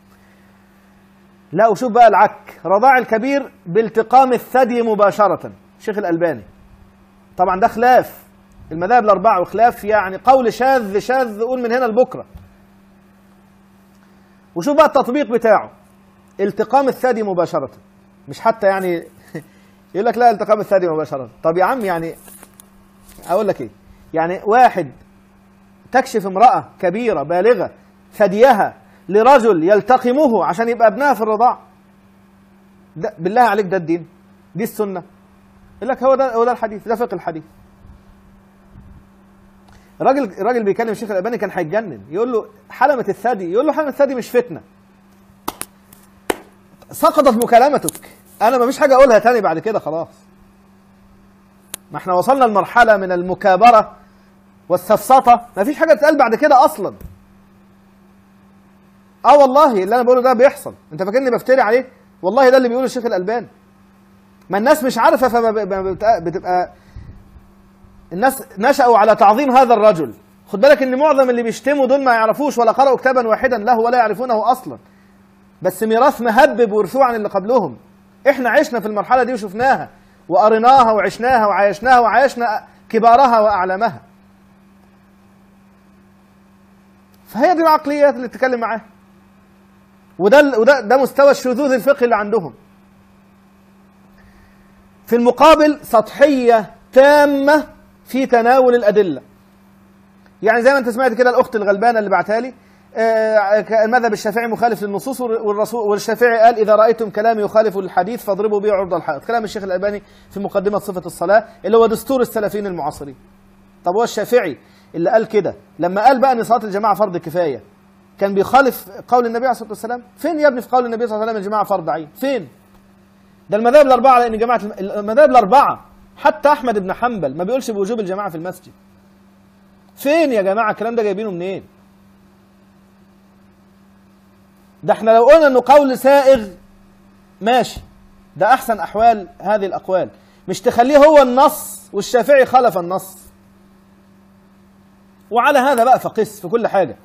لا، وشوف بقى العك، رضاع الكبير بالتقام الثدي مباشره، الشيخ الألباني. طبعا ده خلاف المذاهب الأربعة، وخلاف يعني قول شاذ شاذ قول من هنا لبكرة. وشوف بقى التطبيق بتاعه، التقام الثدي مباشرة، مش حتى يعني يقول لك لا التقام الثدي مباشرة. طب يا عم يعني أقول لك إيه؟ يعني واحد تكشف امرأة كبيرة بالغة ثديها لرجل يلتقمه عشان يبقى ابنها في الرضاع، ده بالله عليك ده الدين؟ دي السنة؟ يقول لك هو ده هو ده الحديث، ده فقه الحديث. الراجل الراجل بيكلم الشيخ الألباني كان هيتجنن، يقول له حلمة الثدي، يقول له حلمة الثدي مش فتنة. سقطت مكالمتك، أنا ما فيش حاجة أقولها تاني بعد كده خلاص. ما احنا وصلنا لمرحلة من المكابرة والسفسطة، ما فيش حاجة تتقال بعد كده أصلا. اه والله اللي أنا بقوله ده بيحصل، أنت فاكرني بفتري عليه؟ والله ده اللي بيقوله الشيخ الألباني. ما الناس مش عارفة، فبتبقى الناس نشأوا على تعظيم هذا الرجل. خد بالك ان معظم اللي بيشتموا دول ما يعرفوش ولا قرأوا كتابا واحدا له ولا يعرفونه اصلا، بس ميراث مهبب ورثوه عن اللي قبلهم. احنا عشنا في المرحلة دي وشفناها وقريناها وعشناها وعايشناها وعايشنا كبارها واعلامها. فهي دي العقليات اللي بتتكلم معاها، وده وده ده مستوى الشذوذ الفقهي اللي عندهم. في المقابل سطحية تامة في تناول الأدلة. يعني زي ما انت سمعت كده الأخت الغلبانة اللي بعتها لي، المذهب الشافعي مخالف للنصوص، والرسول والشافعي قال إذا رأيتم كلامي يخالف الحديث فاضربوا به عرض الحائط. كلام الشيخ الألباني في مقدمة صفة الصلاة اللي هو دستور السلفيين المعاصرين. طب هو الشافعي اللي قال كده لما قال بقى ان صلاة الجماعة فرض كفاية كان بيخالف قول النبي عليه الصلاة والسلام؟ فين يا ابني في قول النبي صلى الله عليه وسلم الجماعة فرض عين؟ فين؟ ده المذاهب الأربعة، لأن جماعة المذاهب الأربعة حتى أحمد بن حنبل ما بيقولش بوجوب الجماعة في المسجد. فين يا جماعة الكلام ده جايبينه منين؟ ده احنا لو قلنا انه قول سائغ ماشي، ده أحسن أحوال هذه الأقوال، مش تخليه هو النص والشافعي خالف النص. وعلى هذا بقى فقس في كل حاجة.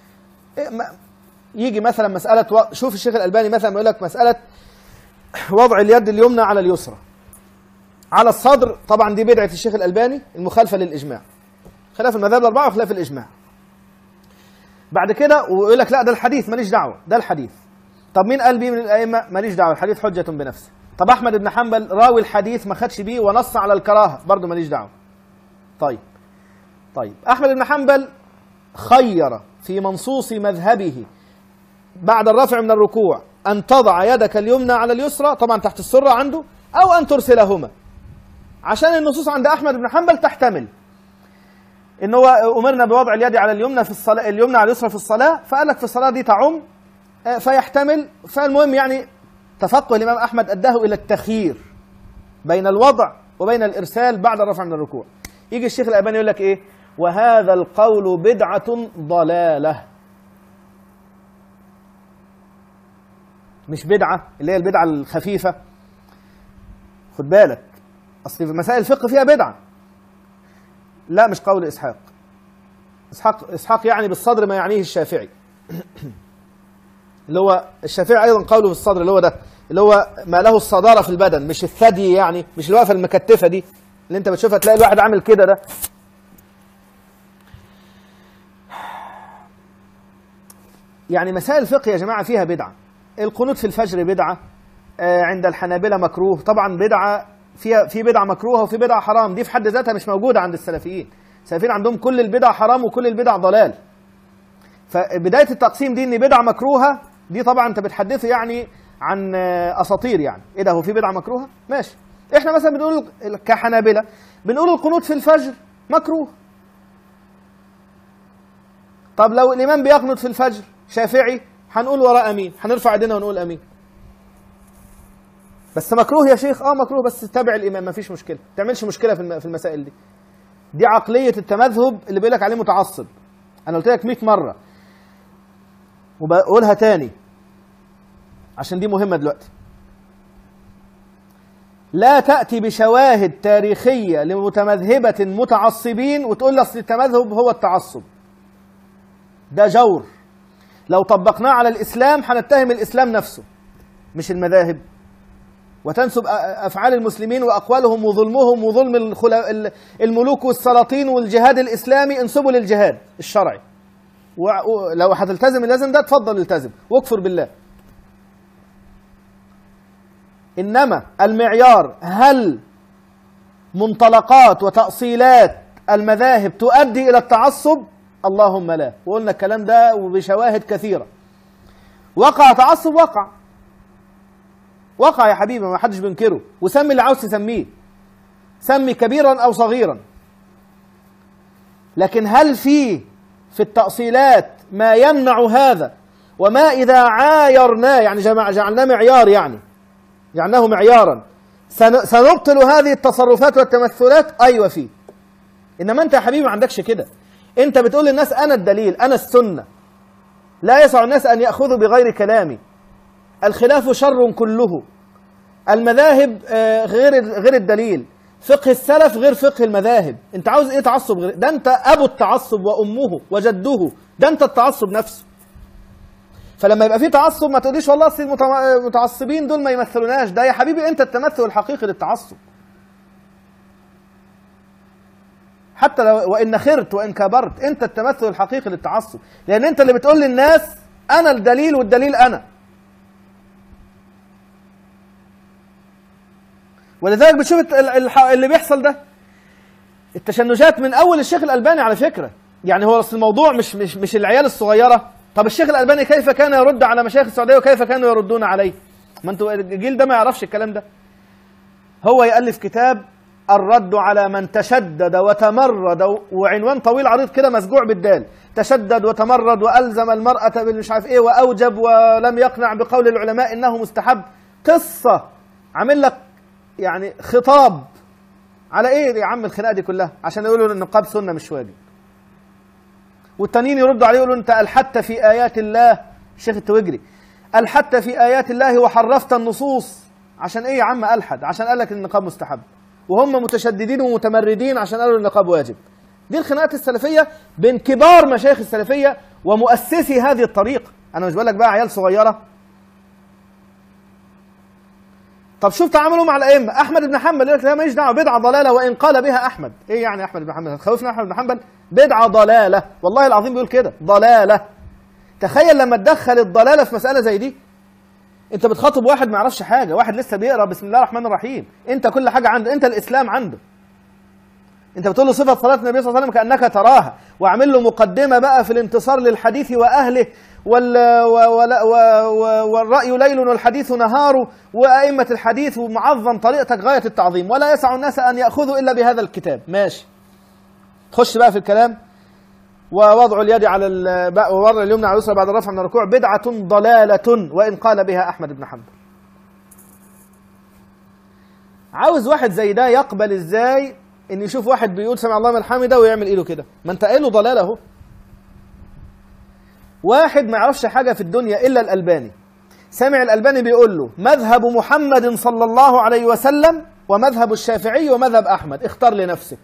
يجي مثلا مسألة و... شوف الشيخ الألباني مثلا يقول لك مسألة وضع اليد اليمنى على اليسرى على الصدر، طبعا دي بدعة الشيخ الألباني المخالفة للإجماع، خلاف المذاهب الأربعة وخلاف الإجماع. بعد كده ويقول لك لا ده الحديث ماليش دعوة، ده الحديث. طب مين قال بيه من الأئمة؟ ماليش دعوة، الحديث حجة بنفسه. طب أحمد بن حنبل راوي الحديث ما خدش بيه ونص على الكراهة، برضه ماليش دعوة. طيب طيب أحمد بن حنبل خير في منصوص مذهبه بعد الرفع من الركوع أن تضع يدك اليمنى على اليسرى، طبعا تحت السرة عنده، أو أن ترسلهما، عشان النصوص عند أحمد بن حنبل تحتمل إن هو أمرنا بوضع اليد على اليمنى في الصلاة، اليمنى على اليسرى في الصلاة، فقال لك في الصلاة دي تعم فيحتمل. فالمهم يعني تفقه الإمام أحمد أداه إلى التخيير بين الوضع وبين الإرسال بعد الرفع من الركوع. يجي الشيخ الألباني يقول لك إيه؟ وهذا القول بدعة ضلالة. مش بدعة اللي هي البدعة الخفيفة، خد بالك أصل في مسائل الفقه فيها بدعة. لا مش قول إسحاق، إسحاق إسحاق يعني بالصدر ما يعنيه الشافعي اللي هو الشافعي أيضا قوله في الصدر اللي هو ده اللي هو ما له الصدارة في البدن، مش الثدي، يعني مش الوقفة المكتفة دي اللي أنت بتشوفها تلاقي الواحد عامل كده ده. يعني مسائل الفقه يا جماعة فيها بدعة. القنوت في الفجر بدعة عند الحنابلة مكروه، طبعا بدعة فيها في بدعة مكروهة وفي بدعة حرام، دي في حد ذاتها مش موجودة عند السلفيين. السلفيين عندهم كل البدع حرام وكل البدع ضلال. فبداية التقسيم دي ان بدعة مكروهة دي طبعا انت بتحدثه يعني عن اساطير، يعني ايه ده هو في بدعة مكروهة؟ ماشي. احنا مثلا بنقول كحنابلة بنقول القنوت في الفجر مكروه. طب لو الامام بيقنط في الفجر شافعي هنقول وراء امين، هنرفع ايدينا ونقول امين. بس مكروه يا شيخ، اه مكروه بس تابع الامام ما فيش مشكله، ما تعملش مشكله في المسائل دي. دي عقليه التمذهب اللي بيقول لك عليه متعصب. انا قلت لك مئة مره وبقولها تاني عشان دي مهمه دلوقتي. لا تاتي بشواهد تاريخيه لمتمذهبه متعصبين وتقول لي اصل التمذهب هو التعصب. ده جور. لو طبقناه على الاسلام هنتهم الاسلام نفسه مش المذاهب، وتنسب أفعال المسلمين وأقوالهم وظلمهم وظلم الملوك والسلاطين والجهاد الإسلامي انسبوا للجهاد الشرعي. ولو هتلتزم اللازم ده اتفضل التزم واكفر بالله. إنما المعيار هل منطلقات وتأصيلات المذاهب تؤدي إلى التعصب؟ اللهم لا. وقلنا الكلام ده وبشواهد كثيرة. وقع تعصب، وقع وقع يا حبيبي، ما حدش بينكره، وسمي اللي عاوز تسميه، سمي كبيرا او صغيرا. لكن هل في في التأصيلات ما يمنع هذا؟ وما اذا عايرناه يعني جعلناه معيار، يعني جعلناه معيارا سنبطل هذه التصرفات والتمثلات؟ ايوه فيه. انما انت يا حبيبي ما عندكش كده. انت بتقول للناس انا الدليل، انا السنه، لا يسع الناس ان ياخذوا بغير كلامي. الخلاف شر كله. المذاهب غير غير الدليل. فقه السلف غير فقه المذاهب. انت عاوز ايه تعصب غير ده؟ انت ابو التعصب وامه وجده، ده انت التعصب نفسه. فلما يبقى في تعصب ما تقوليش والله اصل المتعصبين دول ما يمثلوناش. ده يا حبيبي انت التمثل الحقيقي للتعصب. حتى لو وان خرت وان كبرت انت التمثل الحقيقي للتعصب، لان انت اللي بتقول للناس انا الدليل والدليل انا. ولذلك بتشوف اللي بيحصل ده التشنجات من اول الشيخ الألباني على فكرة. يعني هو اصل الموضوع مش مش مش العيال الصغيرة. طب الشيخ الألباني كيف كان يرد على مشايخ السعودية وكيف كانوا يردون عليه؟ ما انتوا الجيل ده ما يعرفش الكلام ده. هو يألف كتاب الرد على من تشدد وتمرد، وعنوان طويل عريض كده مسجوع بالدال، تشدد وتمرد وألزم المرأة بالمش عارف ايه وأوجب ولم يقنع بقول العلماء انه مستحب. قصة عامل لك يعني خطاب على ايه يا عم الخناقه دي كلها؟ عشان يقولوا ان النقاب سنه مش واجب. والتانيين يردوا عليه يقولوا انت الحدت في ايات الله، الشيخ التويجري الحدت في ايات الله وحرفت النصوص عشان ايه يا عم الحد؟ عشان قال لك النقاب مستحب، وهم متشددين ومتمردين عشان قالوا النقاب واجب. دي الخناقات السلفيه بين كبار مشايخ السلفيه ومؤسسي هذه الطريقه. انا مش بقول لك بقى عيال صغيره. طب شوف تعاملوا مع الائمه. احمد بن حنبل يقول لك لا ماليش دعوه، بدعه ضلاله وان قال بها احمد. ايه يعني احمد بن حنبل؟ هتخوفنا احمد بن حنبل؟ بدعه ضلاله، والله العظيم بيقول كده، ضلاله. تخيل لما تدخل الضلاله في مساله زي دي. انت بتخاطب واحد ما يعرفش حاجه، واحد لسه بيقرا بسم الله الرحمن الرحيم، انت كل حاجه عنده، انت الاسلام عنده. انت بتقول له صفه صلاه النبي صلى الله عليه وسلم كانك تراها، وعامل له مقدمه بقى في الانتصار للحديث واهله، وال والراي ليل والحديث نهار، وائمه الحديث، ومعظم طريقتك غايه التعظيم، ولا يسع الناس ان ياخذوا الا بهذا الكتاب. ماشي. تخش بقى في الكلام. ووضع اليد على ووضع اليمنى على اليسرى بعد الرفع من الركوع بدعة ضلالة وإن قال بها أحمد بن حنبل. عاوز واحد زي ده يقبل إزاي إن يشوف واحد بيقول سمع الله لمن حمده ويعمل إيده كده؟ ما أنت قايل له ضلالة أهو. واحد ما يعرفش حاجة في الدنيا إلا الألباني، سمع الألباني بيقول له مذهب محمد صلى الله عليه وسلم ومذهب الشافعي ومذهب أحمد، اختار لنفسك.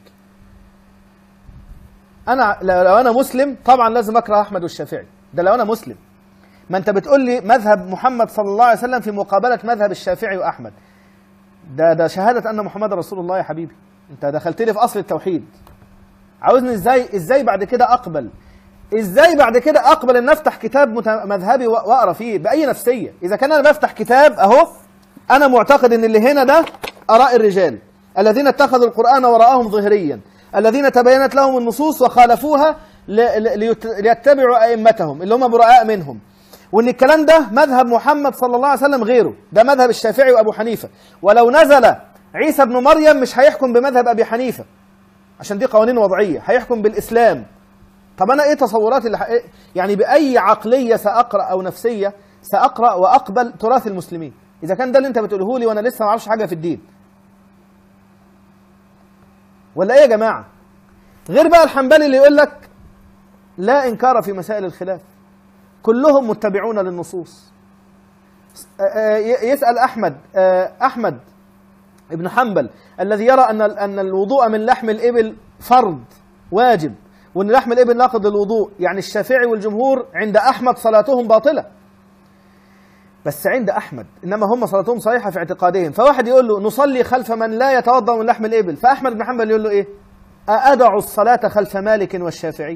أنا لو أنا مسلم طبعا لازم أكره أحمد والشافعي، ده لو أنا مسلم. ما أنت بتقول لي مذهب محمد صلى الله عليه وسلم في مقابلة مذهب الشافعي وأحمد، ده ده شهادة أن محمد رسول الله يا حبيبي. أنت دخلت لي في أصل التوحيد. عاوزني إزاي إزاي بعد كده أقبل؟ إزاي بعد كده أقبل إن أفتح كتاب مذهبي وأقرأ فيه بأي نفسية؟ إذا كان أنا بفتح كتاب أهو، أنا معتقد إن اللي هنا ده آراء الرجال الذين اتخذوا القرآن وراءهم ظهريا، الذين تبينت لهم النصوص وخالفوها ليتبعوا أئمتهم اللي هم براء منهم، وإن الكلام ده مذهب محمد صلى الله عليه وسلم غيره، ده مذهب الشافعي وأبو حنيفة، ولو نزل عيسى ابن مريم مش هيحكم بمذهب أبي حنيفة عشان دي قوانين وضعية، هيحكم بالإسلام. طب أنا إيه تصوراتي اللي حقيقة؟ يعني بأي عقلية سأقرأ أو نفسية سأقرأ وأقبل تراث المسلمين إذا كان ده اللي أنت بتقوله لي وأنا لسه ما أعرفش حاجة في الدين؟ ولا إيه يا جماعة؟ غير بقى الحنبلي اللي يقول لك لا إنكار في مسائل الخلاف، كلهم متبعون للنصوص. يسأل أحمد أحمد ابن حنبل الذي يرى أن أن الوضوء من لحم الإبل فرض واجب، وأن لحم الإبل ناقض للوضوء، يعني الشافعي والجمهور عند أحمد صلاتهم باطلة، بس عند أحمد إنما هم صلاتهم صحيحة في اعتقادهم. فواحد يقول له نصلي خلف من لا يتوضأ من لحم الإبل، فأحمد بن حنبل يقول له إيه؟ أأدع الصلاة خلف مالك والشافعي؟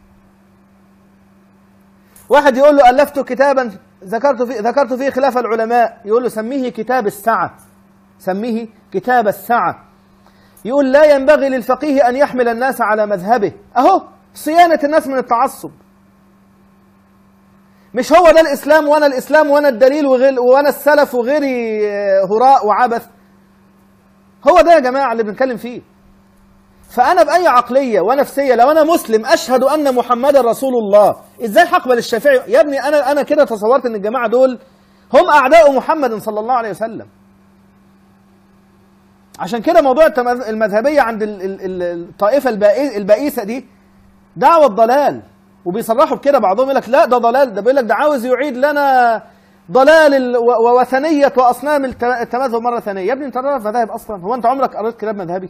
واحد يقول له ألفت كتابا ذكرت فيه ذكرت فيه خلاف العلماء، يقول له سميه كتاب السعة، سميه كتاب السعة. يقول لا ينبغي للفقيه أن يحمل الناس على مذهبه، أهو صيانة الناس من التعصب. مش هو ده الإسلام وأنا الإسلام وأنا الدليل وأنا السلف وغيري هراء وعبث؟ هو ده يا جماعة اللي بنتكلم فيه. فأنا بأي عقلية ونفسية لو أنا مسلم أشهد أن محمد رسول الله، إزاي هقبل الشافعي؟ يا ابني أنا أنا كده تصورت أن الجماعة دول هم أعداء محمد صلى الله عليه وسلم. عشان كده موضوع المذهبية عند الطائفة البائسة دي دعوة ضلال، وبيصرحوا بكده بعضهم يقول لك لا ده ضلال، ده بيقول لك ده عاوز يعيد لنا ضلال ووثنية وأصنام التمذهب مرة ثانية. يا ابني أنت تعرف مذاهب أصلا؟ هو أنت عمرك قريت كتاب مذهبي؟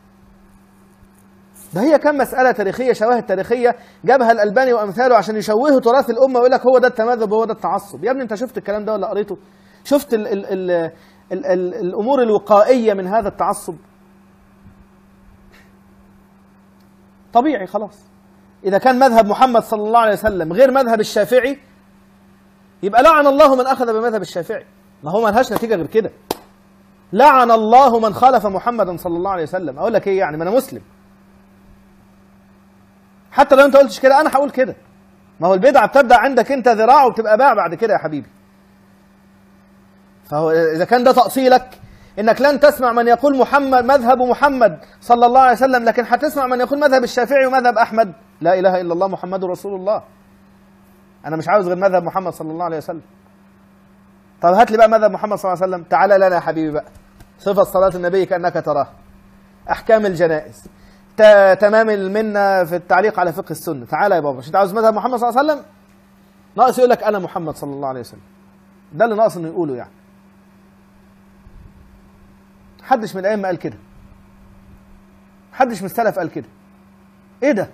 ده هي كم مسألة تاريخية، شواهد تاريخية جابها الألباني وأمثاله عشان يشوهوا تراث الأمة ويقول لك هو ده التمذهب وهو ده التعصب. يا ابني أنت شفت الكلام ده ولا قريته؟ شفت ال ال ال ال ال الأمور الوقائية من هذا التعصب؟ طبيعي خلاص. إذا كان مذهب محمد صلى الله عليه وسلم غير مذهب الشافعي يبقى لعن الله من أخذ بمذهب الشافعي. ما هو ملهاش نتيجة غير كده. لعن الله من خالف محمدا صلى الله عليه وسلم. أقول لك إيه يعني؟ ما أنا مسلم. حتى لو أنت قلتش كده أنا هقول كده. ما هو البدعة بتبدأ عندك أنت ذراع وبتبقى باع بعد كده يا حبيبي. فهو إذا كان ده تأصيلك إنك لن تسمع من يقول محمد مذهب محمد صلى الله عليه وسلم، لكن هتسمع من يقول مذهب الشافعي ومذهب أحمد، لا إله إلا الله محمد رسول الله. أنا مش عاوز غير مذهب محمد صلى الله عليه وسلم. طب هات لي بقى مذهب محمد صلى الله عليه وسلم. تعالى لنا يا حبيبي بقى صفة صلاة النبي كأنك تراه، أحكام الجنائز، تمام المنة في التعليق على فقه السنة. تعالى يا بابا، مش أنت عاوز مذهب محمد صلى الله عليه وسلم؟ ناقص يقول لك أنا محمد صلى الله عليه وسلم. ده اللي ناقص إنه يقوله يعني. محدش من الائمه قال كده، محدش من السلف قال كده. ايه ده؟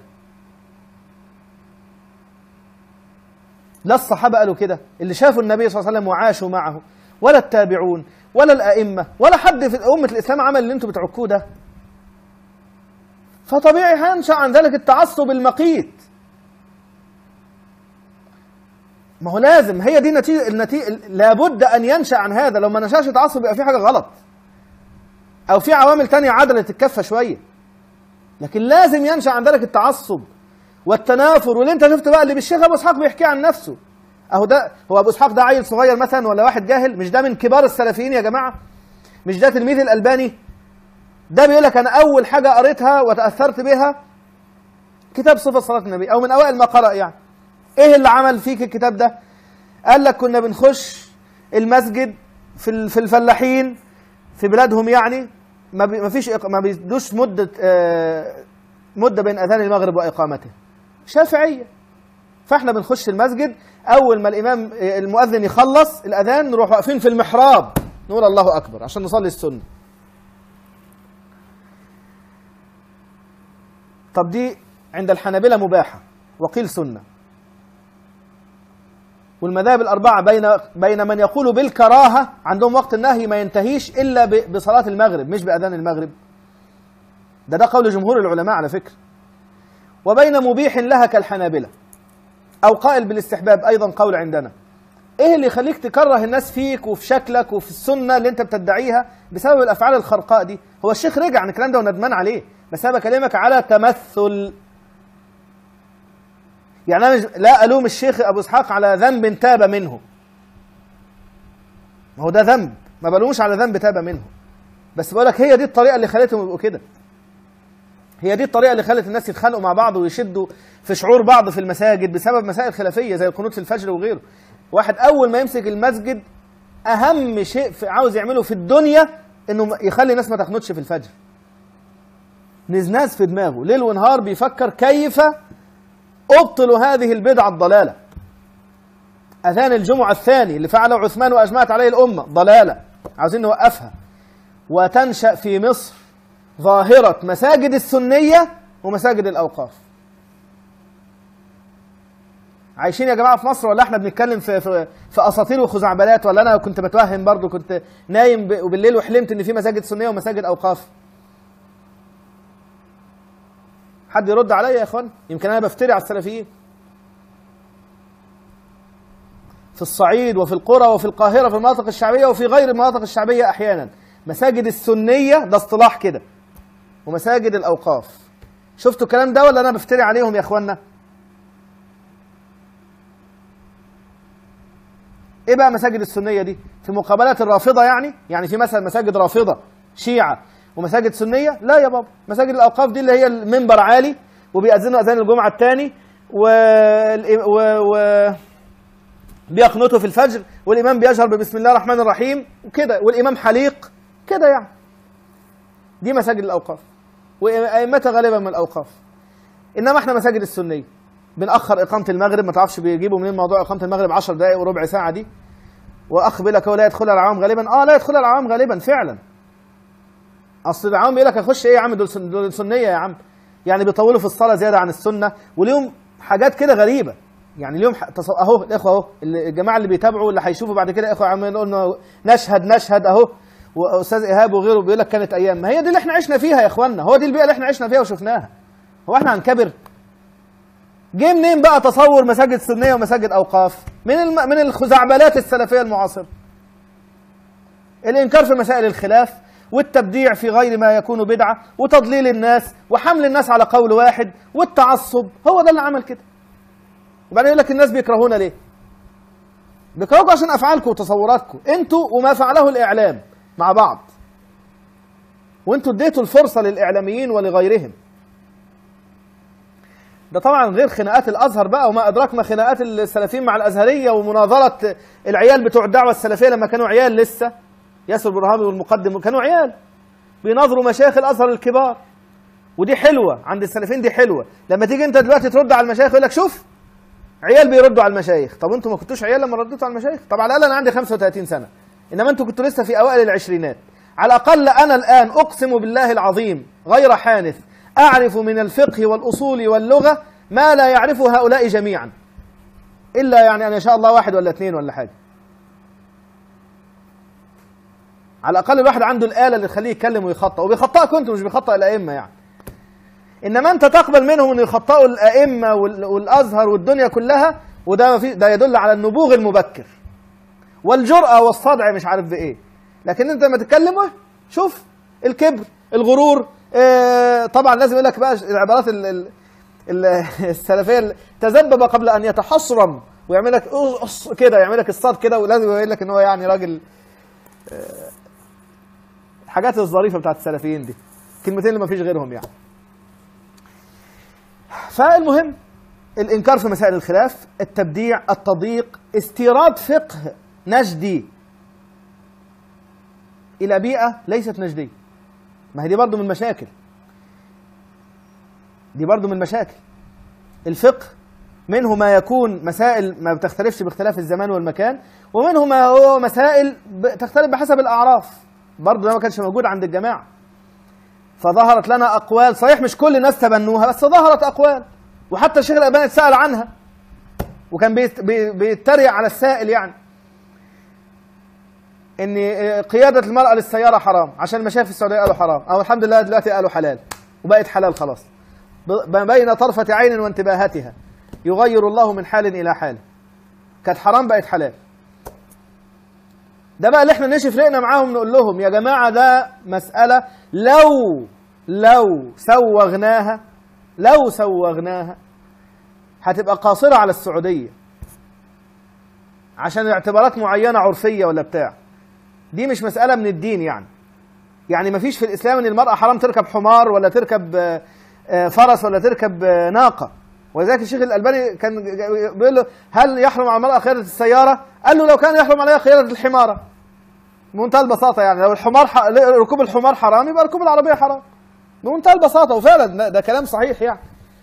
لا الصحابه قالوا كده اللي شافوا النبي صلى الله عليه وسلم وعاشوا معه، ولا التابعون ولا الائمه ولا حد في امه الاسلام عمل اللي انتم بتعكوه ده. فطبيعي هينشا عن ذلك التعصب المقيت. ما هو لازم، هي دي نتيجه النتيجه، لابد ان ينشا عن هذا. لو ما نشاش تعصب يبقى في حاجه غلط، او في عوامل تانية عدلت الكفه شويه. لكن لازم ينشا عن ذلك التعصب والتنافر. واللي انت شفت بقى اللي بالشيخ ابو اسحاق بيحكي عن نفسه، اهو ده هو ابو اسحاق ده عيل صغير مثلا ولا واحد جاهل؟ مش ده من كبار السلفيين يا جماعه؟ مش ده تلميذ الالباني؟ ده بيقول لك انا اول حاجه قريتها وتاثرت بها كتاب صفه صلاه النبي، او من اوائل ما قرأ يعني. ايه اللي عمل فيك الكتاب ده؟ قال لك كنا بنخش المسجد في في الفلاحين في بلادهم يعني، ما فيش ما بيدوش مده مده بين اذان المغرب واقامته، شافعيه. فاحنا بنخش المسجد اول ما الامام المؤذن يخلص الاذان نروح واقفين في المحراب نقول الله اكبر عشان نصلي السنه. طب دي عند الحنابلة مباحه وقيل سنه، والمذاهب الاربعه بين بين من يقول بالكراهه، عندهم وقت النهي ما ينتهيش الا بصلاه المغرب مش باذان المغرب. ده ده قول جمهور العلماء على فكره. وبين مبيح لها كالحنابلة، أو قائل بالاستحباب أيضا قول عندنا. إيه اللي يخليك تكره الناس فيك وفي شكلك وفي السنة اللي أنت بتدعيها بسبب الأفعال الخرقاء دي؟ هو الشيخ رجع عن الكلام ده وندمان عليه، بس أنا بكلمك على تمثل. يعني أنا لا ألوم الشيخ أبو إسحاق على ذنب تاب منه، ما هو ده ذنب، ما بلومش على ذنب تاب منه، بس بقول لك هي دي الطريقة اللي خلتهم يبقوا كده. هي دي الطريقة اللي خلت الناس يتخانقوا مع بعض ويشدوا في شعور بعض في المساجد بسبب مسائل خلافية زي القنوت في الفجر وغيره. واحد أول ما يمسك المسجد أهم شيء في عاوز يعمله في الدنيا إنه يخلي الناس ما تخنتش في الفجر. نزناز في دماغه ليل ونهار بيفكر كيف أبطل هذه البدعة الضلالة. أذان الجمعة الثاني اللي فعله عثمان وأجمعت عليه الأمة ضلالة، عاوزين نوقفها. وتنشأ في مصر ظاهرة مساجد السنية ومساجد الأوقاف. عايشين يا جماعة في مصر ولا احنا بنتكلم في في, في أساطير وخزعبلات؟ ولا أنا كنت بتوهم برضو، كنت نايم بالليل وحلمت إن في مساجد سنية ومساجد أوقاف؟ حد يرد عليا يا إخوان؟ يمكن أنا بفتري على السلفيين. في الصعيد وفي القرى وفي القاهرة في المناطق الشعبية وفي غير المناطق الشعبية أحيانا مساجد السنية ده اصطلاح كده، ومساجد الأوقاف. شفتوا الكلام ده ولا أنا بفتري عليهم يا إخوانا؟ إيه بقى مساجد السنية دي؟ في مقابلات الرافضة يعني؟ يعني في مثلا مساجد رافضة شيعة ومساجد سنية؟ لا يا بابا، مساجد الأوقاف دي اللي هي المنبر عالي وبيأذنوا أذان الجمعة الثاني و... و... و... بيقنطوا في الفجر والإمام بيجهر ببسم الله الرحمن الرحيم وكده، والإمام حليق كده يعني. دي مساجد الأوقاف وأئمتها غالبا من الأوقاف. إنما احنا مساجد السنية بنأخر إقامة المغرب، ما تعرفش بيجيبوا منين موضوع إقامة المغرب عشر دقائق وربع ساعة دي. وأخ بيقول لك هو لا يدخلها العوام غالبا. آه لا يدخلها العوام غالبا فعلا. أصل العوام يقول لك أخش إيه يا عم، دول سنية يا عم. يعني بيطولوا في الصلاة زيادة عن السنة، وليهم حاجات كده غريبة. يعني اليوم اهو الاخوه اهو الجماعه اللي بيتابعوا اللي هيشوفوا بعد كده اخوه عمالين يقولوا نشهد نشهد اهو، واستاذ ايهاب وغيره بيقول لك كانت ايام. ما هي دي اللي احنا عشنا فيها يا اخوانا، هو دي البيئه اللي احنا عشنا فيها وشفناها. هو احنا هنكبر؟ جه منين بقى تصور مساجد سنيه ومساجد اوقاف؟ من الم... من الخزعبلات السلفيه المعاصره. الانكار في مسائل الخلاف والتبديع في غير ما يكون بدعه وتضليل الناس وحمل الناس على قول واحد والتعصب، هو ده اللي عمل كده. وبعدين يقول لك الناس بيكرهونا ليه؟ بيكرهوكوا عشان افعالكم وتصوراتكم انتوا وما فعله الاعلام مع بعض. وانتوا اديتوا الفرصه للاعلاميين ولغيرهم. ده طبعا غير خناقات الازهر بقى وما ادراك ما خناقات السلفيين مع الازهريه ومناظره العيال بتوع الدعوه السلفيه لما كانوا عيال لسه، ياسر برهامي والمقدم كانوا عيال بيناظروا مشايخ الازهر الكبار. ودي حلوه عند السلفيين، دي حلوه. لما تيجي انت دلوقتي ترد على المشايخ يقول لك شوف عيال بيردوا على المشايخ. طب انتوا ما كنتوش عيال لما رديتوا على المشايخ؟ طب على الاقل انا عندي خمسة وثلاثين سنه، انما انتوا كنتوا لسه في اوائل العشرينات. على الأقل أنا الآن أقسم بالله العظيم غير حانث أعرف من الفقه والأصول واللغة ما لا يعرفه هؤلاء جميعا، إلا يعني أن يشاء الله واحد ولا اثنين ولا حاجة. على الأقل الواحد عنده الآلة اللي تخليه يتكلم ويخطأ، وبيخطأ كنت مش بيخطأ الأئمة يعني. إنما أنت تقبل منهم أن يخطئوا الأئمة والأزهر والدنيا كلها، وده في ده يدل على النبوغ المبكر والجرأة والصدع مش عارف بإيه. لكن أنت لما تتكلم شوف الكبر، الغرور، آه طبعا لازم يقول لك بقى العبارات ال ال ال السلفية، تذبب قبل أن يتحصرم، ويعمل لك كده، يعمل لك الصاد كده، ولازم يقول لك إن هو يعني راجل. آه الحاجات الظريفة بتاعت السلفيين دي، كلمتين اللي ما فيش غيرهم يعني. فالمهم الإنكار في مسائل الخلاف، التبديع، التضييق، استيراد فقه نجدي إلى بيئة ليست نجدية. ما هي دي برضو من المشاكل، دي برضو من المشاكل. الفقه منه ما يكون مسائل ما بتختلفش باختلاف الزمان والمكان، ومنه ما هو مسائل تختلف بحسب الأعراف. برضو ده ما كانش موجود عند الجماعة، فظهرت لنا أقوال صحيح مش كل الناس تبنوها، بس ظهرت أقوال، وحتى الشيخ الألباني اتسأل عنها وكان بيتريق على السائل، يعني ان قيادة المرأة للسيارة حرام عشان المشايخ في السعودية قالوا حرام، او الحمد لله دلوقتي قالوا حلال وبقت حلال خلاص، بين طرفة عين وانتباهاتها يغير الله من حال إلى حال. كانت حرام بقت حلال. ده بقى اللي احنا نشف رقنا معاهم، نقول لهم يا جماعة ده مسألة لو لو سوغناها لو سوغناها هتبقى قاصرة على السعودية عشان اعتبارات معينة عرفية ولا بتاع. دي مش مسألة من الدين يعني. يعني ما فيش في الإسلام ان المرأة حرام تركب حمار ولا تركب فرس ولا تركب ناقة. ولذلك الشيخ الألباني كان بيقول له هل يحرم على المرأة قيادة السيارة؟ قال له لو كان يحرم عليها قيادة الحمارة. بمنتهى البساطة يعني، لو الحمار ح... ركوب الحمار حرام يبقى ركوب العربية حرام. بمنتهى البساطة، وفعلا ده كلام صحيح يعني.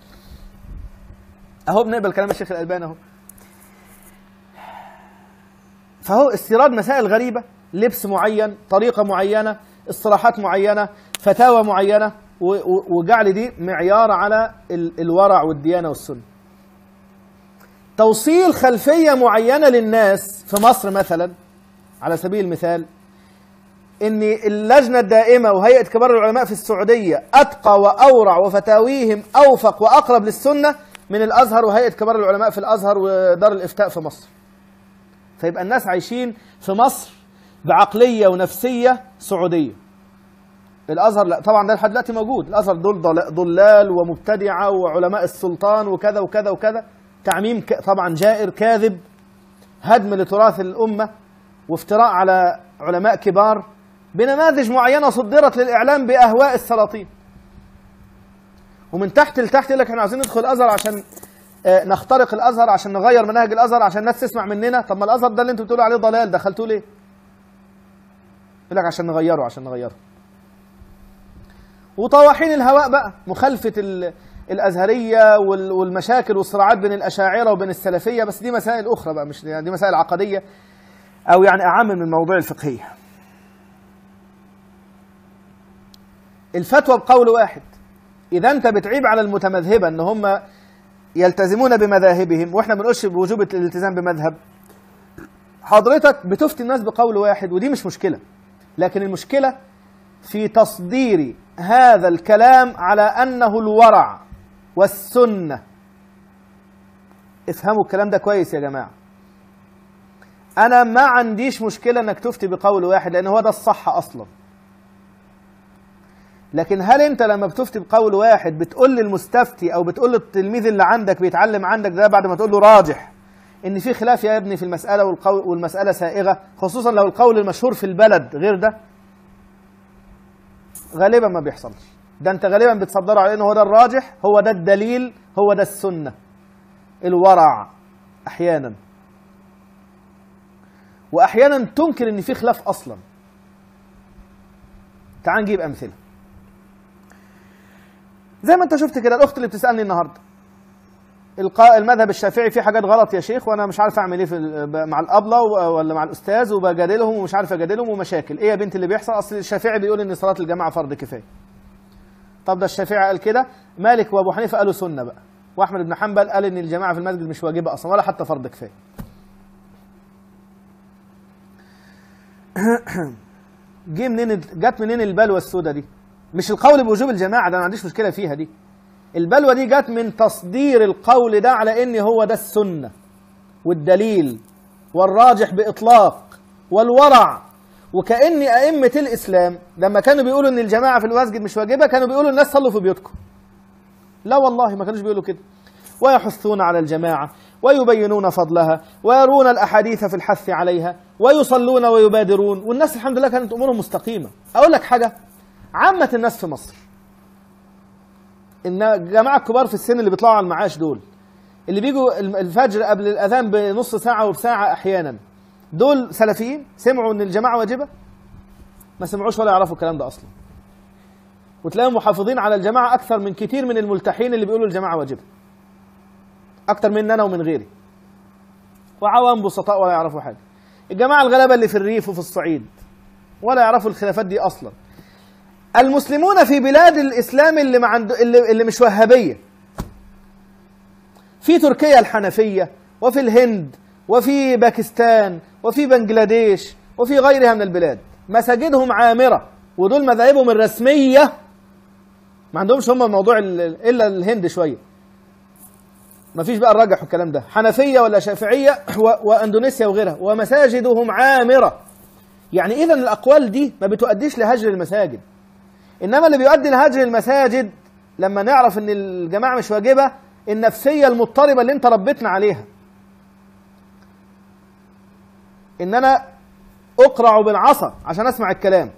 اهو بنقبل كلام الشيخ الألباني اهو. فهو استيراد مسائل غريبة، لبس معين، طريقة معينة، اصطلاحات معينة، فتاوى معينة، وجعل دي معيار على الورع والديانة والسنة. توصيل خلفية معينة للناس في مصر مثلا على سبيل المثال، ان اللجنة الدائمة وهيئة كبار العلماء في السعودية اتقى واورع وفتاويهم اوفق واقرب للسنة من الازهر وهيئة كبار العلماء في الازهر ودار الافتاء في مصر. فيبقى الناس عايشين في مصر بعقلية ونفسية سعودية. الازهر لا طبعا، ده لحد دلوقتي موجود. الازهر دول ضلال ومبتدعة وعلماء السلطان وكذا وكذا وكذا، تعميم طبعا جائر كاذب، هدم لتراث الامة، وافتراء على علماء كبار بنماذج معينة صدرت للإعلام بأهواء السلاطين. ومن تحت لتحت يقول لك احنا عايزين ندخل الأزهر عشان نخترق الأزهر، عشان نغير مناهج الأزهر، عشان الناس تسمع مننا. طب ما الأزهر ده اللي انتوا بتقولوا عليه ضلال دخلتوه ليه؟ يقول لك عشان نغيره عشان نغيره. وطواحين الهواء بقى، مخالفة الأزهرية والمشاكل والصراعات بين الأشاعرة وبين السلفية، بس دي مسائل أخرى بقى، مش دي مسائل عقدية أو يعني أعم من الموضوع الفقهي. الفتوى بقول واحد، إذا أنت بتعيب على المتمذهبة أن هم يلتزمون بمذاهبهم وإحنا ما بنقولش بوجوب الالتزام بمذهب، حضرتك بتفتي الناس بقول واحد، ودي مش مشكلة. لكن المشكلة في تصدير هذا الكلام على أنه الورع والسنة. افهموا الكلام ده كويس يا جماعة. أنا ما عنديش مشكلة أنك تفتي بقول واحد، لأن هو ده الصح أصلا. لكن هل أنت لما بتفتي بقول واحد بتقول للمستفتي أو بتقول للتلميذ اللي عندك بيتعلم عندك ده بعد ما تقول له راجح إن في خلاف يا ابني في المسألة والقول والمسألة سائغة، خصوصا لو القول المشهور في البلد غير ده؟ غالبا ما بيحصلش. ده أنت غالبا بتصدره على إنه هو ده الراجح، هو ده الدليل، هو ده السنة. الورع أحيانا، وأحيانا تنكر إن في خلاف أصلا. تعال نجيب أمثلة. زي ما أنت شفت كده الأخت اللي بتسألني النهاردة، المذهب الشافعي فيه حاجات غلط يا شيخ، وانا مش عارف اعمل ايه في مع الابله ولا مع الاستاذ، وبجادلهم ومش عارف اجادلهم ومشاكل. ايه يا بنت اللي بيحصل؟ اصل الشافعي بيقول ان صلاه الجماعه فرض كفايه. طب ده الشافعي قال كده، مالك وابو حنيفه قالوا سنه بقى، واحمد بن حنبل قال ان الجماعه في المسجد مش واجبه اصلا ولا حتى فرض كفايه. جه منين جت منين البلوى السوداء دي؟ مش القول بوجوب الجماعه، ده ما عنديش مشكله فيها دي. البلوى دي جت من تصدير القول ده على ان هو ده السنه والدليل والراجح باطلاق والورع. وكأن ائمه الاسلام لما كانوا بيقولوا ان الجماعه في المسجد مش واجبه كانوا بيقولوا الناس صلوا في بيوتكم. لا والله ما كانوش بيقولوا كده، ويحثون على الجماعه ويبينون فضلها ويرون الاحاديث في الحث عليها ويصلون ويبادرون، والناس الحمد لله كانت امورهم مستقيمه. اقول لك حاجه، عامه الناس في مصر، ان الجماعه الكبار في السن اللي بيطلعوا على المعاش دول، اللي بيجوا الفجر قبل الاذان بنص ساعه وبساعه احيانا، دول سلفيين سمعوا ان الجماعه واجبه؟ ما سمعوش ولا يعرفوا الكلام ده اصلا. وتلاقيهم محافظين على الجماعه اكثر من كتير من الملتحين اللي بيقولوا الجماعه واجبه، اكتر مننا انا ومن غيري، وعوام بسطاء ولا يعرفوا حاجه. الجماعه الغلابه اللي في الريف وفي الصعيد ولا يعرفوا الخلافات دي اصلا. المسلمون في بلاد الاسلام اللي ما عنده اللي, اللي مش وهابيه، في تركيا الحنفيه، وفي الهند، وفي باكستان، وفي بنجلاديش، وفي غيرها من البلاد، مساجدهم عامره، ودول مذاهبهم الرسميه. ما عندهمش هم موضوع الا الهند شويه، ما فيش بقى الراجح والكلام ده، حنفيه ولا شافعيه واندونيسيا وغيرها، ومساجدهم عامره. يعني اذا الاقوال دي ما بتؤديش لهجر المساجد، انما اللي بيؤدي لهجر المساجد لما نعرف ان الجماعه مش واجبه النفسيه المضطربه اللي انت ربيتنا عليها، ان انا اقرع بالعصا عشان اسمع الكلام.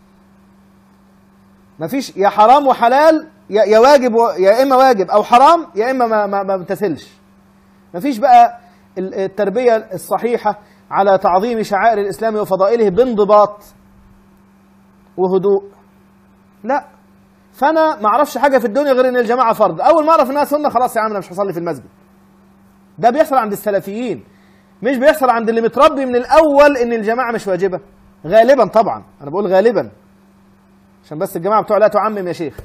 مفيش يا حرام وحلال، يا يا واجب يا اما واجب او حرام، يا اما ما ما ما بتسلش. مفيش بقى التربيه الصحيحه على تعظيم شعائر الاسلام وفضائله بانضباط وهدوء. لا، فانا ما اعرفش حاجه في الدنيا غير ان الجماعه فرض. اول ما اعرف انها سنه خلاص يا عم انا مش هصلي في المسجد. ده بيحصل عند السلفيين، مش بيحصل عند اللي متربي من الاول ان الجماعه مش واجبه. غالبا طبعا، انا بقول غالبا عشان بس الجماعه بتوع لا تعمم يا شيخ.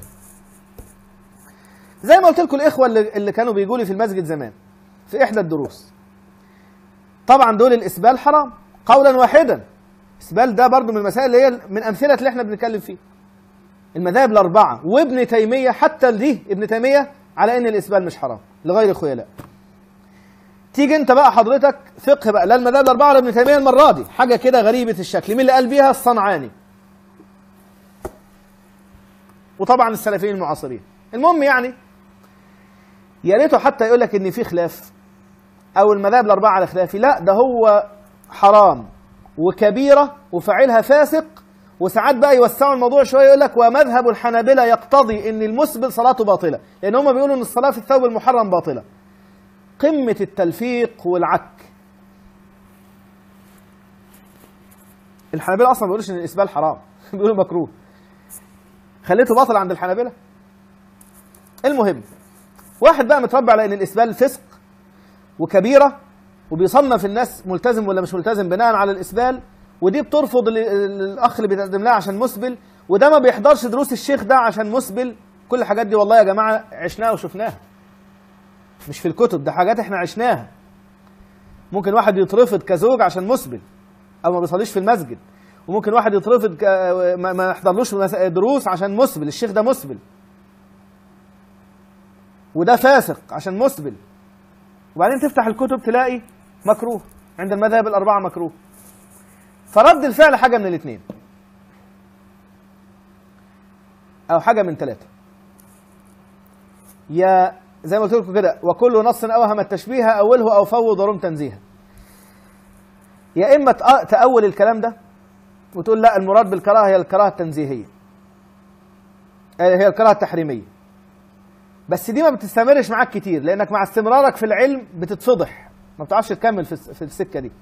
زي ما قلت لكم الاخوه اللي, اللي كانوا بيجوا لي في المسجد زمان في احدى الدروس، طبعا دول الاسبال حرام قولا واحدا. الاسبال ده برضو من المسائل اللي هي من امثله اللي احنا بنتكلم فيه. المذاهب الاربعه وابن تيميه، حتى دي ابن تيميه على ان الاسبال مش حرام لغير خيلاء. تيجي انت بقى حضرتك فقه بقى، لا المذاهب الاربعه ولا ابن تيميه المره دي، حاجه كده غريبه الشكل. مين اللي قال بيها؟ الصنعاني، وطبعا السلفيين المعاصرين. المهم يعني يا ريته حتى يقول لك ان في خلاف او المذاهب الاربعه على خلافي، لا ده هو حرام وكبيره وفاعلها فاسق. وساعات بقى يوسعوا الموضوع شويه يقول لك ومذهب الحنابلة يقتضي ان المسبل صلاته باطله، لان هم بيقولوا ان الصلاه في الثوب المحرم باطله. قمه التلفيق والعك. الحنابلة اصلا ما بيقولوش ان الاسبال حرام، بيقولوا مكروه. خليته باطل عند الحنابلة. المهم واحد بقى متربى على ان الاسبال فسق وكبيره، وبيصنف الناس ملتزم ولا مش ملتزم بناء على الاسبال، ودي بترفض الاخ اللي بيتقدم لها عشان مسبل، وده ما بيحضرش دروس الشيخ ده عشان مسبل. كل الحاجات دي والله يا جماعه عشناها وشفناها، مش في الكتب، ده حاجات احنا عشناها. ممكن واحد يترفض كزوج عشان مسبل او ما بيصليش في المسجد، وممكن واحد يترفض ك... ما يحضرلوش دروس عشان مسبل، الشيخ ده مسبل وده فاسق عشان مسبل. وبعدين تفتح الكتب تلاقي مكروه، عند المذاهب الأربعة مكروه. فرد الفعل حاجة من الاثنين أو حاجة من ثلاثة. يا زي ما قلت لكم كده، وكل نص أوهم التشبيه أوله أو فوض ورم تنزيها. يا إما تأول الكلام ده وتقول لا المراد بالكراهة هي الكراهة التنزيهية، هي الكراهة التحريمية، بس دي ما بتستمرش معاك كتير، لانك مع استمرارك في العلم بتتفضح، ما بتعرفش تكمل في السكه دي.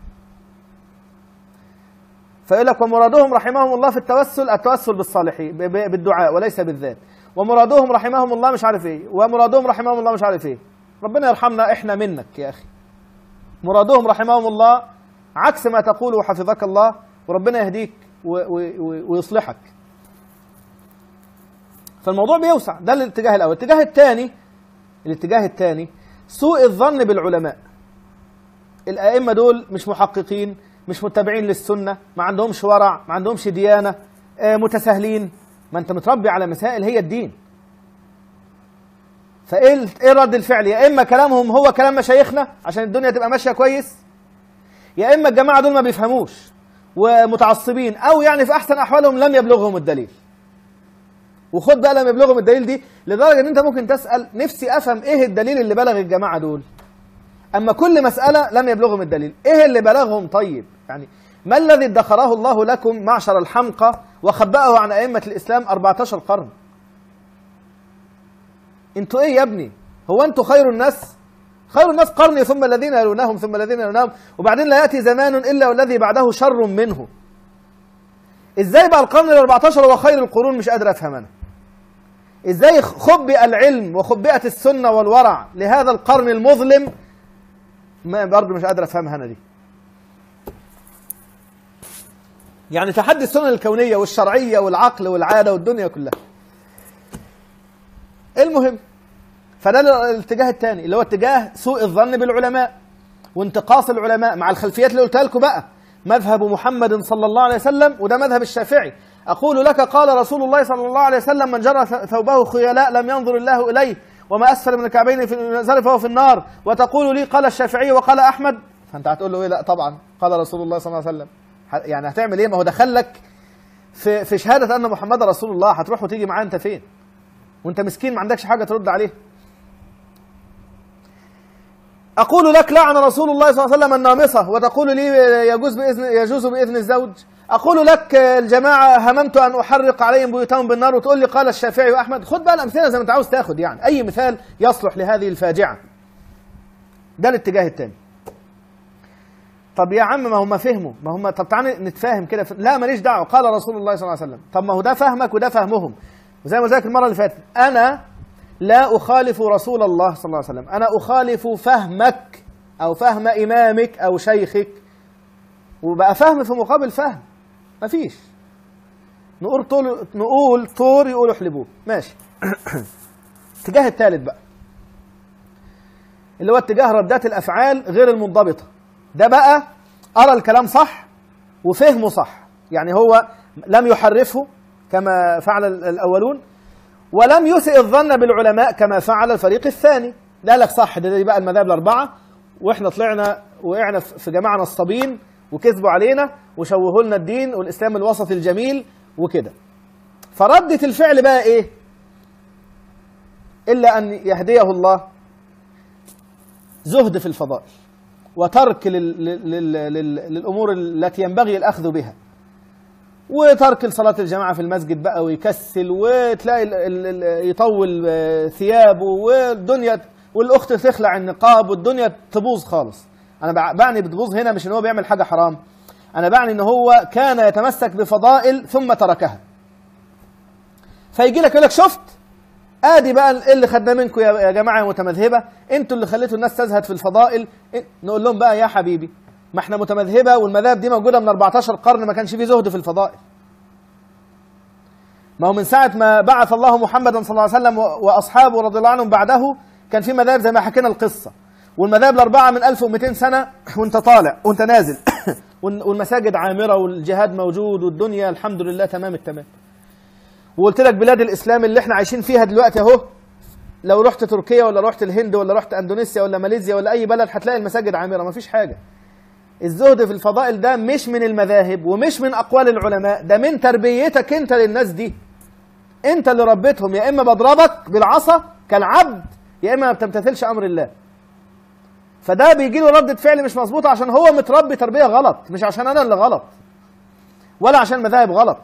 فيقول لك ومرادهم رحمهم الله في التوسل التوسل بالصالحين بالدعاء وليس بالذات، ومرادهم رحمهم الله مش عارف ايه، ومرادهم رحمهم الله مش عارف ايه. ربنا يرحمنا احنا منك يا اخي. مرادهم رحمهم الله عكس ما تقول وحفظك الله، وربنا يهديك ويصلحك. فالموضوع بيوسع. ده الاتجاه الاول. الاتجاه الثاني الاتجاه الثاني سوء الظن بالعلماء. الائمه دول مش محققين، مش متبعين للسنه، ما عندهمش ورع، ما عندهمش ديانه، متساهلين. ما انت متربي على مسائل هي الدين. فايه ايه رد الفعل؟ يا اما كلامهم هو كلام مشايخنا عشان الدنيا تبقى ماشيه كويس، يا اما الجماعه دول ما بيفهموش ومتعصبين، او يعني في احسن احوالهم لم يبلغهم الدليل. وخد بقى لم يبلغهم الدليل دي لدرجه ان انت ممكن تسال نفسي افهم ايه الدليل اللي بلغ الجماعه دول. اما كل مساله لم يبلغهم الدليل، ايه اللي بلغهم؟ طيب يعني ما الذي ادخره الله لكم معشر الحمقى وخبأه عن ائمه الاسلام أربعة عشر قرن؟ انتوا ايه يا ابني؟ هو انتوا خير الناس؟ خير الناس قرني ثم الذين يلونهم ثم الذين يلونهم، وبعدين لا ياتي زمان الا والذي بعده شر منه. ازاي بقى القرن ال أربعة عشر هو خير القرون؟ مش قادر افهم انا. ازاي خبئ العلم وخبئت السنه والورع لهذا القرن المظلم؟ ما برضه مش قادر افهمها انا دي. يعني تحدي السنن الكونيه والشرعيه والعقل والعاده والدنيا كلها. المهم، فده الاتجاه الثاني اللي هو اتجاه سوء الظن بالعلماء وانتقاص العلماء مع الخلفيات اللي قلتها لكم بقى. مذهب محمد صلى الله عليه وسلم، وده مذهب الشافعي. أقول لك قال رسول الله صلى الله عليه وسلم: من جرى ثوبه خيلاء لم ينظر الله إليه، وما أسفل من الكعبين في نزل فهو في النار. وتقول لي قال الشافعي وقال أحمد. فأنت هتقول له إيه؟ لا طبعا قال رسول الله صلى الله عليه وسلم. يعني هتعمل إيه؟ ما هو دخلك في في شهادة أن محمد رسول الله، هتروح وتيجي معاه أنت فين؟ وأنت مسكين ما عندكش حاجة ترد عليه. أقول لك لعن رسول الله صلى الله عليه وسلم النامصة، وتقول لي يجوز بإذن يجوز بإذن الزوج. أقول لك الجماعة هممت أن أحرق عليهم بيوتهم بالنار، وتقول لي قال الشافعي وأحمد. خد بقى الأمثلة زي ما أنت عاوز تاخد، يعني أي مثال يصلح لهذه الفاجعة. ده الاتجاه الثاني. طب يا عم ما هم فهموا، ما هم طب تعالى نتفاهم كده. لا ماليش دعوة، قال رسول الله صلى الله عليه وسلم. طب ما هو ده فهمك وده فهمهم. وزي ما قلت لك المرة اللي فاتت، أنا لا أخالف رسول الله صلى الله عليه وسلم، أنا أخالف فهمك أو فهم إمامك أو شيخك. وبقى فهم في مقابل فهم، مفيش. نقول طول نقول طور يقولوا احلبوه، ماشي. الاتجاه الثالث بقى اللي هو اتجاه ردات الأفعال غير المنضبطة. ده بقى أرى الكلام صح وفهمه صح، يعني هو لم يحرفه كما فعل الأولون، ولم يسئ الظن بالعلماء كما فعل الفريق الثاني. لا لك صح، ده دي بقى المذاهب الأربعة، وإحنا طلعنا وقعنا في جماعة نصابين وكذبوا علينا وشوهوا لنا الدين والإسلام الوسطي الجميل وكده. فردة الفعل بقى إيه؟ إلا أن يهديه الله زهد في الفضائل وترك لل... لل... لل... للأمور التي ينبغي الأخذ بها، وترك صلاة الجماعة في المسجد بقى ويكسل، وتلاقي ال... ال... يطول ثيابه والدنيا، والأخت تخلع النقاب والدنيا تبوظ خالص. أنا بعني بتبوظ هنا مش إن هو بيعمل حاجة حرام، أنا بعني إن هو كان يتمسك بفضائل ثم تركها. فيجي لك يقول لك شفت؟ آدي بقى اللي خدناه منكم يا جماعة يا متمذهبة، أنتوا اللي خليتوا الناس تزهد في الفضائل. نقول لهم بقى يا حبيبي، ما احنا متمذهبة والمذاهب دي موجودة من أربعة عشر قرن، ما كانش فيه زهد في الفضائل. ما هو من ساعة ما بعث الله محمدا صلى الله عليه وسلم وأصحابه رضي الله عنهم بعده كان في مذاهب زي ما حكينا القصة، والمذاهب الأربعة من ألف ومئتين سنة وأنت طالع وأنت نازل والمساجد عامرة والجهاد موجود والدنيا الحمد لله تمام التمام. وقلت لك بلاد الإسلام اللي احنا عايشين فيها دلوقتي أهو، لو رحت تركيا ولا رحت الهند ولا رحت أندونيسيا ولا ماليزيا ولا أي بلد هتلاقي المساجد عامرة، ما فيش حاجة. الزهد في الفضائل ده مش من المذاهب ومش من أقوال العلماء، ده من تربيتك أنت للناس دي. أنت اللي ربيتهم، يا إما بضربك بالعصا كالعبد يا إما ما بتمتثلش أمر الله. فده بيجي له ردة فعل مش مظبوطة عشان هو متربي تربية غلط، مش عشان أنا اللي غلط ولا عشان المذاهب غلط.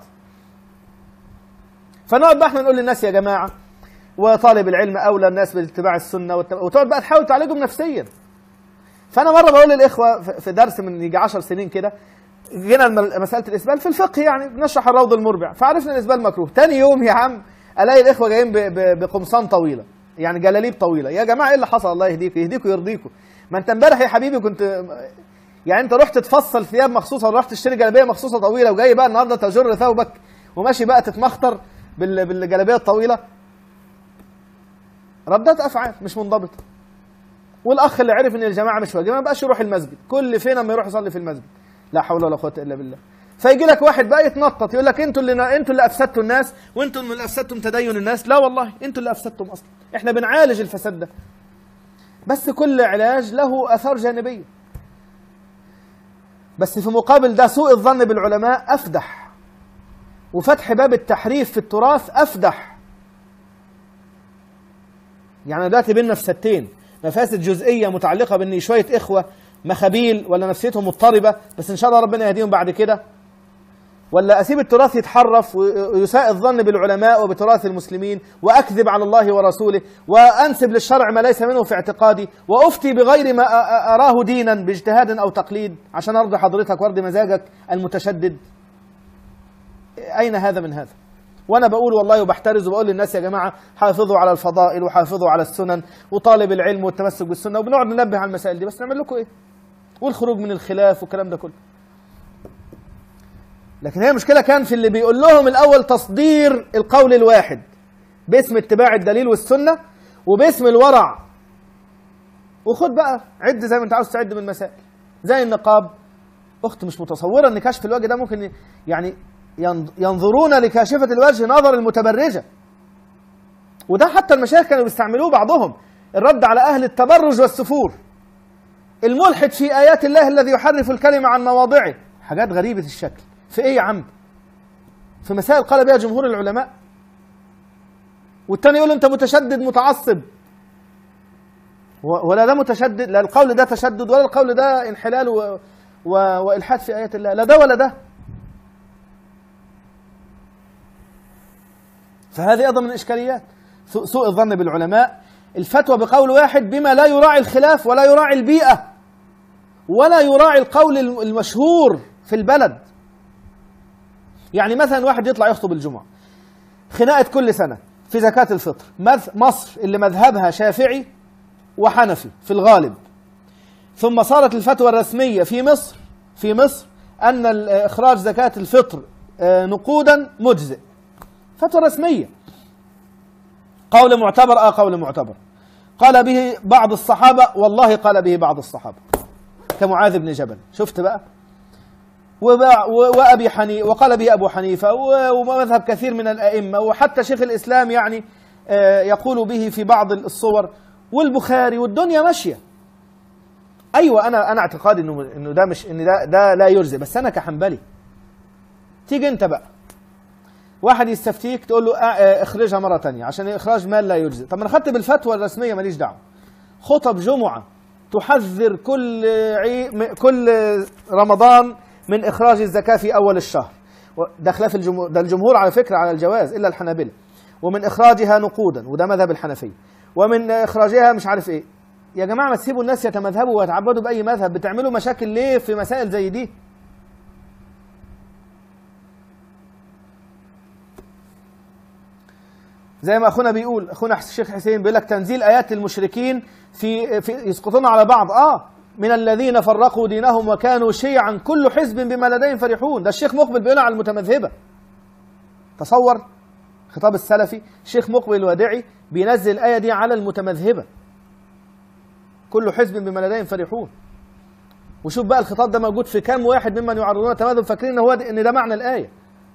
فنقعد بقى احنا نقول للناس يا جماعة وطالب العلم أولى الناس باتباع السنة، وتقعد بقى تحاول تعالجهم نفسيا. فأنا مرة بقول للإخوة في درس من يجي عشر سنين كده، جينا مسألة الإسبال في الفقه، يعني بنشرح الروض المربع، فعرفنا الإسبال مكروه. تاني يوم يا عم ألاقي الإخوة جايين بقمصان طويلة. يعني جلاليب طويله. يا جماعه ايه اللي حصل؟ الله يهديكم يهديكم ويرضيكم. ما انت امبارح يا حبيبي كنت يعني انت رحت تفصل ثياب مخصوصه ولا رحت تشتري جلابيه مخصوصه طويله وجاي بقى النهارده تجر ثوبك وماشي بقى تتمخطر بال... بالجلابيه الطويله. ردات افعال مش منضبطه. والاخ اللي عرف ان الجماعه مش واجبه ما بقاش يروح المسجد، كل فين اما يروح يصلي في المسجد. لا حول ولا قوه الا بالله. فيجي لك واحد بقى يتنطط يقول لك انتوا اللي انتوا اللي افسدتوا الناس وانتوا اللي افسدتم تدين الناس. لا والله انتوا اللي افسدتم اصلا، احنا بنعالج الفساد ده. بس كل علاج له اثار جانبيه. بس في مقابل ده سوء الظن بالعلماء افدح، وفتح باب التحريف في التراث افدح. يعني دلوقتي بينا مفسدتين، مفاسد جزئيه متعلقه بان شويه اخوه مخابيل ولا نفسيتهم مضطربه بس ان شاء الله ربنا يهديهم بعد كده، ولا اسيب التراث يتحرف ويساء الظن بالعلماء وبتراث المسلمين واكذب على الله ورسوله وانسب للشرع ما ليس منه في اعتقادي وافتي بغير ما اراه دينا باجتهاد او تقليد عشان ارضي حضرتك وارضي مزاجك المتشدد. اين هذا من هذا؟ وانا بقول والله وبحترز وبقول للناس يا جماعه حافظوا على الفضائل وحافظوا على السنن وطالب العلم والتمسك بالسنه، وبنقعد ننبه على المسائل دي، بس نعمل لكم ايه؟ والخروج من الخلاف والكلام ده كله. لكن هي مشكله كان في اللي بيقول لهم الاول تصدير القول الواحد باسم اتباع الدليل والسنه وباسم الورع. وخد بقى عد زي ما انت عاوز تعد من المسائل، زي النقاب. اخت مش متصوره ان كشف الوجه ده ممكن يعني ينظرون لكاشفه الوجه نظر المتبرجه. وده حتى المشايخ كانوا بيستعملوه بعضهم، الرد على اهل التبرج والسفور. الملحد في ايات الله الذي يحرف الكلمه عن مواضعه، حاجات غريبه الشكل. في ايه يا عم؟ في مسائل قال بها جمهور العلماء. والتاني يقول انت متشدد متعصب. ولا ده متشدد، لا القول ده تشدد ولا القول ده انحلال و... و... والحاد في ايات الله، لا ده ولا ده. فهذه ايضا من الاشكاليات، سوء الظن بالعلماء، الفتوى بقول واحد بما لا يراعي الخلاف ولا يراعي البيئه ولا يراعي القول المشهور في البلد. يعني مثلا واحد يطلع يخطب الجمعة، خناقة كل سنة في زكاة الفطر. مصر اللي مذهبها شافعي وحنفي في الغالب، ثم صارت الفتوى الرسمية في مصر في مصر أن إخراج زكاة الفطر نقودا مجزئ. فتوى رسمية، قول معتبر. آه قول معتبر قال به بعض الصحابة، والله قال به بعض الصحابة كمعاذ بن جبل. شفت بقى؟ وأبي حنيفة وقال به أبو حنيفة ومذهب كثير من الأئمة، وحتى شيخ الإسلام يعني يقول به في بعض الصور، والبخاري، والدنيا ماشية. أيوة أنا أنا اعتقادي إنه إنه ده مش إن ده ده لا يجزي، بس أنا كحنبلي. تيجي أنت بقى واحد يستفتيك تقول له اخرجها مرة تانية عشان إخراج مال لا يجزي. طب ما أنا خدت بالفتوى الرسمية ماليش دعوة. خطب جمعة تحذر كل عي... كل رمضان من إخراج الزكاة في أول الشهر، ده خلاف الجمهور، ده الجمهور على فكرة على الجواز إلا الحنابلة، ومن إخراجها نقودا وده مذهب الحنفية، ومن إخراجها مش عارف إيه. يا جماعة ما تسيبوا الناس يتمذهبوا ويتعبدوا بأي مذهب، بتعملوا مشاكل ليه في مسائل زي دي؟ زي ما أخونا بيقول، أخونا الشيخ حسين بيقول لك تنزيل آيات المشركين في, في يسقطون على بعض. آه من الذين فرقوا دينهم وكانوا شيعا كل حزب بما لديهم فرحون. ده الشيخ مقبل بيقول على المتمذهبة. تصور خطاب السلفي، الشيخ مقبل الوادعي بينزل الآية دي على المتمذهبة، كل حزب بما لديهم فرحون. وشوف بقى الخطاب ده موجود في كام واحد ممن يعرضون التمذهب فاكرين ان هو ان ده معنى الآية.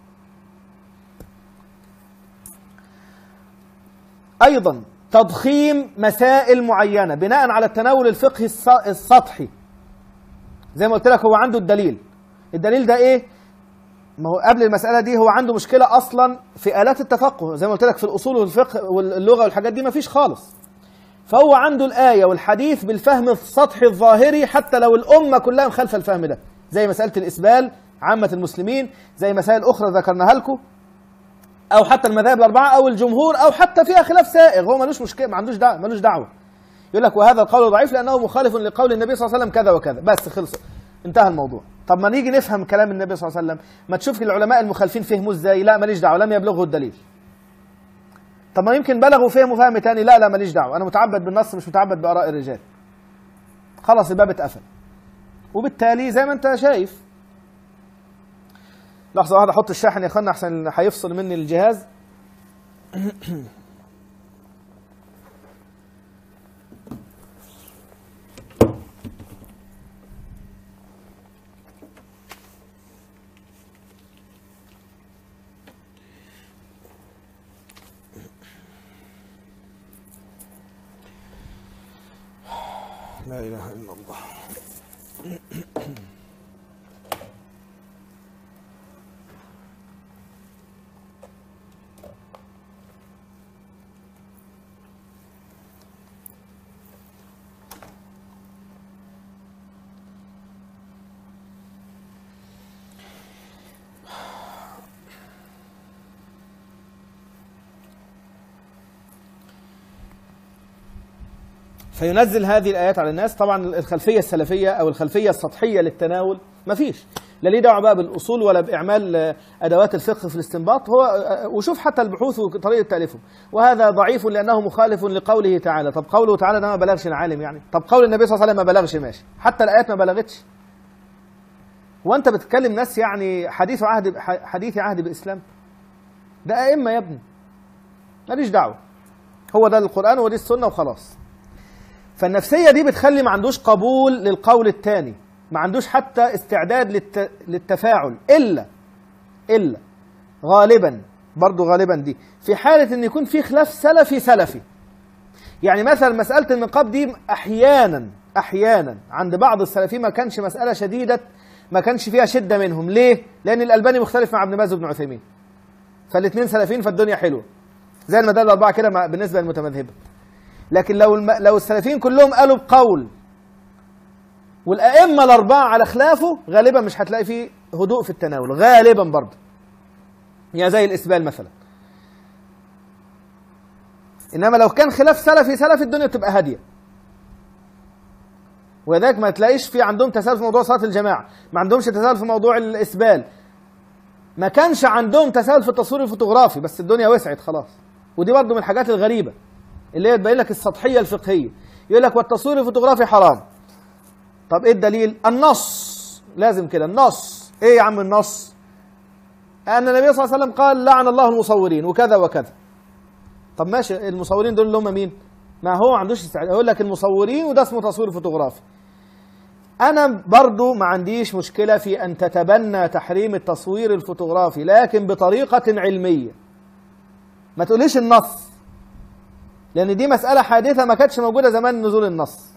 أيضا تضخيم مسائل معينة بناء على التناول الفقهي السطحي. زي ما قلت لك هو عنده الدليل، الدليل ده ايه؟ ما هو قبل المسألة دي هو عنده مشكلة أصلا في آلات التفقه، زي ما قلت لك في الأصول والفقه واللغة والحاجات دي مفيش خالص. فهو عنده الآية والحديث بالفهم السطحي الظاهري حتى لو الأمة كلها مخالفة الفهم ده، زي مسألة الإسبال عامة المسلمين، زي مسائل أخرى ذكرناها لكم، أو حتى المذاهب الأربعة أو الجمهور، أو حتى فيها خلاف سائغ، هو ملوش مشكلة، ما عندوش دعوة، ملوش دعوة. يقول لك وهذا القول ضعيف لأنه مخالف لقول النبي صلى الله عليه وسلم كذا وكذا، بس خلص انتهى الموضوع. طب ما نيجي نفهم كلام النبي صلى الله عليه وسلم، ما تشوف العلماء المخالفين فهموا ازاي؟ لا ماليش دعوة، لم يبلغه الدليل. طب ما يمكن بلغوا فهموا فهم تاني، لا لا ماليش دعوه، انا متعبد بالنص مش متعبد باراء الرجال. خلاص الباب اتقفل. وبالتالي زي ما انت شايف، لحظه واحده احط الشاحن يا اخوانا احسن هيفصل مني الجهاز. لا إله إلا الله. فينزل هذه الآيات على الناس. طبعا الخلفية السلفية أو الخلفية السطحية للتناول ما فيش، لا ليه دعوة بقى بالأصول ولا بإعمال أدوات الفقه في الاستنباط. هو وشوف حتى البحوث وطريقة تأليفهم، وهذا ضعيف لأنه مخالف لقوله تعالى. طب قوله تعالى ده ما بلغش العالم يعني؟ طب قول النبي صلى الله عليه وسلم ما بلغش، ماشي، حتى الآيات ما بلغتش. وأنت بتتكلم ناس يعني حديث عهد حديث عهد بالإسلام، ده أئمة يا ابني، ماليش دعوة، هو ده القرآن ودي السنة وخلاص. فالنفسية دي بتخلي ما عندوش قبول للقول الثاني، ما عندوش حتى استعداد للت... للتفاعل، إلا إلا غالبا برضو غالبا دي في حالة إن يكون في خلاف سلفي سلفي. يعني مثلا مسألة النقاب دي أحيانا أحيانا عند بعض السلفيين ما كانش مسألة شديدة، ما كانش فيها شدة منهم. ليه؟ لأن الألباني مختلف مع ابن باز وابن عثيمين، فالاثنين سلفيين فالدنيا حلوة زي المدارس الأربعة كده بالنسبة للمتمذهبة. لكن لو الم... لو السلفيين كلهم قالوا بقول والأئمة الأربعة على خلافه، غالبا مش هتلاقي فيه هدوء في التناول غالبا برضه، يعني زي الإسبال مثلا. إنما لو كان خلاف سلفي سلفي الدنيا بتبقى هادية، وذلك ما تلاقيش في عندهم تساهل في موضوع صلاة الجماعة، ما عندهمش تساهل في موضوع الإسبال، ما كانش عندهم تساهل في التصوير الفوتوغرافي، بس الدنيا وسعت خلاص. ودي برضه من الحاجات الغريبة اللي هي تبين لك السطحية الفقهية. يقول لك والتصوير الفوتوغرافي حرام. طب ايه الدليل؟ النص، لازم كده النص. ايه يا عم النص؟ ان النبي صلى الله عليه وسلم قال لعن الله المصورين وكذا وكذا. طب ماشي، المصورين دول اللي هم مين؟ ما هو ما عندوش استعداد يقول لك المصورين وده اسمه تصوير فوتوغرافي. انا برضو ما عنديش مشكلة في ان تتبنى تحريم التصوير الفوتوغرافي، لكن بطريقة علمية. ما تقوليش النص، لأن دي مسألة حادثة ما كانتش موجودة زمان نزول النص.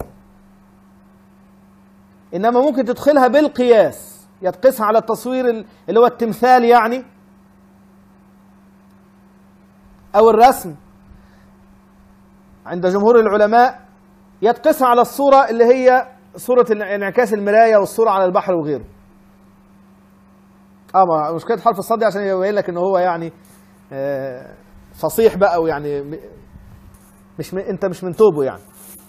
إنما ممكن تدخلها بالقياس، يتقسها على التصوير اللي هو التمثال يعني، أو الرسم عند جمهور العلماء، يتقسها على الصورة اللي هي صورة انعكاس المراية والصورة على البحر وغيره. اه مشكلة حرف الصاد عشان يبين لك إن هو يعني آه فصيح بقى، ويعني مش م... انت مش من توبه يعني.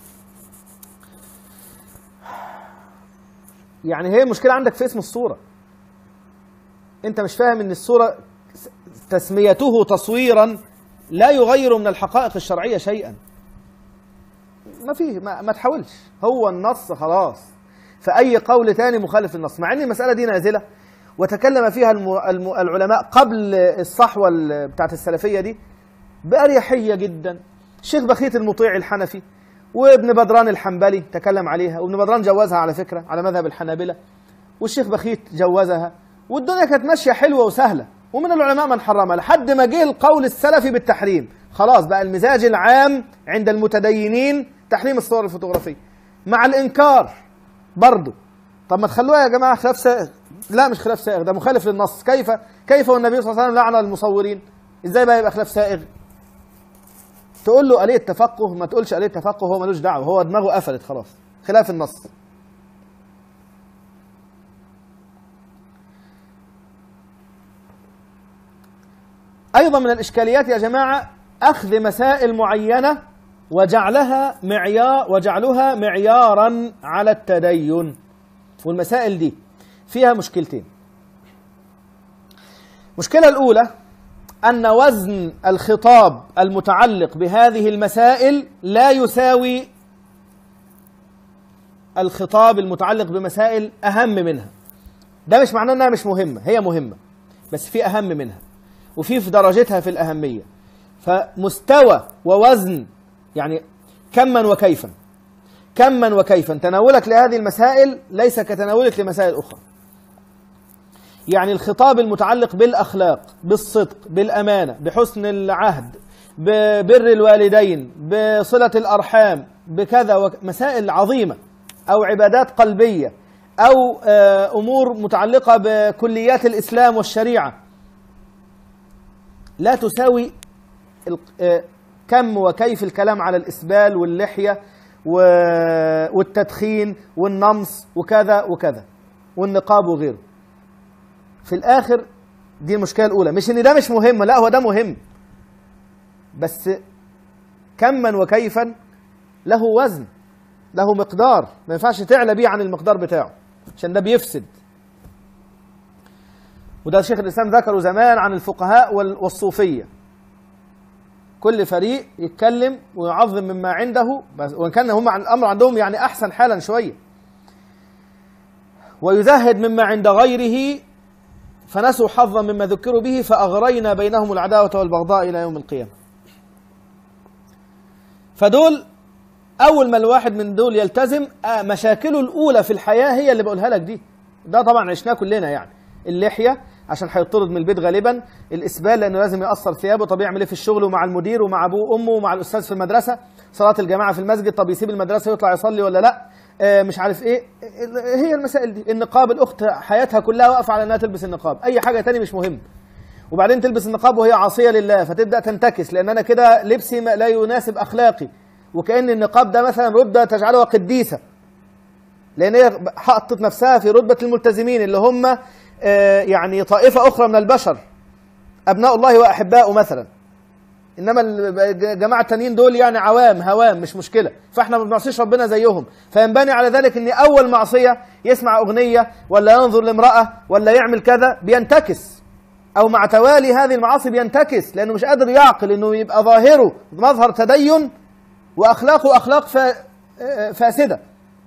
يعني هي المشكلة عندك في اسم الصورة، انت مش فاهم ان الصورة تسميته تصويرا لا يغير من الحقائق الشرعية شيئا. ما فيه ما, ما تحاولش، هو النص خلاص. فأي قول تاني مخالف للنص، مع ان المسألة دي نازلة وتكلم فيها الم... الم... العلماء قبل الصحوة بتاعت السلفية دي بأريحية جدا. الشيخ بخيت المطيع الحنفي وابن بدران الحنبلي تكلم عليها، وابن بدران جوزها على فكرة على مذهب الحنابلة، والشيخ بخيت جوزها، والدنيا كانت ماشية حلوة وسهلة. ومن العلماء من حرمها لحد ما جه القول السلفي بالتحريم. خلاص بقى المزاج العام عند المتدينين تحريم الصور الفوتوغرافية مع الإنكار برضه. طب ما تخلوها يا جماعة خلاف سائغ. لا مش خلاف سائغ، ده مخالف للنص. كيف كيف والنبي صلى الله عليه وسلم لعن المصورين؟ ازاي بقى يبقى خلاف سائغ؟ تقول له آلية تفقه، ما تقولش آلية تفقه، هو ملوش دعوة، هو دماغه قفلت خلاص، خلاف النص. أيضا من الإشكاليات يا جماعة أخذ مسائل معينة وجعلها معيار وجعلها معيارا على التدين. والمسائل دي فيها مشكلتين. المشكلة الأولى أن وزن الخطاب المتعلق بهذه المسائل لا يساوي الخطاب المتعلق بمسائل أهم منها. ده مش معناه أنها مش مهمة، هي مهمة، بس في أهم منها وفي في درجتها في الأهمية. فمستوى ووزن، يعني كما وكيفا، كما وكيفا تناولك لهذه المسائل ليس كتناولك لمسائل أخرى. يعني الخطاب المتعلق بالأخلاق، بالصدق، بالأمانة، بحسن العهد، ببر الوالدين، بصلة الأرحام، بكذا مسائل عظيمة، أو عبادات قلبية، أو أمور متعلقة بكليات الإسلام والشريعة، لا تساوي كم وكيف الكلام على الإسبال واللحية والتدخين والنمص وكذا وكذا والنقاب وغيره. في الآخر دي المشكلة الأولى، مش إن ده مش مهم، لا هو ده مهم، بس كما وكيفا له وزن، له مقدار، ما ينفعش تعلى بيه عن المقدار بتاعه عشان ده بيفسد. وده شيخ الإسلام ذكره زمان عن الفقهاء والصوفية، كل فريق يتكلم ويعظم مما عنده، وإن كان هم عن الأمر عندهم يعني أحسن حالا شوية، ويزهد مما عند غيره، فنسوا حظا مما ذكروا به فأغرينا بينهم العداوة والبغضاء إلى يوم القيامة. فدول أول ما الواحد من دول يلتزم، مشاكله الأولى في الحياة هي اللي بقولها لك دي. ده طبعا عشناه كلنا، يعني اللحية عشان هيطرد من البيت غالبا، الإسبال لأنه لازم يقصر ثيابه، طب يعمل إيه في الشغل ومع المدير ومع أبوه وأمه ومع الأستاذ في المدرسة، صلاة الجماعة في المسجد، طب يسيب المدرسة ويطلع يصلي ولا لأ، آه مش عارف إيه. هي المسائل دي. النقاب، الأخت حياتها كلها واقفة على أنها تلبس النقاب، أي حاجة تاني مش مهم. وبعدين تلبس النقاب وهي عاصية لله، فتبدأ تنتكس، لأن أنا كده لبسي لا يناسب أخلاقي، وكأن النقاب ده مثلا رتبة تجعلها قديسة، لأن هي حطت نفسها في رتبة الملتزمين اللي هم آه يعني طائفة أخرى من البشر، أبناء الله وأحباؤه مثلا. إنما الجماعة التانيين دول يعني عوام هوام، مش مشكلة، فإحنا ما بنعصيش ربنا زيهم. فينبني على ذلك إن أول معصية يسمع أغنية ولا ينظر لامرأة ولا يعمل كذا بينتكس، أو مع توالي هذه المعاصي بينتكس، لأنه مش قادر يعقل إنه يبقى ظاهره مظهر تدين وأخلاقه أخلاق فاسدة.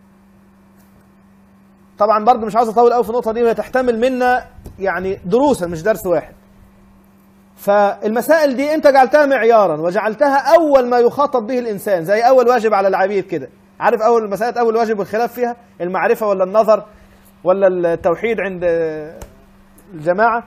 طبعا برضه مش عاوز أطول قوي في النقطة دي، وهي تحتمل منا يعني دروسا مش درس واحد. فالمسائل دي أنت جعلتها معيارا وجعلتها أول ما يخاطب به الإنسان، زي أول واجب على العبيد كده. عارف أول مسألة أول واجب والخلاف فيها المعرفة ولا النظر ولا التوحيد عند الجماعة؟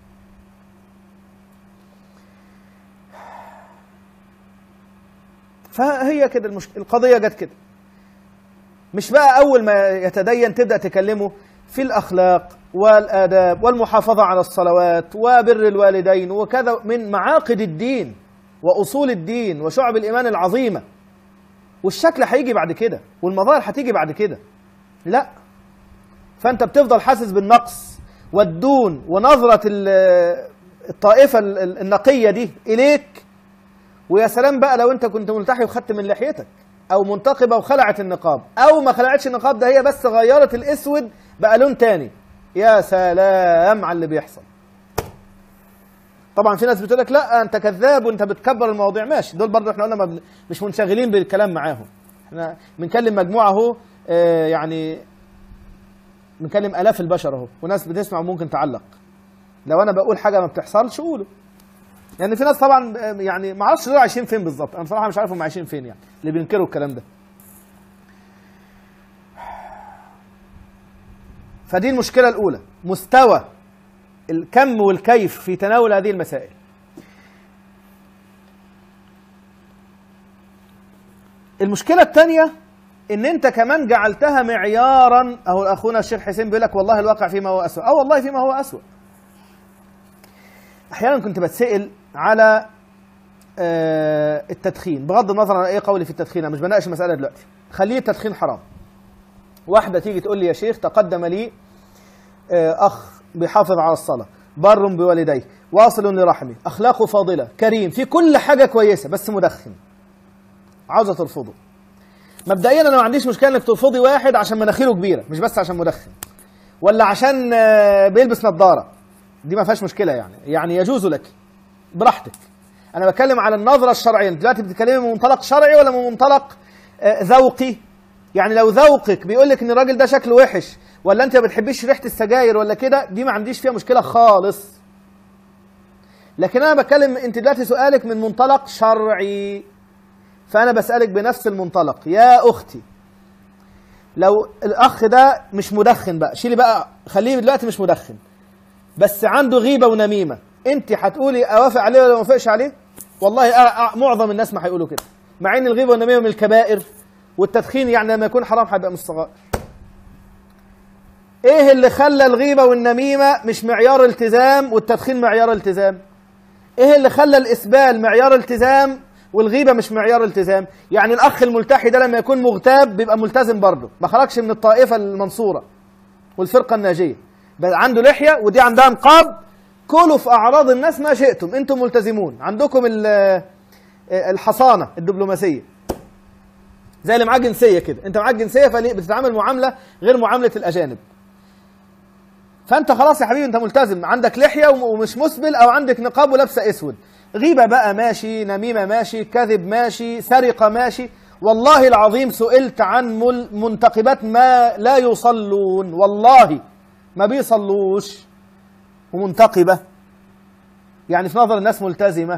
فهي كده المشكلة، القضية جت كده. مش بقى أول ما يتدين تبدأ تكلمه في الأخلاق والآداب والمحافظة على الصلوات وبر الوالدين وكذا من معاقد الدين وأصول الدين وشعب الإيمان العظيمة، والشكل هيجي بعد كده والمظاهر هتيجي بعد كده. لا، فأنت بتفضل حاسس بالنقص والدون ونظرة الطائفة النقية دي إليك. ويا سلام بقى لو أنت كنت ملتحي وخدت من لحيتك، أو منتقبة وخلعت النقاب، أو ما خلعتش النقاب، ده هي بس غيرت الأسود بقى لون تاني. يا سلام على اللي بيحصل. طبعا في ناس بتقول لك لا أنت كذاب وأنت بتكبر المواضيع، ماشي، دول برضه احنا قلنا مش منشغلين بالكلام معاهم، احنا بنكلم مجموعة اهو، اه يعني بنكلم آلاف البشر اهو، وناس بتسمع وممكن تعلق. لو أنا بقول حاجة ما بتحصلش قولوا. يعني في ناس طبعا يعني ما اعرفش دول عايشين فين بالظبط، انا بصراحه مش عارف هم عايشين فين، يعني اللي بينكروا الكلام ده. فدي المشكله الاولى، مستوى الكم والكيف في تناول هذه المسائل. المشكله الثانيه ان انت كمان جعلتها معيارا. اهو اخونا الشيخ حسين بيقول لك والله الواقع فيما هو اسوأ. اه والله فيما هو اسوأ. احيانا كنت بتسأل على التدخين، بغض النظر عن ايه قولي في التدخين، انا مش بناقش المساله دلوقتي، خليه التدخين حرام. واحده تيجي تقول لي يا شيخ تقدم لي اخ بيحافظ على الصلاه، بر بوالديه، واصل لرحمه، اخلاقه فاضله، كريم، في كل حاجه كويسه، بس مدخن، عاوزه ترفضه. مبدئيا انا ما عنديش مشكله انك ترفضي واحد عشان مناخيره كبيره، مش بس عشان مدخن، ولا عشان بيلبس نظاره، دي ما فيهاش مشكله، يعني يعني يجوز لك، براحتك. انا بتكلم على النظره الشرعيه. انت دلوقتي بتتكلمي من منطلق شرعي ولا من منطلق آه ذوقي؟ يعني لو ذوقك بيقول لك ان الراجل ده شكله وحش، ولا انت ما بتحبيش ريحه السجاير ولا كده، دي ما عنديش فيها مشكله خالص. لكن انا بتكلم انت دلوقتي سؤالك من منطلق شرعي، فانا بسالك بنفس المنطلق. يا اختي لو الاخ ده مش مدخن بقى، شيلي بقى، خليه دلوقتي مش مدخن، بس عنده غيبه ونميمه، انت هتقولي اوافق عليه ولا ما اوافقش عليه؟ والله أ... أ... معظم الناس ما هيقولوا كده، مع ان الغيبه والنميمه من الكبائر، والتدخين يعني لما يكون حرام هيبقى من الصغائر. ايه اللي خلى الغيبه والنميمه مش معيار التزام والتدخين معيار التزام؟ ايه اللي خلى الاسبال معيار التزام والغيبه مش معيار التزام؟ يعني الاخ الملتحي ده لما يكون مغتاب بيبقى ملتزم برضه، ما خرجش من الطائفه المنصوره والفرقه الناجيه، بس عنده لحيه ودي عندها نقاب. كلوا في اعراض الناس ما شئتم، انتم ملتزمون، عندكم الحصانه الدبلوماسيه زي اللي معاه جنسيه كده. انت معاك جنسيه فبتتعامل معامله غير معامله الاجانب، فانت خلاص يا حبيبي انت ملتزم، عندك لحيه ومش مسبل، او عندك نقاب ولابسه اسود. غيبه بقى ماشي، نميمه ماشي، كذب ماشي، سرقه ماشي. والله العظيم سئلت عن منتقبات ما لا يصلون، والله ما بيصلوش ومنتقبه، يعني في نظر الناس ملتزمه.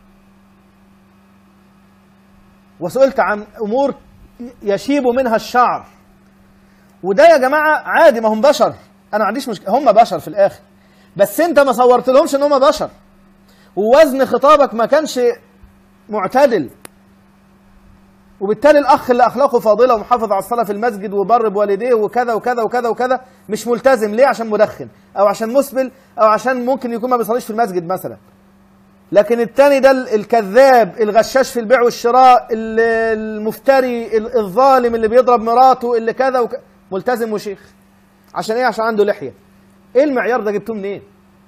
وسئلت عن امور يشيب منها الشعر، وده يا جماعه عادي، ما هم بشر، انا ما عنديش مشكله، هم بشر في الاخر، بس انت ما صورت لهمش ان هم بشر، ووزن خطابك ما كانش معتدل، وبالتالي الاخ اللي اخلاقه فاضله ومحافظ على الصلاه في المسجد وبر بوالديه وكذا وكذا وكذا وكذا مش ملتزم. ليه؟ عشان مدخن، او عشان مسبل، او عشان ممكن يكون ما بيصليش في المسجد مثلا. لكن التاني ده الكذاب الغشاش في البيع والشراء، المفتري الظالم اللي بيضرب مراته اللي كذا وكذا، ملتزم وشيخ. عشان ايه؟ عشان عنده لحيه. ايه المعيار ده جبتوه منين؟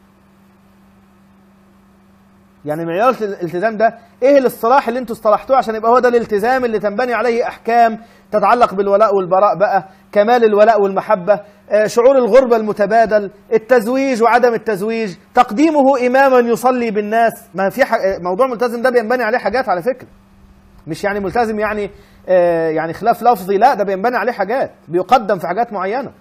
يعني معيار الالتزام ده ايه الاصطلاح اللي انتوا اصطلحتوه عشان يبقى هو ده الالتزام اللي تنبني عليه احكام تتعلق بالولاء والبراء بقى، كمال الولاء والمحبه، آه شعور الغربه المتبادل، التزويج وعدم التزويج، تقديمه اماما يصلي بالناس. ما في موضوع ملتزم ده بينبني عليه حاجات على فكره، مش يعني ملتزم يعني آه يعني خلاف لفظي، لا ده بينبني عليه حاجات، بيقدم في حاجات معينه.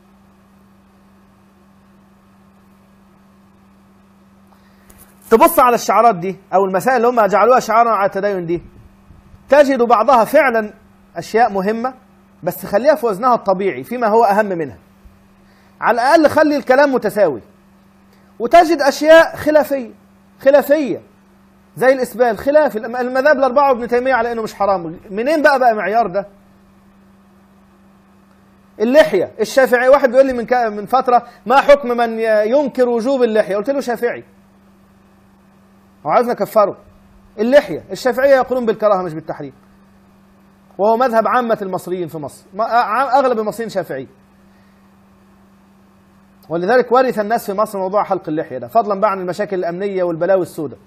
تبص على الشعارات دي او المسائل اللي هم جعلوها شعارا على التدين دي، تجد بعضها فعلا اشياء مهمه، بس خليها في وزنها الطبيعي فيما هو اهم منها. على الاقل خلي الكلام متساوي. وتجد اشياء خلافيه خلافيه زي الاسبال، خلاف المذاهب الاربعه وابن تيميه على انه مش حرام. منين بقى بقى معيار ده؟ اللحيه، الشافعي، واحد بيقول لي من من فتره ما حكم من ينكر وجوب اللحيه؟ قلت له شافعي وعايزنا نكفره. اللحيه الشافعيه يقولون بالكراهه مش بالتحريم، وهو مذهب عامه المصريين في مصر، اغلب المصريين شافعي، ولذلك ورث الناس في مصر موضوع حلق اللحيه ده، فضلا بقى عن المشاكل الامنيه والبلاوي السوداء.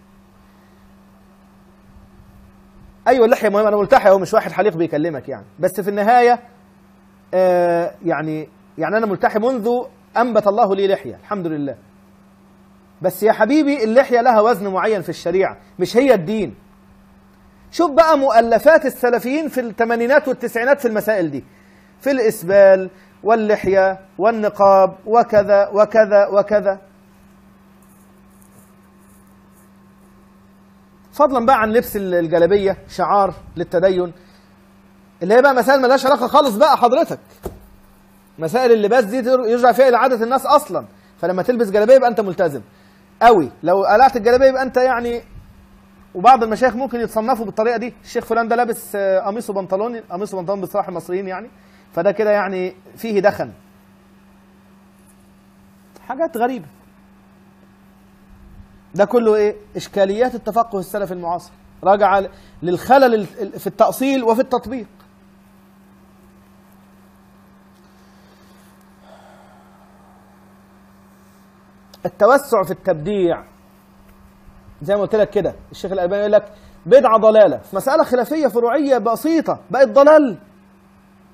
ايوه اللحيه مهمه، انا ملتحي اهو، مش واحد حليق بيكلمك يعني، بس في النهايه آه يعني يعني انا ملتحي منذ انبت الله لي لحيه الحمد لله. بس يا حبيبي اللحيه لها وزن معين في الشريعه، مش هي الدين. شوف بقى مؤلفات السلفيين في الثمانينات والتسعينات في المسائل دي، في الاسبال واللحيه والنقاب وكذا وكذا وكذا، فضلا بقى عن لبس الجلابيه شعار للتدين، اللي هي بقى مسائل مالهاش علاقه خالص بقى حضرتك. مسائل اللباس دي يرجع فيها الى عاده الناس اصلا، فلما تلبس جلابيه يبقى انت ملتزم قوي، لو قلعت الجلابيه يبقى انت يعني. وبعض المشايخ ممكن يتصنفوا بالطريقه دي، الشيخ فلان ده لابس قميص وبنطلون، قميص وبنطلون بصراحه المصريين يعني، فده كده يعني فيه دخن. حاجات غريبه. ده كله ايه؟ اشكاليات التفقه السلفي المعاصر، راجع للخلل في التأصيل وفي التطبيق. التوسع في التبديع، زي ما قلت لك كده، الشيخ الألباني يقول لك بدعة ضلالة في مسألة خلافية فروعية بسيطة بقت ضلال.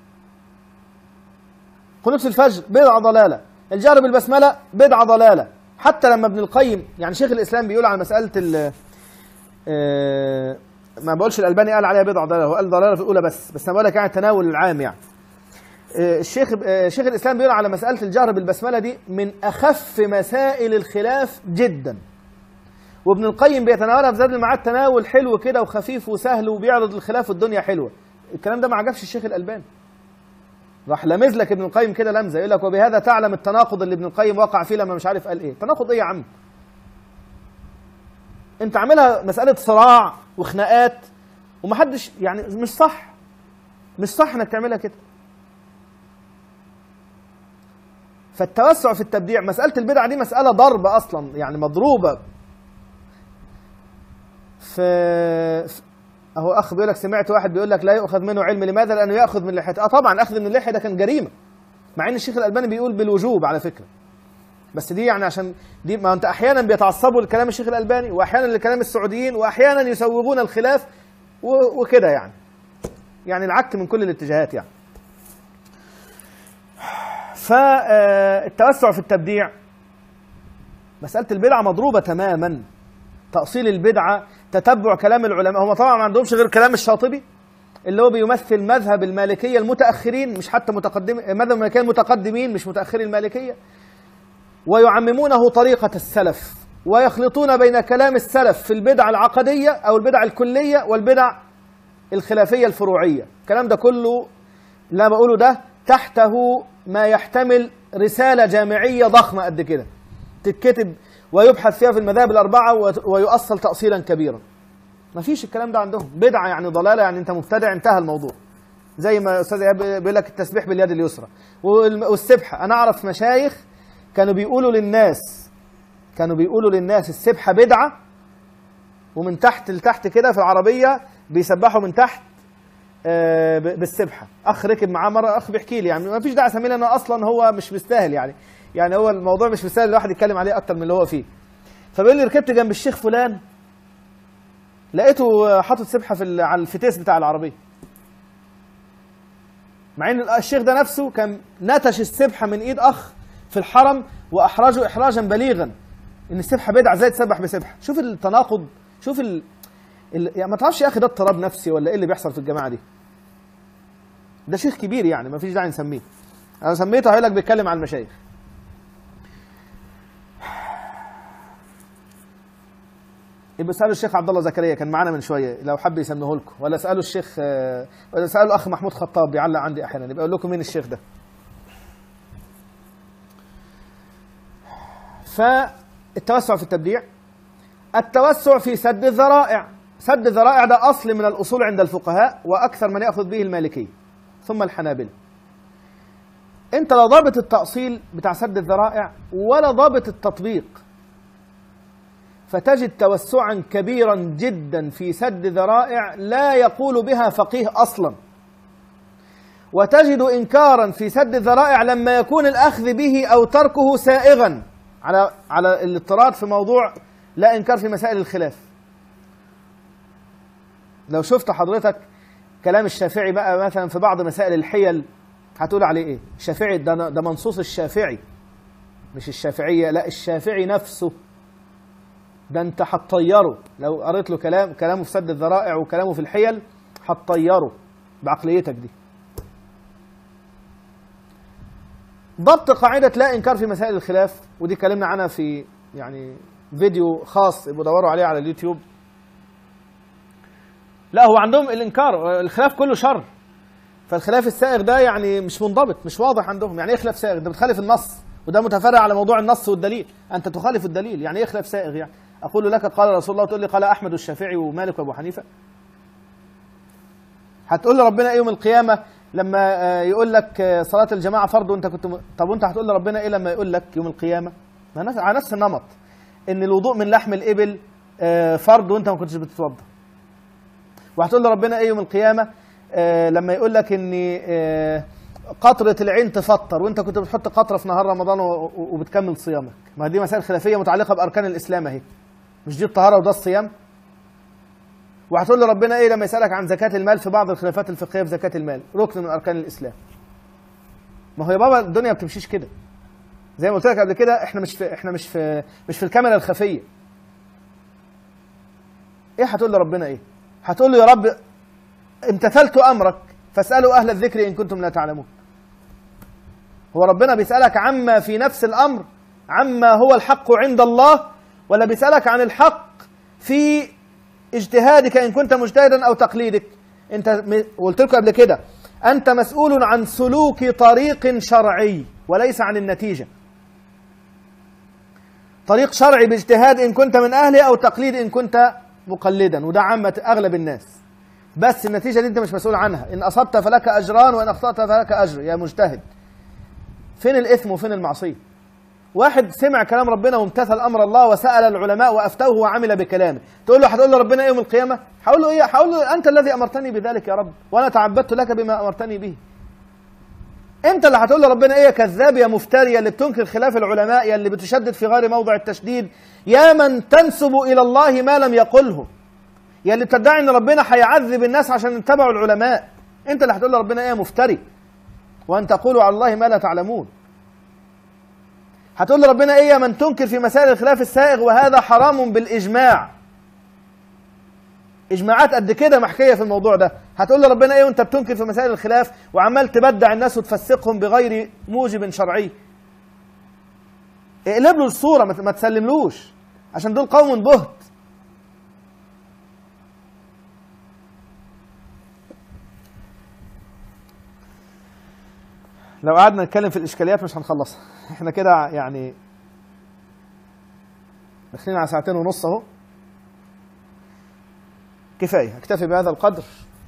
قنوت الفجر بدعة ضلالة، الجهر بالبسملة بدعة ضلالة، حتى لما ابن القيم يعني شيخ الاسلام بيقول على مساله ال آه ما بقولش الالباني قال عليها بدعه ضلاله، هو قال ضلاله في الاولى بس بس انا بقول لك يعني التناول العام يعني. آه الشيخ آه شيخ الاسلام بيقول على مساله الجهر بالبسمله دي من اخف مسائل الخلاف جدا، وابن القيم بيتناولها في زاد المعاد تناول حلو كده وخفيف وسهل وبيعرض الخلاف والدنيا حلوه. الكلام ده ما عجبش الشيخ الالباني، راح لمز لك ابن القيم كده لمزه يقول لك وبهذا تعلم التناقض اللي ابن القيم وقع فيه لما مش عارف قال ايه. تناقض ايه يا عم؟ انت عاملها مساله صراع وخناقات ومحدش يعني مش صح، مش صح انك تعملها كده. فالتوسع في التبديع، مساله البدعه دي مساله ضرب اصلا يعني مضروبه. في اهو اخ بيقول لك سمعت واحد بيقول لك لا يؤخذ منه علم، لماذا؟ لانه ياخذ من لحيته. اه طبعا اخذ من اللحيه ده كان جريمه، مع ان الشيخ الالباني بيقول بالوجوب على فكره. بس دي يعني عشان دي ما انت احيانا بيتعصبوا لكلام الشيخ الالباني واحيانا لكلام السعوديين واحيانا يسوغون الخلاف وكده يعني. يعني العك من كل الاتجاهات يعني. فالتوسع في التبديع مساله البدعه مضروبه تماما. تأصيل البدعة تتبع كلام العلماء، هم طبعا ما عندهمش غير كلام الشاطبي اللي هو بيمثل مذهب المالكية المتأخرين، مش حتى متقدم مذهب المالكية المتقدمين مش متأخري المالكية، ويعممونه طريقة السلف ويخلطون بين كلام السلف في البدع العقدية أو البدع الكلية والبدع الخلافية الفروعية. الكلام ده كله اللي أنا بقوله ده تحته ما يحتمل رسالة جامعية ضخمة قد كده تتكتب ويبحث فيها في المذاهب الأربعة ويؤصل تأصيلا كبيرا. ما فيش الكلام ده عندهم. بدعة يعني ضلالة يعني أنت مبتدع انتهى الموضوع. زي ما أستاذ إيهاب بيقول لك التسبيح باليد اليسرى والسبحة. أنا أعرف مشايخ كانوا بيقولوا للناس كانوا بيقولوا للناس السبحة بدعة، ومن تحت لتحت كده في العربية بيسبحوا من تحت بالسبحة. أخ ركب معاه مرة، أخ بيحكي لي يعني ما فيش داعي أسميه لأنه أصلا هو مش مستاهل يعني يعني هو الموضوع مش مستاهل الواحد يتكلم عليه أكتر من اللي هو فيه. فبيقول لي ركبت جنب الشيخ فلان لقيته حاطط سبحة في على الفتيس بتاع العربية، مع ان الشيخ ده نفسه كان نتش السبحة من ايد اخ في الحرم واحرجه احراجا بليغا ان السبحة بدعة ازاي تسبح بسبحة. شوف التناقض، شوف ال... ال... يعني ما تعرفش يا اخي ده اضطراب نفسي ولا ايه اللي بيحصل في الجماعة دي. ده شيخ كبير يعني ما فيش داعي نسميه، انا سميته هقول لك بيتكلم عن المشايخ. يبقى اسالوا الشيخ عبد الله زكريا كان معانا من شويه لو حب يسميه لكم، ولا اسالوا الشيخ ولا اسالوا الاخ محمود خطاب بيعلق عندي احيانا يبقى اقول لكم مين الشيخ ده. فالتوسع في التبديع، التوسع في سد الذرائع. سد الذرائع ده اصل من الاصول عند الفقهاء واكثر من ياخذ به المالكيه ثم الحنابلة. انت لا ضابط التأصيل بتاع سد الذرائع ولا ضابط التطبيق، فتجد توسعا كبيرا جدا في سد ذرائع لا يقول بها فقيه اصلا، وتجد انكارا في سد الذرائع لما يكون الاخذ به او تركه سائغا على على الاضطراد في موضوع لا انكار في مسائل الخلاف. لو شفت حضرتك كلام الشافعي بقى مثلا في بعض مسائل الحيل هتقول عليه ايه؟ الشافعي ده ده منصوص الشافعي مش الشافعيه، لا الشافعي نفسه. ده انت هتطيره لو قريت له كلام كلامه في سد الذرائع وكلامه في الحيل هتطيره بعقليتك دي. ضبط قاعده لا انكار في مسائل الخلاف، ودي اتكلمنا عنها في يعني فيديو خاص يبقوا دوروا عليه على اليوتيوب. لا هو عندهم الانكار الخلاف كله شر، فالخلاف السائغ ده يعني مش منضبط مش واضح عندهم. يعني ايه خلاف سائغ؟ ده بتخالف النص، وده متفرع على موضوع النص والدليل. انت تخالف الدليل، يعني ايه خلاف سائغ؟ يعني اقول لك قال رسول الله وتقول لي قال احمد والشافعي ومالك وابو حنيفه. هتقول لي ربنا ايه يوم القيامه لما يقول لك صلاه الجماعه فرض وانت كنت م... طب وانت هتقول لي ربنا ايه لما يقول لك يوم القيامه؟ ما على نفس النمط ان الوضوء من لحم الابل فرض وانت ما كنتش بتتوضا. وهتقول لي ربنا ايه يوم القيامه لما يقول لك ان قطرة العين تفطر وانت كنت بتحط قطرة في نهار رمضان وبتكمل صيامك. ما دي مسائل خلافية متعلقة بأركان الإسلام اهي، مش دي الطهارة وده الصيام. وهتقول لي ربنا ايه لما يسألك عن زكاة المال في بعض الخلافات الفقهية في زكاة المال ركن من أركان الإسلام. ما هو يا بابا الدنيا ما بتمشيش كده. زي ما قلت لك قبل كده، احنا مش في احنا مش في مش في الكاميرا الخفيه. ايه هتقول لربنا ايه؟ هتقول له يا رب امتثلت امرك فاسالوا اهل الذكر ان كنتم لا تعلمون. هو ربنا بيسالك عما في نفس الامر، عما هو الحق عند الله، ولا بيسالك عن الحق في اجتهادك ان كنت مجتهدا او تقليدك؟ انت قلت لكم قبل كده، انت مسؤول عن سلوك طريق شرعي وليس عن النتيجه. طريق شرعي باجتهاد ان كنت من اهله، او تقليد ان كنت مقلدا، وده عامه اغلب الناس. بس النتيجه دي انت مش مسؤول عنها، ان اصبت فلك اجران وان اخطات فلك اجر يا مجتهد. فين الاثم وفين المعصيه؟ واحد سمع كلام ربنا وامتثل امر الله وسال العلماء وافتوه وعمل بكلامه، تقول له هتقول له ربنا ايه يوم القيامه؟ هقول له ايه؟ هقول له انت الذي امرتني بذلك يا رب، وانا تعبدت لك بما امرتني به. انت اللي هتقول لربنا ايه؟ يا كذاب يا مفتري، اللي بتنكر خلاف العلماء، يا اللي بتشدد في غير موضع التشديد، يا من تنسب الى الله ما لم يقله، يا اللي بتدعي ان ربنا هيعذب الناس عشان اتبعوا العلماء. انت اللي هتقول لربنا ايه؟ يا مفتري، وان تقولوا على الله ما لا تعلمون. هتقول لربنا ايه؟ يا من تنكر في مسائل الخلاف السائغ وهذا حرام بالاجماع. اجماعات قد كده محكيه في الموضوع ده. هتقول لربنا ايه وانت بتنكر في مسائل الخلاف وعمال تبدع الناس وتفسقهم بغير موجب شرعي؟ اقلب له الصوره، ما تسلملوش، عشان دول قوم بهت. لو قعدنا نتكلم في الاشكاليات مش هنخلصها. احنا كده يعني داخلين على ساعتين ونص اهو، كفايه. اكتفي بهذا القدر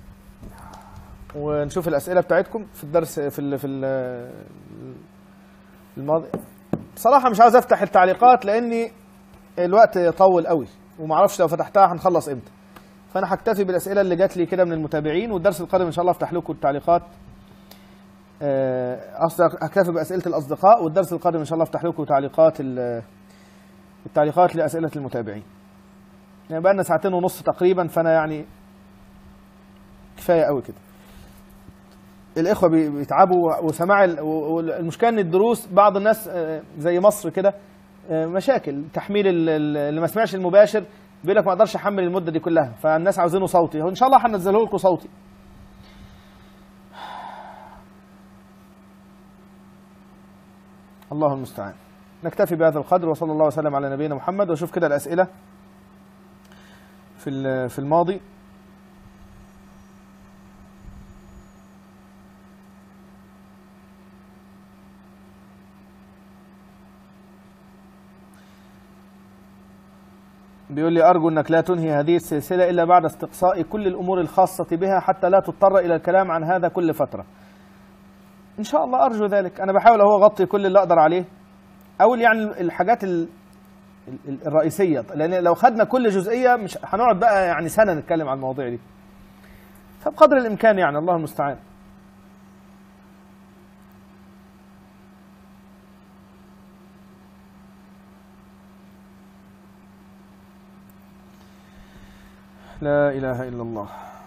ونشوف الاسئله بتاعتكم في الدرس في ال في ال الماضي. بصراحه مش عاوز افتح التعليقات لاني الوقت طول قوي وما اعرفش لو فتحتها هنخلص امتى، فانا هكتفي بالاسئله اللي جات لي كده من المتابعين، والدرس القادم ان شاء الله افتح لكم التعليقات. هكتفي باسئله الاصدقاء، والدرس القادم ان شاء الله افتح لكم تعليقات التعليقات لاسئله المتابعين. يعني بقى لنا ساعتين ونص تقريبا، فانا يعني كفايه قوي كده. الاخوه بيتعبوا وسماع المشكله ان الدروس بعض الناس زي مصر كده مشاكل تحميل اللي ما سمعش المباشر بيقول لك ما اقدرش احمل المده دي كلها، فالناس عاوزينه صوتي. وان شاء الله هنزله لكم صوتي. الله المستعان. نكتفي بهذا القدر، وصلى الله وسلم على نبينا محمد. وشوف كده الاسئله في في الماضي. بيقول لي أرجو أنك لا تنهي هذه السلسلة إلا بعد استقصاء كل الأمور الخاصة بها حتى لا تضطر إلى الكلام عن هذا كل فترة. إن شاء الله أرجو ذلك. أنا بحاول أهو أغطي كل اللي أقدر عليه، أول يعني الحاجات الرئيسية، لأن لو خدنا كل جزئية مش هنقعد بقى يعني سنة نتكلم عن المواضيع دي. فبقدر الإمكان يعني، الله المستعان. لا إله إلا الله.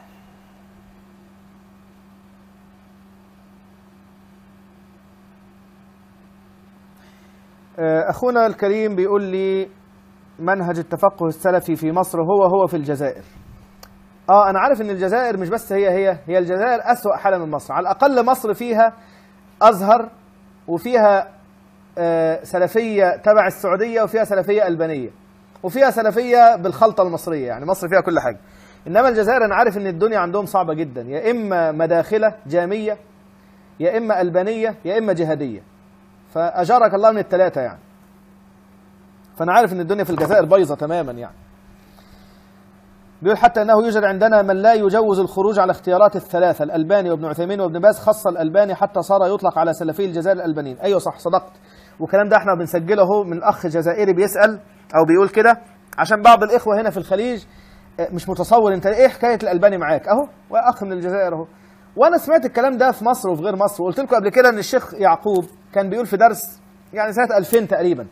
أخونا الكريم بيقول لي منهج التفقه السلفي في مصر هو هو في الجزائر. آه أنا عارف إن الجزائر مش بس هي هي هي الجزائر أسوأ حالة من مصر. على الأقل مصر فيها أزهر، وفيها آه سلفية تبع السعودية، وفيها سلفية ألبانية، وفيها سلفية بالخلطة المصرية. يعني مصر فيها كل حاجة. إنما الجزائر أنا عارف إن الدنيا عندهم صعبة جدا، يا إما مداخلة جامية، يا إما ألبانية، يا إما جهادية. فأجارك الله من الثلاثة يعني. فأنا عارف إن الدنيا في الجزائر بايظة تماما يعني. بيقول حتى أنه يوجد عندنا من لا يجوز الخروج على اختيارات الثلاثة، الألباني وابن عثيمين وابن باز، خاصة الألباني حتى صار يطلق على سلفي الجزائر الألبانيين. أيوة صح، صدقت. والكلام ده احنا بنسجله اهو من أخ جزائري بيسأل أو بيقول كده، عشان بعض الإخوة هنا في الخليج مش متصور أنت إيه حكاية الألباني معاك. أهو وأخ من الجزائر أهو. وأنا سمعت الكلام ده في مصر وفي غير مصر، وقلت لكم قبل كده إن الشيخ يعقوب كان بيقول في درس يعني سنة ألفين تقريبا: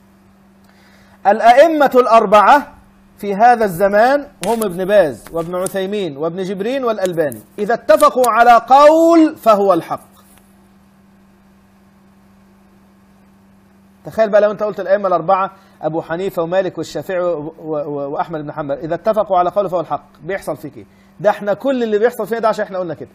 الأئمة الأربعة في هذا الزمان هم ابن باز وابن عثيمين وابن جبرين والألباني، إذا اتفقوا على قول فهو الحق. تخيل بقى لو انت قلت الائمه الاربعه ابو حنيفه ومالك والشافعي واحمد بن حنبل اذا اتفقوا على قول فهو الحق، بيحصل فيك ايه؟ ده احنا كل اللي بيحصل فينا ده عشان احنا قلنا كده.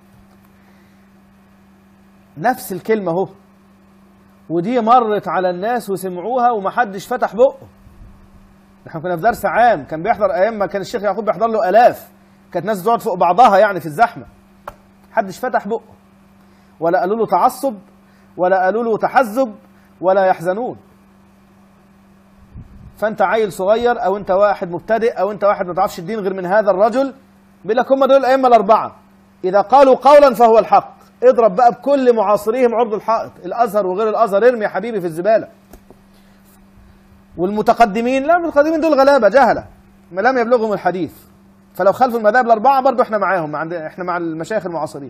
نفس الكلمه اهو، ودي مرت على الناس وسمعوها ومحدش فتح بقه. احنا كنا في درس عام كان بيحضر ايام ما كان الشيخ يعقوب بيحضر له الاف، كانت ناس تقعد فوق بعضها يعني في الزحمه، محدش فتح بقه ولا قالوا له تعصب ولا قالوا له تحزب ولا يحزنون. فانت عيل صغير او انت واحد مبتدئ او انت واحد ما تعرفش الدين غير من هذا الرجل، بيقول لك هم دول الائمه الاربعه، اذا قالوا قولا فهو الحق. اضرب بقى بكل معاصريهم عرض الحائط، الازهر وغير الازهر، ارمي يا حبيبي في الزباله. والمتقدمين، لا المتقدمين دول غلابه جهله ما لم يبلغهم الحديث، فلو خلفوا المذاهب الاربعه برضه احنا معاهم، مع احنا مع المشايخ المعاصرين.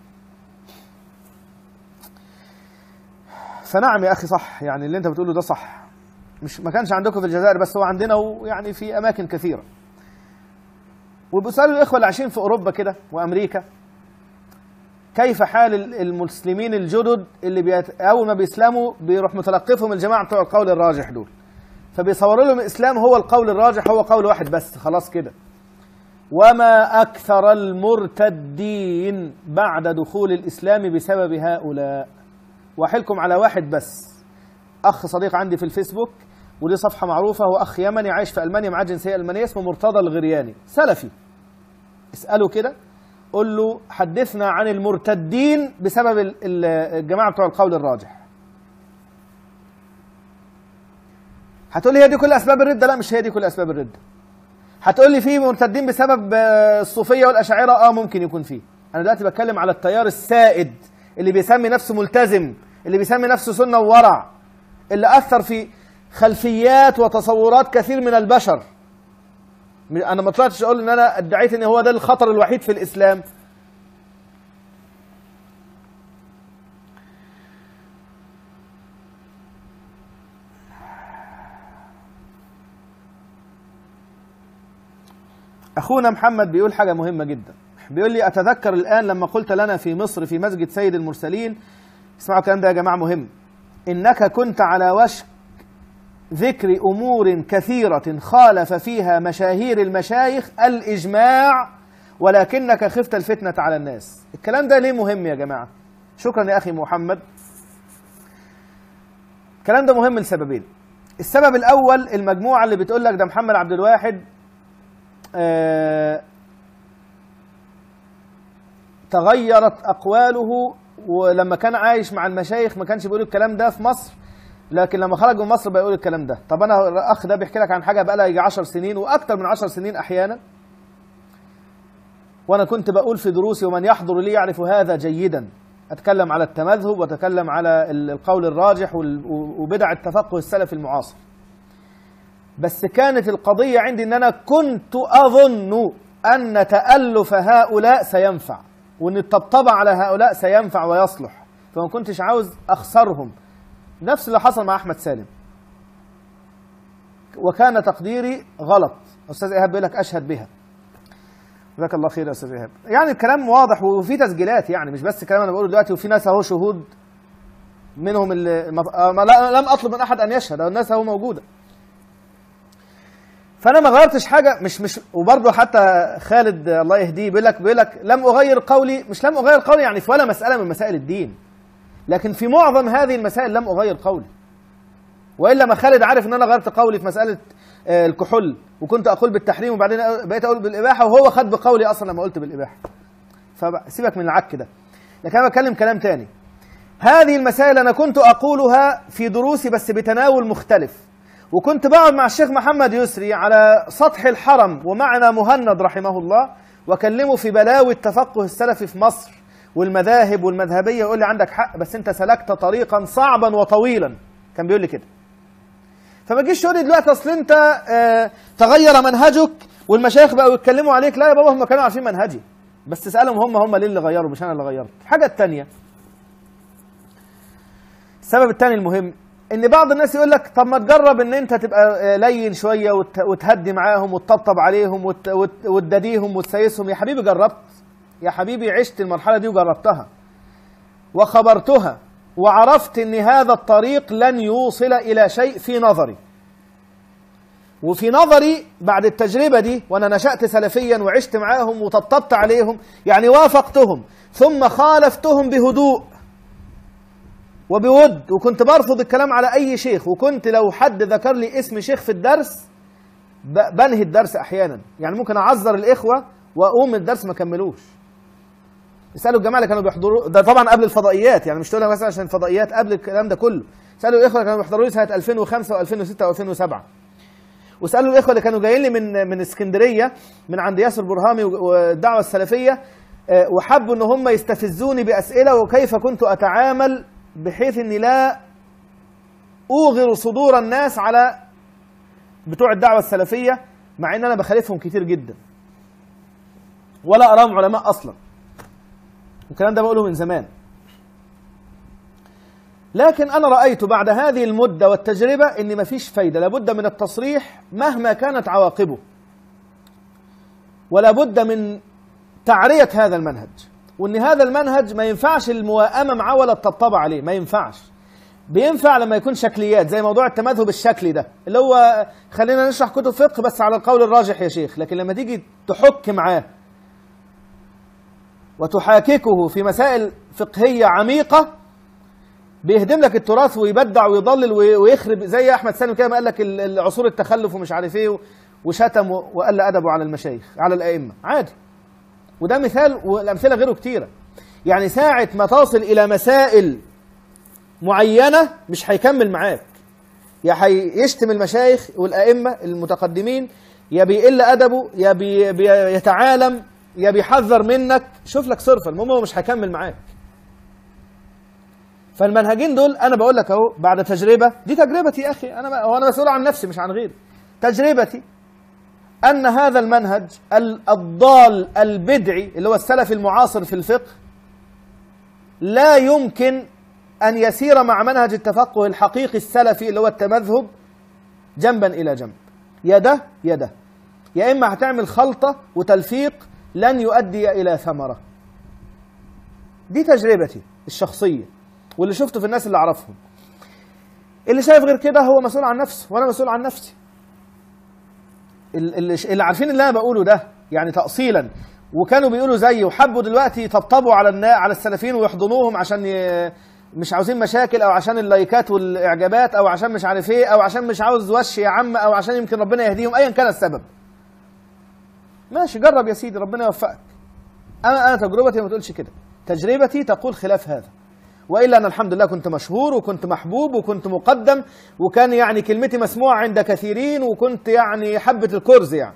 فنعم يا اخي صح، يعني اللي انت بتقوله ده صح، مش ما كانش عندكم في الجزائر بس، هو عندنا ويعني في اماكن كثيره. وبيسالوا الاخوه اللي عايشين في اوروبا كده وامريكا كيف حال المسلمين الجدد اللي بيت... اول ما بيسلموا بيروح متلقفهم الجماعه بتوع القول الراجح دول، فبيصوروا لهم الاسلام هو القول الراجح، هو قول واحد بس خلاص كده. وما اكثر المرتدين بعد دخول الاسلام بسبب هؤلاء. واحلكم على واحد بس، اخ صديق عندي في الفيسبوك ودي صفحه معروفه، هو اخ يمني عايش في المانيا معاه جنسيه المانيه، اسمه مرتضى الغرياني، سلفي. اساله كده قل له حدثنا عن المرتدين بسبب الجماعه بتوع القول الراجح. هتقول لي هي دي كل اسباب الرده؟ لا مش هي دي كل اسباب الرده. هتقول لي في مرتدين بسبب الصوفيه والاشاعره؟ اه ممكن يكون فيه. انا دلوقتي بتكلم على التيار السائد اللي بيسمي نفسه ملتزم، اللي بيسمي نفسه سنه وورع، اللي اثر في خلفيات وتصورات كثير من البشر. انا ما طلعتش اقول ان انا ادعيت ان هو ده الخطر الوحيد في الاسلام. اخونا محمد بيقول حاجه مهمه جدا، بيقول لي اتذكر الان لما قلت لنا في مصر في مسجد سيد المرسلين، اسمعوا الكلام ده يا جماعه مهم، انك كنت على وشك ذكر امور كثيره خالف فيها مشاهير المشايخ الاجماع ولكنك خفت الفتنه على الناس. الكلام ده ليه مهم يا جماعه؟ شكرا يا اخي محمد. الكلام ده مهم لسببين. السبب الاول، المجموعه اللي بتقول لك ده محمد عبد الواحد آه تغيرت اقواله، ولما كان عايش مع المشايخ ما كانش بيقول الكلام ده في مصر، لكن لما خرج من مصر بيقول الكلام ده. طب انا الاخ ده بيحكي لك عن حاجه بقى لها يجي عشر سنين واكثر من عشر سنين احيانا، وانا كنت بقول في دروسي ومن يحضر لي يعرف هذا جيدا، اتكلم على التمذهب واتكلم على القول الراجح وبدع التفقه السلفي المعاصر. بس كانت القضيه عندي ان انا كنت اظن ان تألف هؤلاء سينفع، وان الطبطبه على هؤلاء سينفع ويصلح، فما كنتش عاوز اخسرهم. نفس اللي حصل مع احمد سالم، وكان تقديري غلط. استاذ ايهاب بيقول لك اشهد بها. جزاك الله خير يا استاذ ايهاب. يعني الكلام واضح وفي تسجيلات، يعني مش بس كلام انا بقوله دلوقتي، وفي ناس اهو شهود منهم اللي لم اطلب من احد ان يشهد، الناس اهو موجوده. فانا ما غيرتش حاجه، مش مش وبرضه حتى خالد الله يهديه بيقول لك بيقول لك لم اغير قولي، مش لم اغير قولي يعني في ولا مساله من مسائل الدين، لكن في معظم هذه المسائل لم اغير قولي. والا ما خالد عارف ان انا غيرت قولي في مساله الكحول، وكنت اقول بالتحريم وبعدين بقيت اقول بالاباحه، وهو خد بقولي اصلا لما قلت بالاباحه. فسيبك من العك ده. لكن انا بتكلم كلام تاني. هذه المسائل انا كنت اقولها في دروسي بس بتناول مختلف، وكنت بقعد مع الشيخ محمد يسري على سطح الحرم ومعنا مهند رحمه الله، واكلمه في بلاوي التفقه السلفي في مصر والمذاهب والمذهبيه، يقول لي عندك حق بس انت سلكت طريقا صعبا وطويلا. كان بيقول لي كده. فما تجيش تقول لي دلوقتي اصل انت اه تغير منهجك والمشايخ بقوا يتكلموا عليك. لا يا بابا، هم كانوا عارفين منهجي، بس تسالهم هم هم ليه اللي غيروا، مش انا اللي غيرت. الحاجه الثانيه، السبب الثاني المهم، ان بعض الناس يقول لك طب ما تجرب ان انت تبقى لين شويه وتهدي معاهم وتطبطب عليهم وتداديهم وتسيسهم. يا حبيبي جربت، يا حبيبي عشت المرحله دي وجربتها وخبرتها وعرفت ان هذا الطريق لن يوصل الى شيء في نظري. وفي نظري بعد التجربة دي، وانا نشأت سلفيا وعشت معاهم وطبطبت عليهم، يعني وافقتهم ثم خالفتهم بهدوء وبود، وكنت برفض الكلام على اي شيخ، وكنت لو حد ذكر لي اسم شيخ في الدرس بنهي الدرس احيانا، يعني ممكن اعذر الاخوة واقوم الدرس ما كملوش. اسالوا الجماعه اللي كانوا بيحضروا ده طبعا قبل الفضائيات، يعني مش تقولها مثلا عشان الفضائيات، قبل الكلام ده كله. اسالوا الاخوه اللي كانوا بيحضروا لي سنه ألفين وخمسة وألفين وستة وألفين وسبعة، واسالوا الاخوه اللي كانوا جايين لي من من اسكندريه من عند ياسر برهامي والدعوه السلفيه، وحبوا ان هم يستفزوني باسئله وكيف كنت اتعامل بحيث اني لا اوغر صدور الناس على بتوع الدعوه السلفيه، مع ان انا بخالفهم كتير جدا ولا اراهم علماء اصلا، والكلام ده بقوله من زمان. لكن أنا رأيت بعد هذه المدة والتجربة إن مفيش فايدة، لابد من التصريح مهما كانت عواقبه، ولا بد من تعرية هذا المنهج، وإن هذا المنهج ما ينفعش المواءمة معاه ولا الطبطبة عليه، ما ينفعش. بينفع لما يكون شكليات زي موضوع التمذهب الشكلي ده، اللي هو خلينا نشرح كتب فقه بس على القول الراجح يا شيخ، لكن لما تيجي تحك معاه وتحاككه في مسائل فقهية عميقة بيهدم لك التراث ويبدع ويضلل ويخرب، زي احمد سالم كده ما قال لك العصور التخلف ومش عارف ايه، وشتم وقل ادبه على المشايخ على الائمه عادي. وده مثال، والامثله غيره كتيره. يعني ساعه ما تصل الى مسائل معينه مش هيكمل معاك، يا هيشتم المشايخ والائمه المتقدمين، يا بيقل ادبه، يا بي بيتعالم، يا بيحذر منك، شوف لك صرفه، المهم هو مش هيكمل معاك. فالمنهجين دول انا بقول لك اهو بعد تجربه، دي تجربتي يا اخي، انا هو انا مسؤول عن نفسي مش عن غيري. تجربتي ان هذا المنهج الضال البدعي اللي هو السلفي المعاصر في الفقه لا يمكن ان يسير مع منهج التفقه الحقيقي السلفي اللي هو التمذهب جنبا الى جنب، يا ده يا ده، يا اما هتعمل خلطه وتلفيق لن يؤدي الى ثمره. دي تجربتي الشخصيه واللي شفته في الناس اللي اعرفهم. اللي شايف غير كده هو مسؤول عن نفسه وانا مسؤول عن نفسي. اللي, اللي عارفين اللي انا بقوله ده يعني تأصيلا، وكانوا بيقولوا زيي وحبوا دلوقتي يطبطبوا على النا... على السلفيين ويحضنوهم عشان ي... مش عاوزين مشاكل، او عشان اللايكات والاعجابات، او عشان مش عارف ايه، او عشان مش عاوز وش يا عم، او عشان يمكن ربنا يهديهم، ايا كان السبب. ماشي، جرب يا سيدي ربنا يوفقك. انا انا تجربتي ما تقولش كده، تجربتي تقول خلاف هذا. وإلا أنا الحمد لله كنت مشهور وكنت محبوب وكنت مقدم، وكان يعني كلمتي مسموعة عند كثيرين، وكنت يعني حبة الكرز يعني.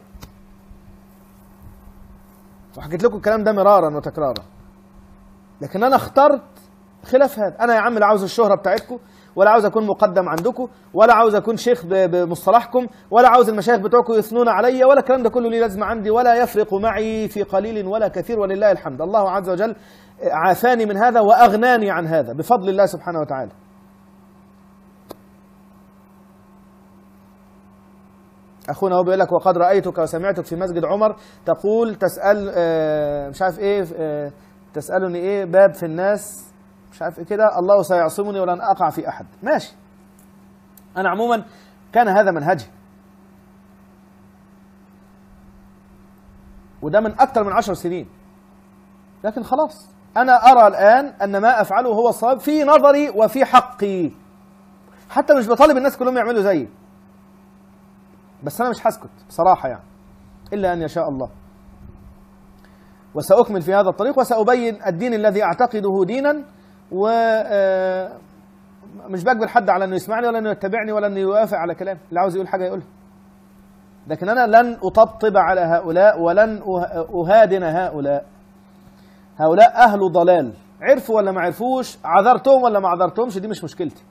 وحكيت لكم الكلام ده مرارا وتكرارا. لكن أنا اخترت خلاف هذا. أنا يا عم لا عاوز الشهرة بتاعتكم، ولا عاوز أكون مقدم عندكم، ولا عاوز أكون شيخ بمصطلحكم، ولا عاوز المشايخ بتوعكم يثنون علي، ولا الكلام ده كله ليه لازمة عندي، ولا يفرق معي في قليل ولا كثير، ولله الحمد. الله عز وجل عافاني من هذا وأغناني عن هذا بفضل الله سبحانه وتعالى. أخونا هو بيقول لك وقد رأيتك وسمعتك في مسجد عمر تقول تسأل مش عارف إيه، تسألني إيه باب في الناس مش عارف إيه كده، الله سيعصمني ولن أقع في أحد. ماشي، أنا عموما كان هذا منهجي، وده من أكثر من عشر سنين. لكن خلاص أنا أرى الآن أن ما أفعله هو الصواب في نظري وفي حقي. حتى مش بطالب الناس كلهم يعملوا زيي، بس أنا مش هسكت بصراحة يعني، إلا أن يشاء الله. وسأكمل في هذا الطريق، وسأبين الدين الذي أعتقده دينا، ومش بقبل حد على أنه يسمعني ولا أنه يتبعني ولا أنه يوافق على كلام. اللي عاوز يقول حاجة يقولها، لكن أنا لن أطبطب على هؤلاء ولن أهادن هؤلاء. هؤلاء أهل ضلال، عرفوا ولا ما عرفوش، عذرتهم ولا ما عذرتهمش، دي مش مشكلتي.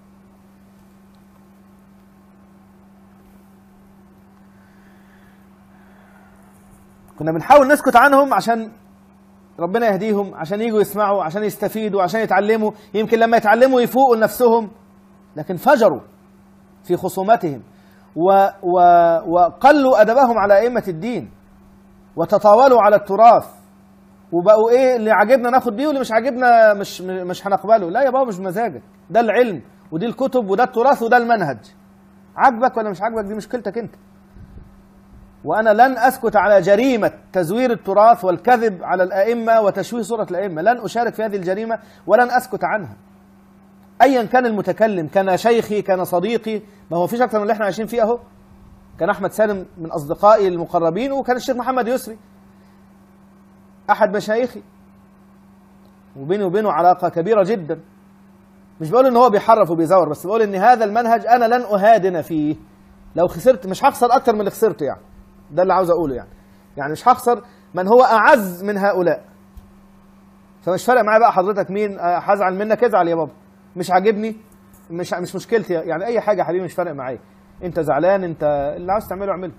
كنا بنحاول نسكت عنهم عشان ربنا يهديهم، عشان يجوا يسمعوا، عشان يستفيدوا، عشان يتعلموا، يمكن لما يتعلموا يفوقوا لنفسهم. لكن فجروا في خصوماتهم و و وقلوا أدبهم على أئمة الدين، وتطاولوا على التراث، وبقوا ايه اللي عاجبنا ناخد بيه واللي مش عاجبنا مش مش هنقبله. لا يا بابا، مش مزاجك، ده العلم ودي الكتب وده التراث وده المنهج. عاجبك ولا مش عاجبك دي مشكلتك انت. وانا لن اسكت على جريمه تزوير التراث والكذب على الائمه وتشويه صوره الائمه، لن اشارك في هذه الجريمه ولن اسكت عنها. ايا كان المتكلم، كان شيخي كان صديقي، ما هو فيش اكتر من اللي احنا عايشين فيه اهو. كان احمد سالم من اصدقائي المقربين، وكان الشيخ محمد يسري احد مشايخي، وبيني وبينه علاقه كبيره جدا. مش بقول ان هو بيحرف وبيزور، بس بقول ان هذا المنهج انا لن اهادن فيه. لو خسرت مش هخسر اكتر من اللي خسرته، يعني ده اللي عاوز اقوله. يعني يعني مش هخسر من هو اعز من هؤلاء. فمش فارق معايا بقى حضرتك مين، هزعل منك ازعل يا بابا، مش عاجبني مش مش مشكلتي، يعني اي حاجه يا حبيبي مش فارق معايا. انت زعلان، انت اللي عاوز تعمله اعمله.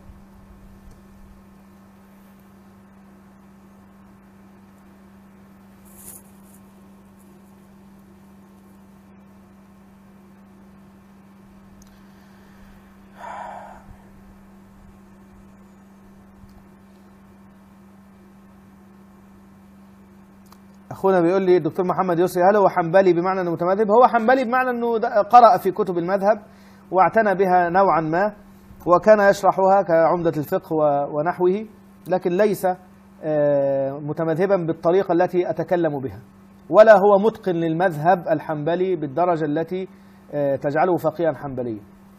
اخونا بيقول لي الدكتور محمد يسري، هل هو حنبلي بمعنى انه متمذهب؟ هو حنبلي بمعنى انه قرأ في كتب المذهب واعتنى بها نوعا ما، وكان يشرحها كعمدة الفقه ونحوه، لكن ليس متمذهبا بالطريقة التي أتكلم بها، ولا هو متقن للمذهب الحنبلي بالدرجة التي تجعله فقيها حنبليا.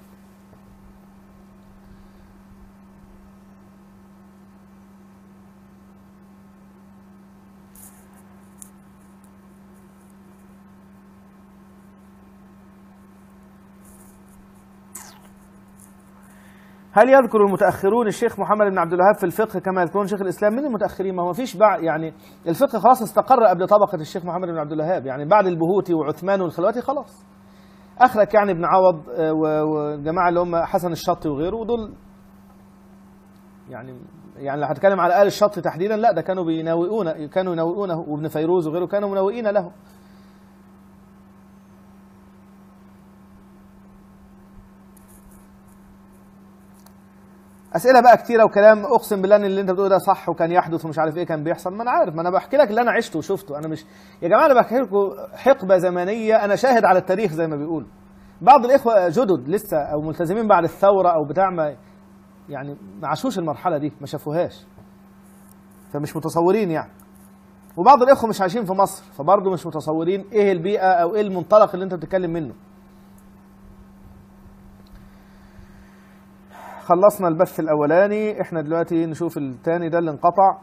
هل يذكر المتأخرون الشيخ محمد بن عبد الوهاب في الفقه كما يذكرون شيخ الإسلام؟ من المتأخرين؟ ما هو فيش بعد، يعني الفقه خلاص استقر قبل طبقة الشيخ محمد بن عبد الوهاب، يعني بعد البهوتي وعثمان والخلواتي خلاص. أخرك يعني ابن عوض والجماعة اللي هم حسن الشطي وغيره، ودول يعني يعني لو هتكلم على آل الشطي تحديدا، لا ده كانوا بيناوئون، كانوا يناوئونه، وابن فيروز وغيره كانوا مناوئين له. اسئله بقى كتيره وكلام، اقسم بالله ان اللي انت بتقوله ده صح وكان يحدث ومش عارف ايه كان بيحصل. ما انا عارف، ما انا بحكي لك اللي انا عشته وشفته. انا مش يا جماعه انا بحكي لكم حقبه زمنيه، انا شاهد على التاريخ زي ما بيقولوا. بعض الاخوه جدد لسه او ملتزمين بعد الثوره او بتاع، ما يعني ما عاشوش المرحله دي، ما شافوهاش، فمش متصورين يعني. وبعض الاخوه مش عايشين في مصر، فبرضه مش متصورين ايه البيئه او ايه المنطلق اللي انت بتتكلم منه. خلصنا البث الاولاني، احنا دلوقتي نشوف الثاني ده اللي انقطع.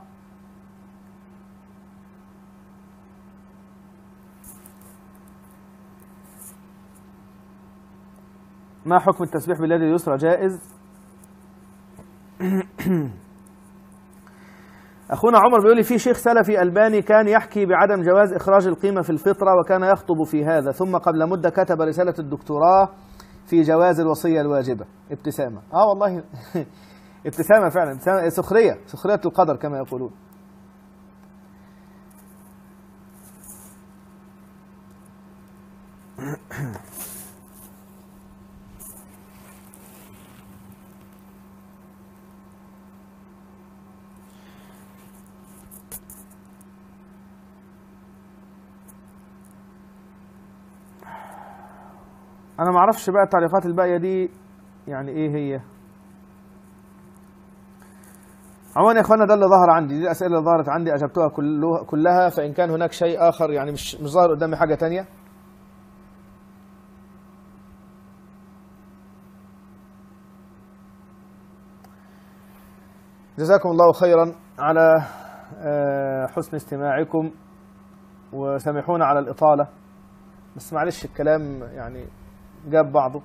ما حكم التسبيح باليد اليسرى؟ جائز. اخونا عمر بيقول لي في شيخ سلفي الباني كان يحكي بعدم جواز اخراج القيمه في الفطره، وكان يخطب في هذا، ثم قبل مده كتب رساله الدكتوراه في جواز الوصيه الواجبه. ابتسامه. اه والله ابتسامه فعلا، ابتسامة سخريه، سخريه القدر كما يقولون. انا ما اعرفش بقى التعليقات الباقيه دي يعني ايه هي. عموما يا اخوانا ده اللي ظهر عندي، دي الاسئله اللي ظهرت عندي اجبتها كلها، فان كان هناك شيء اخر يعني مش مش ظاهر قدامي حاجه تانية. جزاكم الله خيرا على حسن استماعكم، وسامحونا على الاطاله، بس معلش الكلام يعني جاب بعضه.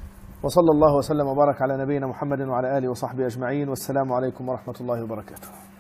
وصلى الله وسلم وبارك على نبينا محمد وعلى آله وصحبه أجمعين، والسلام عليكم ورحمة الله وبركاته.